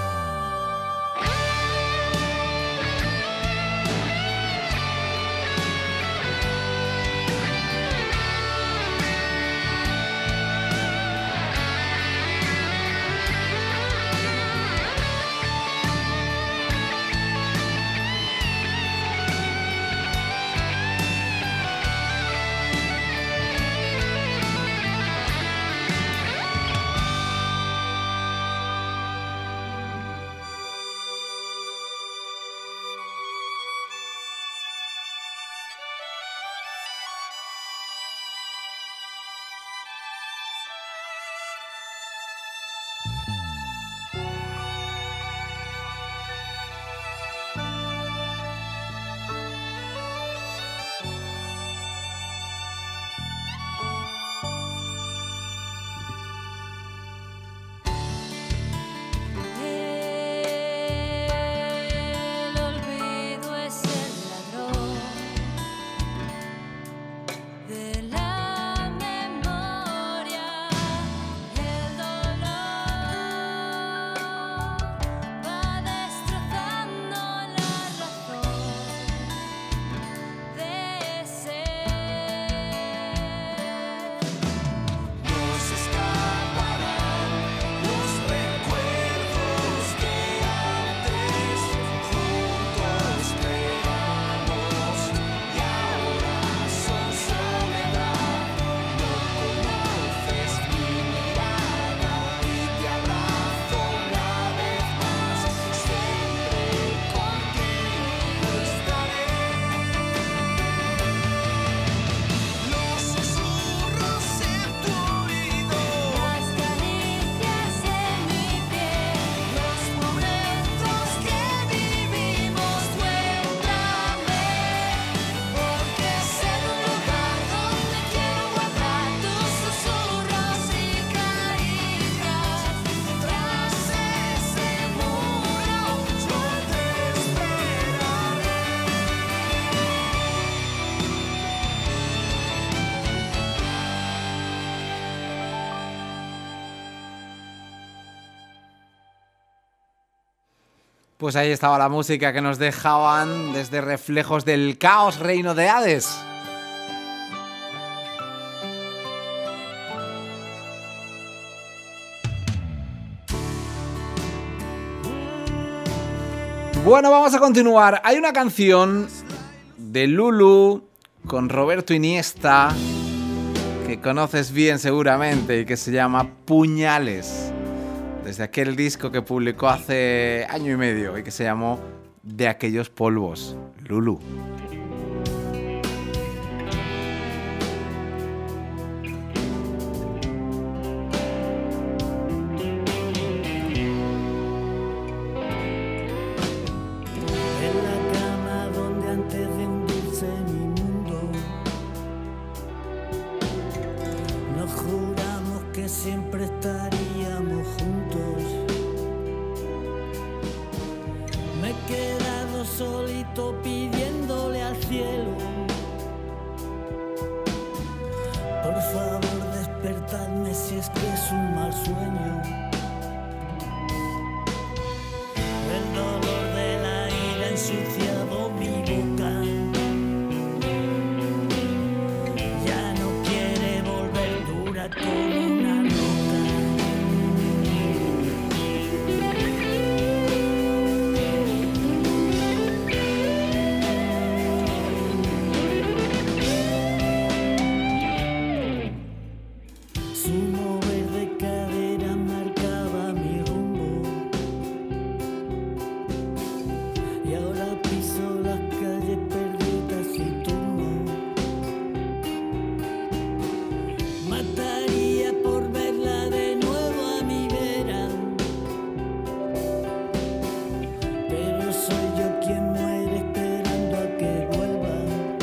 El olvido es el ladrón de la memoria. El dolor va destrozando la razón de ser. Nos escaparán los recuerdos que antes juntos creamos y ahora son soledad. No conoces mi mirada y te abrazo una vez más. Siempre contigo estaré. Los susurros en tu oído, Las caricias en mi piel, los momentos que vivimos, cuéntame, porque sé de un lugar donde quiero guardar tus susurros y caricias. Tras ese muro yo te esperaré. Pues ahí estaba la música que nos dejaban desde Reflejos del Caos, Reino de Hades. Bueno, vamos a continuar. Hay una canción de Lulu con Roberto Iniesta que conoces bien seguramente y que se llama Puñales, desde aquel disco que publicó hace año y medio y que se llamó De aquellos polvos. Lulu. cielo. Por favor, despertadme si es que es un mal sueño. El dolor de la ira ha ensuciado mi boca. Ya no quiere volver dura como una roca. Su mover de cadera marcaba mi rumbo. Y ahora piso las calles perdidas y turno. Mataría por verla de nuevo a mi vera. Pero soy yo quien muere esperando a que vuelva.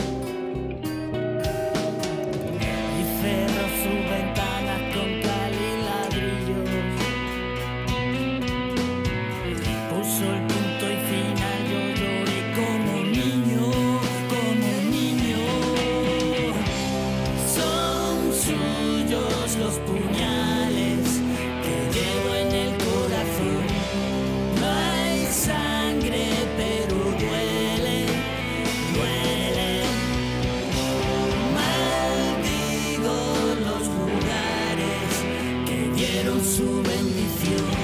Y cerró sus ventanas con cal y ladrillos. Puso el punto y final, yo lloré como un niño, como un niño. Son suyos los puñales que llevo en el corazón. No hay sangre, pero duele, duele. Maldigo los lugares que dieron su bendición.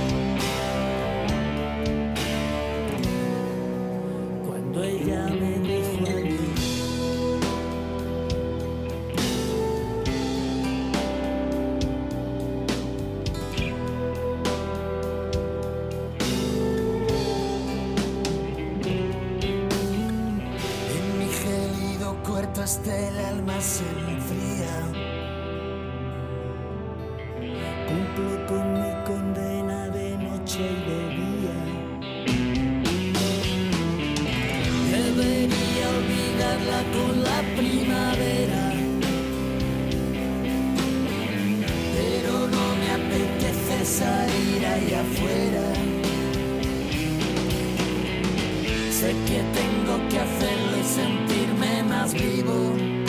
Cuando ella me dijo adiós. En mi gélido cuarto hasta el alma se enfría. Cumplo con mi condena de noche y de día. Debería olvidarla con la primavera, pero no me apetece salir ahí afuera. Sé que tengo que hacerlo y sentirme más vivo.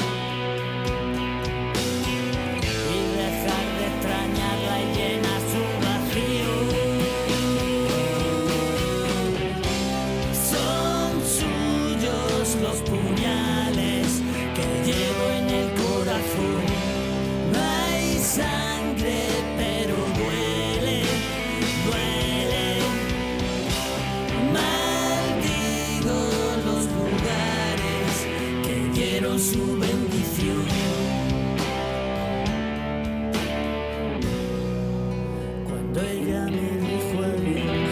Y dejar de extrañarla y llenar su vacío. Son suyos los puñales que llevo en el corazón. No hay sangre, pero duele, duele. Maldigo los lugares que dieron su bendición. Cuando ella me dijo adiós.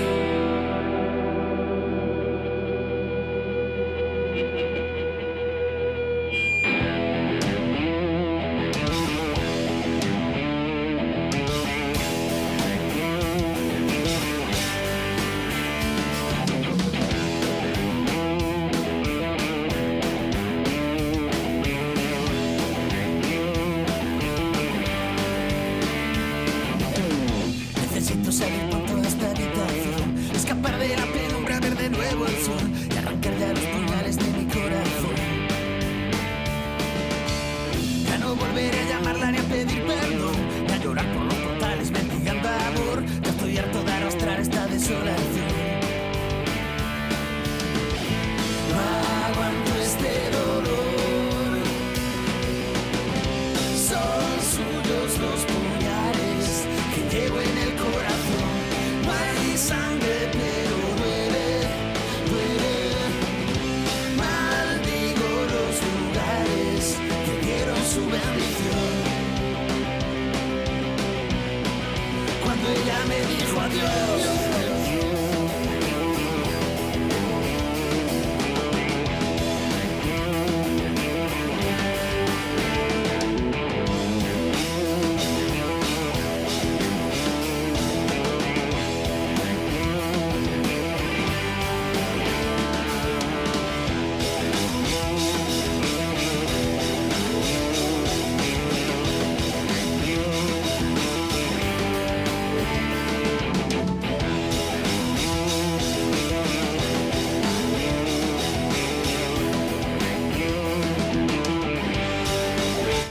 Necesito salir por toda esta habitación, escapar de la penumbra, ver de nuevo el sol y arrancar ya los puñales de mi corazón.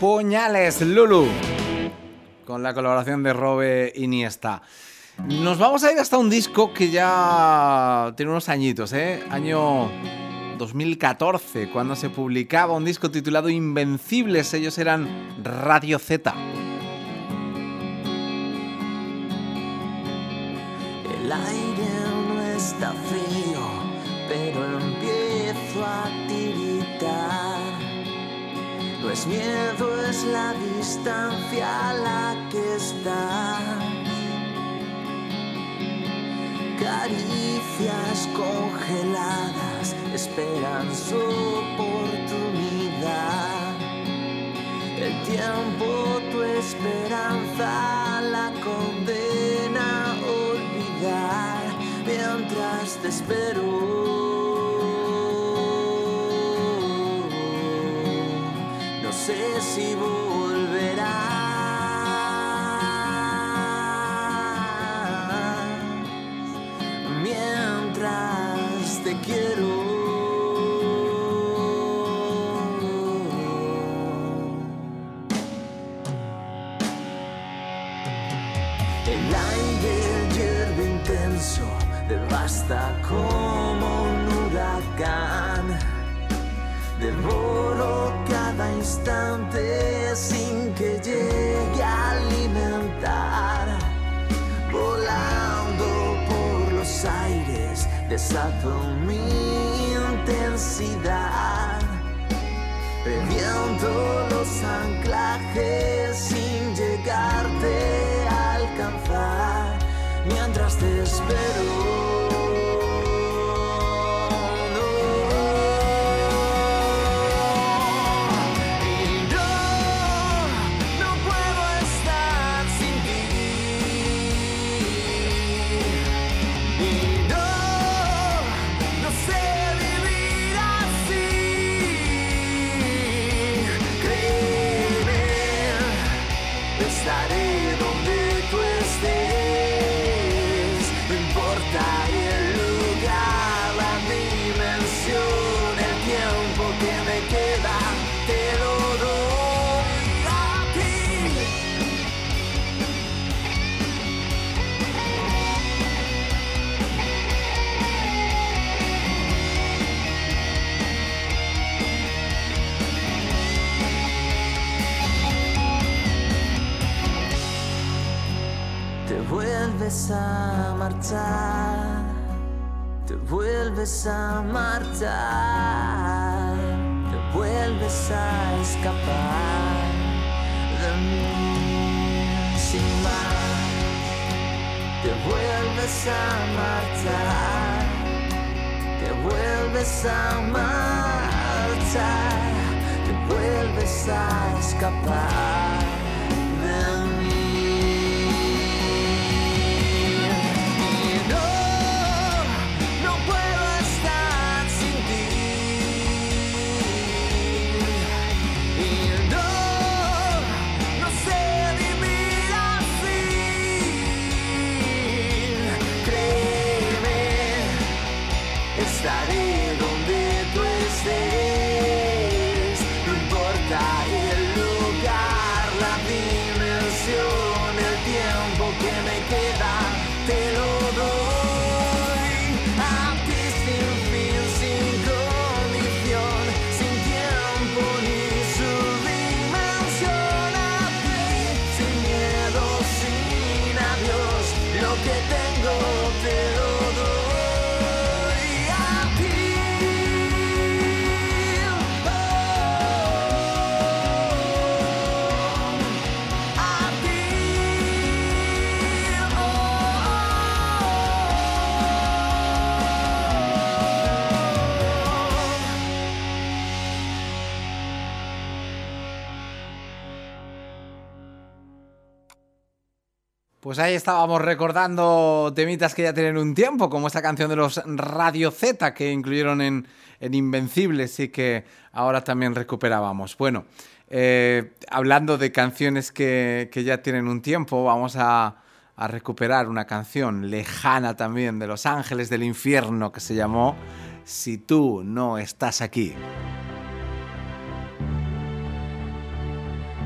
Puñales, Lulu, con la colaboración de Robe Iniesta. Nos vamos a ir hasta un disco que ya tiene unos añitos, ¿eh? Año dos mil catorce, cuando se publicaba un disco titulado Invencibles. Ellos eran Radio Z. El aire no está frío, pero empiezo a tiritar. No es miedo, es la distancia a la que estás. Caricias congeladas esperan su oportunidad. El tiempo, tu esperanza, la condena a olvidar mientras te espero. No sé si volverás. Mientras te quiero. El aire hierve intenso, devasta como un huracán. Devoro cada instante sin que llegue a alimentar. Volando por los aires, desato mi intensidad. Reviento los anclajes sin llegarte a alcanzar. Mientras te espero. Vuelves a marchar, te vuelves a marchar, te vuelves a escapar de mí sin más. Te vuelves a marchar, te vuelves a marchar, te vuelves a escapar de mí. Estaré donde tú estés, no importa el lugar, la dimensión, el tiempo que me queda, te lo doy a ti sin fin, sin condición, sin tiempo ni su dimensión, a ti sin miedo, sin adiós, lo que tengo te lo doy. Pues ahí estábamos recordando temitas que ya tienen un tiempo, como esta canción de los Radio Z que incluyeron en, en Invencibles y que ahora también recuperábamos. Bueno, eh, hablando de canciones que, que ya tienen un tiempo, vamos a, a recuperar una canción lejana también de Los Ángeles del Infierno que se llamó Si tú no estás aquí.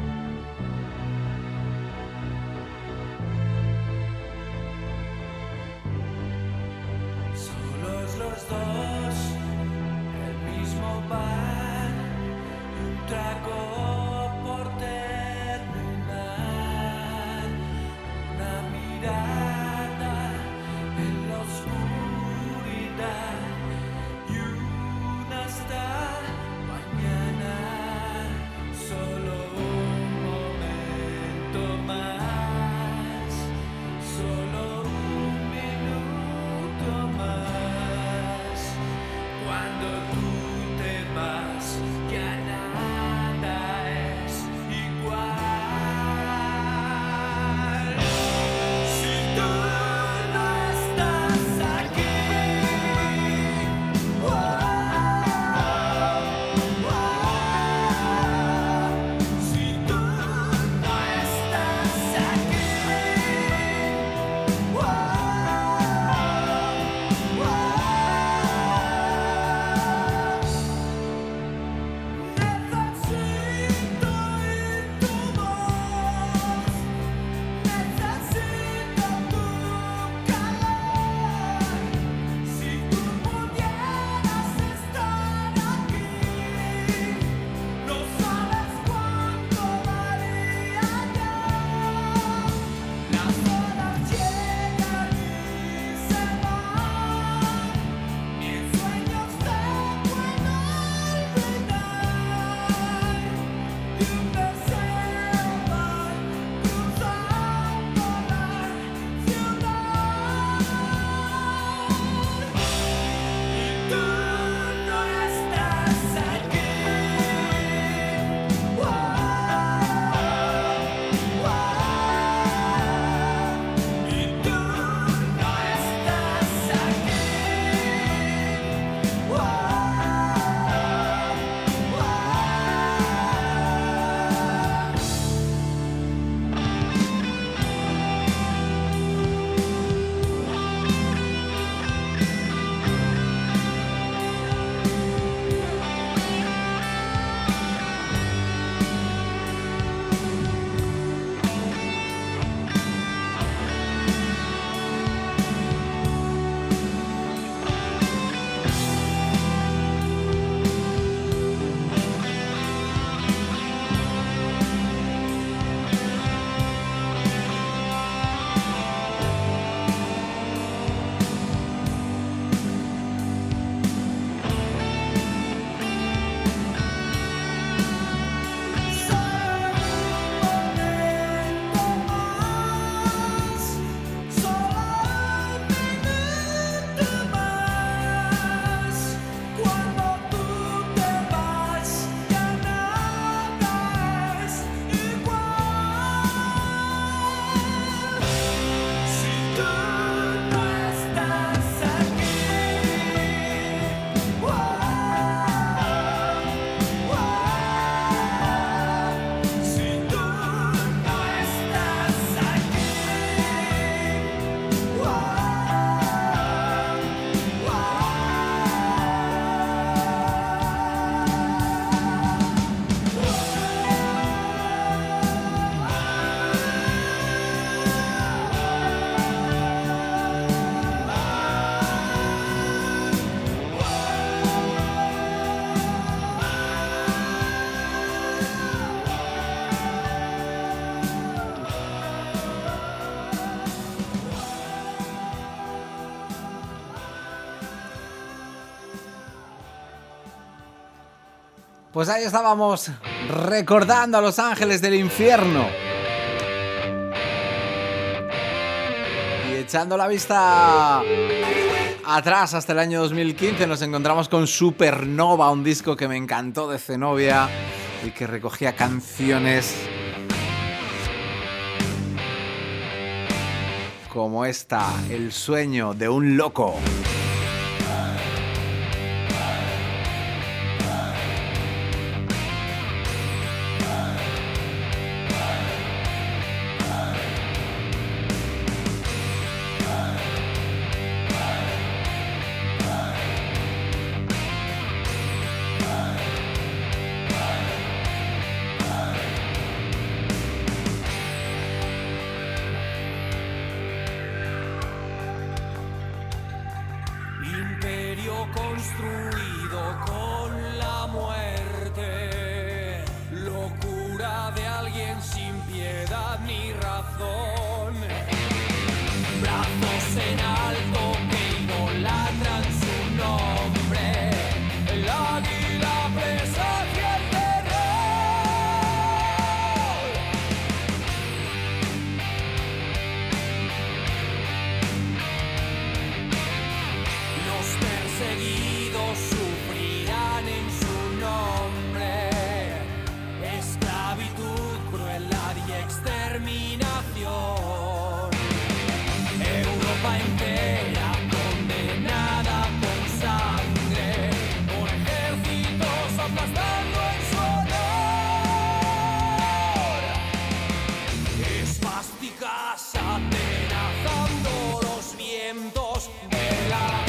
Pues ahí estábamos recordando a Los Ángeles del Infierno. Y echando la vista atrás hasta el año dos mil quince nos encontramos con Supernova, un disco que me encantó de Zenobia y que recogía canciones como esta, El sueño de un loco. Imperio construido con la muerte, locura de alguien sin piedad ni razón, brazos en alto que idolatran su nombre, el águila presagia el perseguidos sufrirán en su nombre, esclavitud, crueldad y exterminación. Europa entera condenada con sangre, por ejércitos aplastando en su honor. Esvásticas amenazando los vientos de la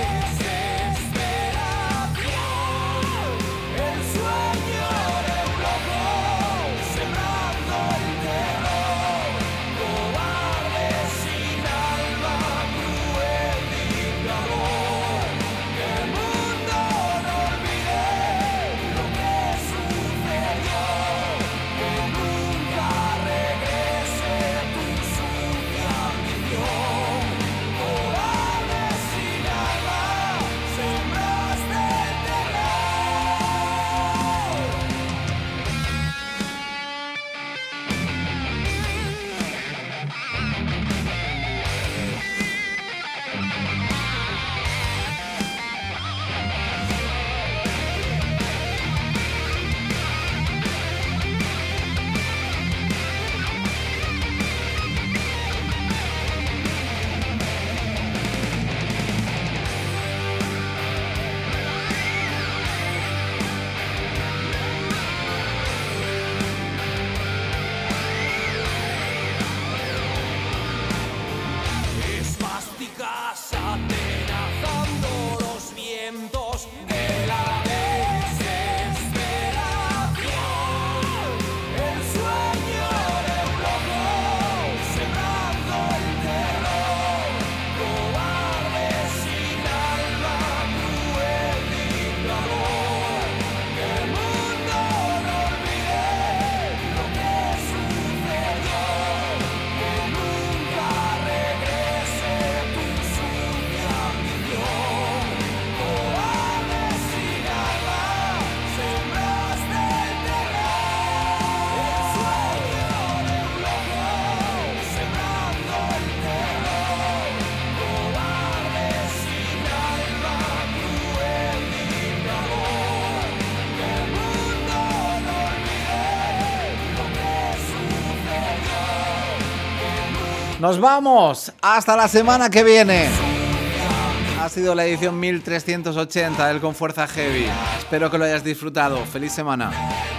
amenazando los vientos de la desesperación. El sueño de un loco sembrando el terror, cobarde sin alma, cruel dictador. Que el mundo no olvide lo que sucedió, que nunca regrese tu sucia ambición. Cobarde sin alma, sembraste el terror. El sueño de un loco sembrando el terror. Cobarde sin alma, cruel dictador. Que el mundo no olvide lo que sucedió, que Nos vamos hasta la semana que viene. Ha sido la edición mil trescientos ochenta del Con Fuerza Heavy. Espero que lo hayas disfrutado. Feliz semana.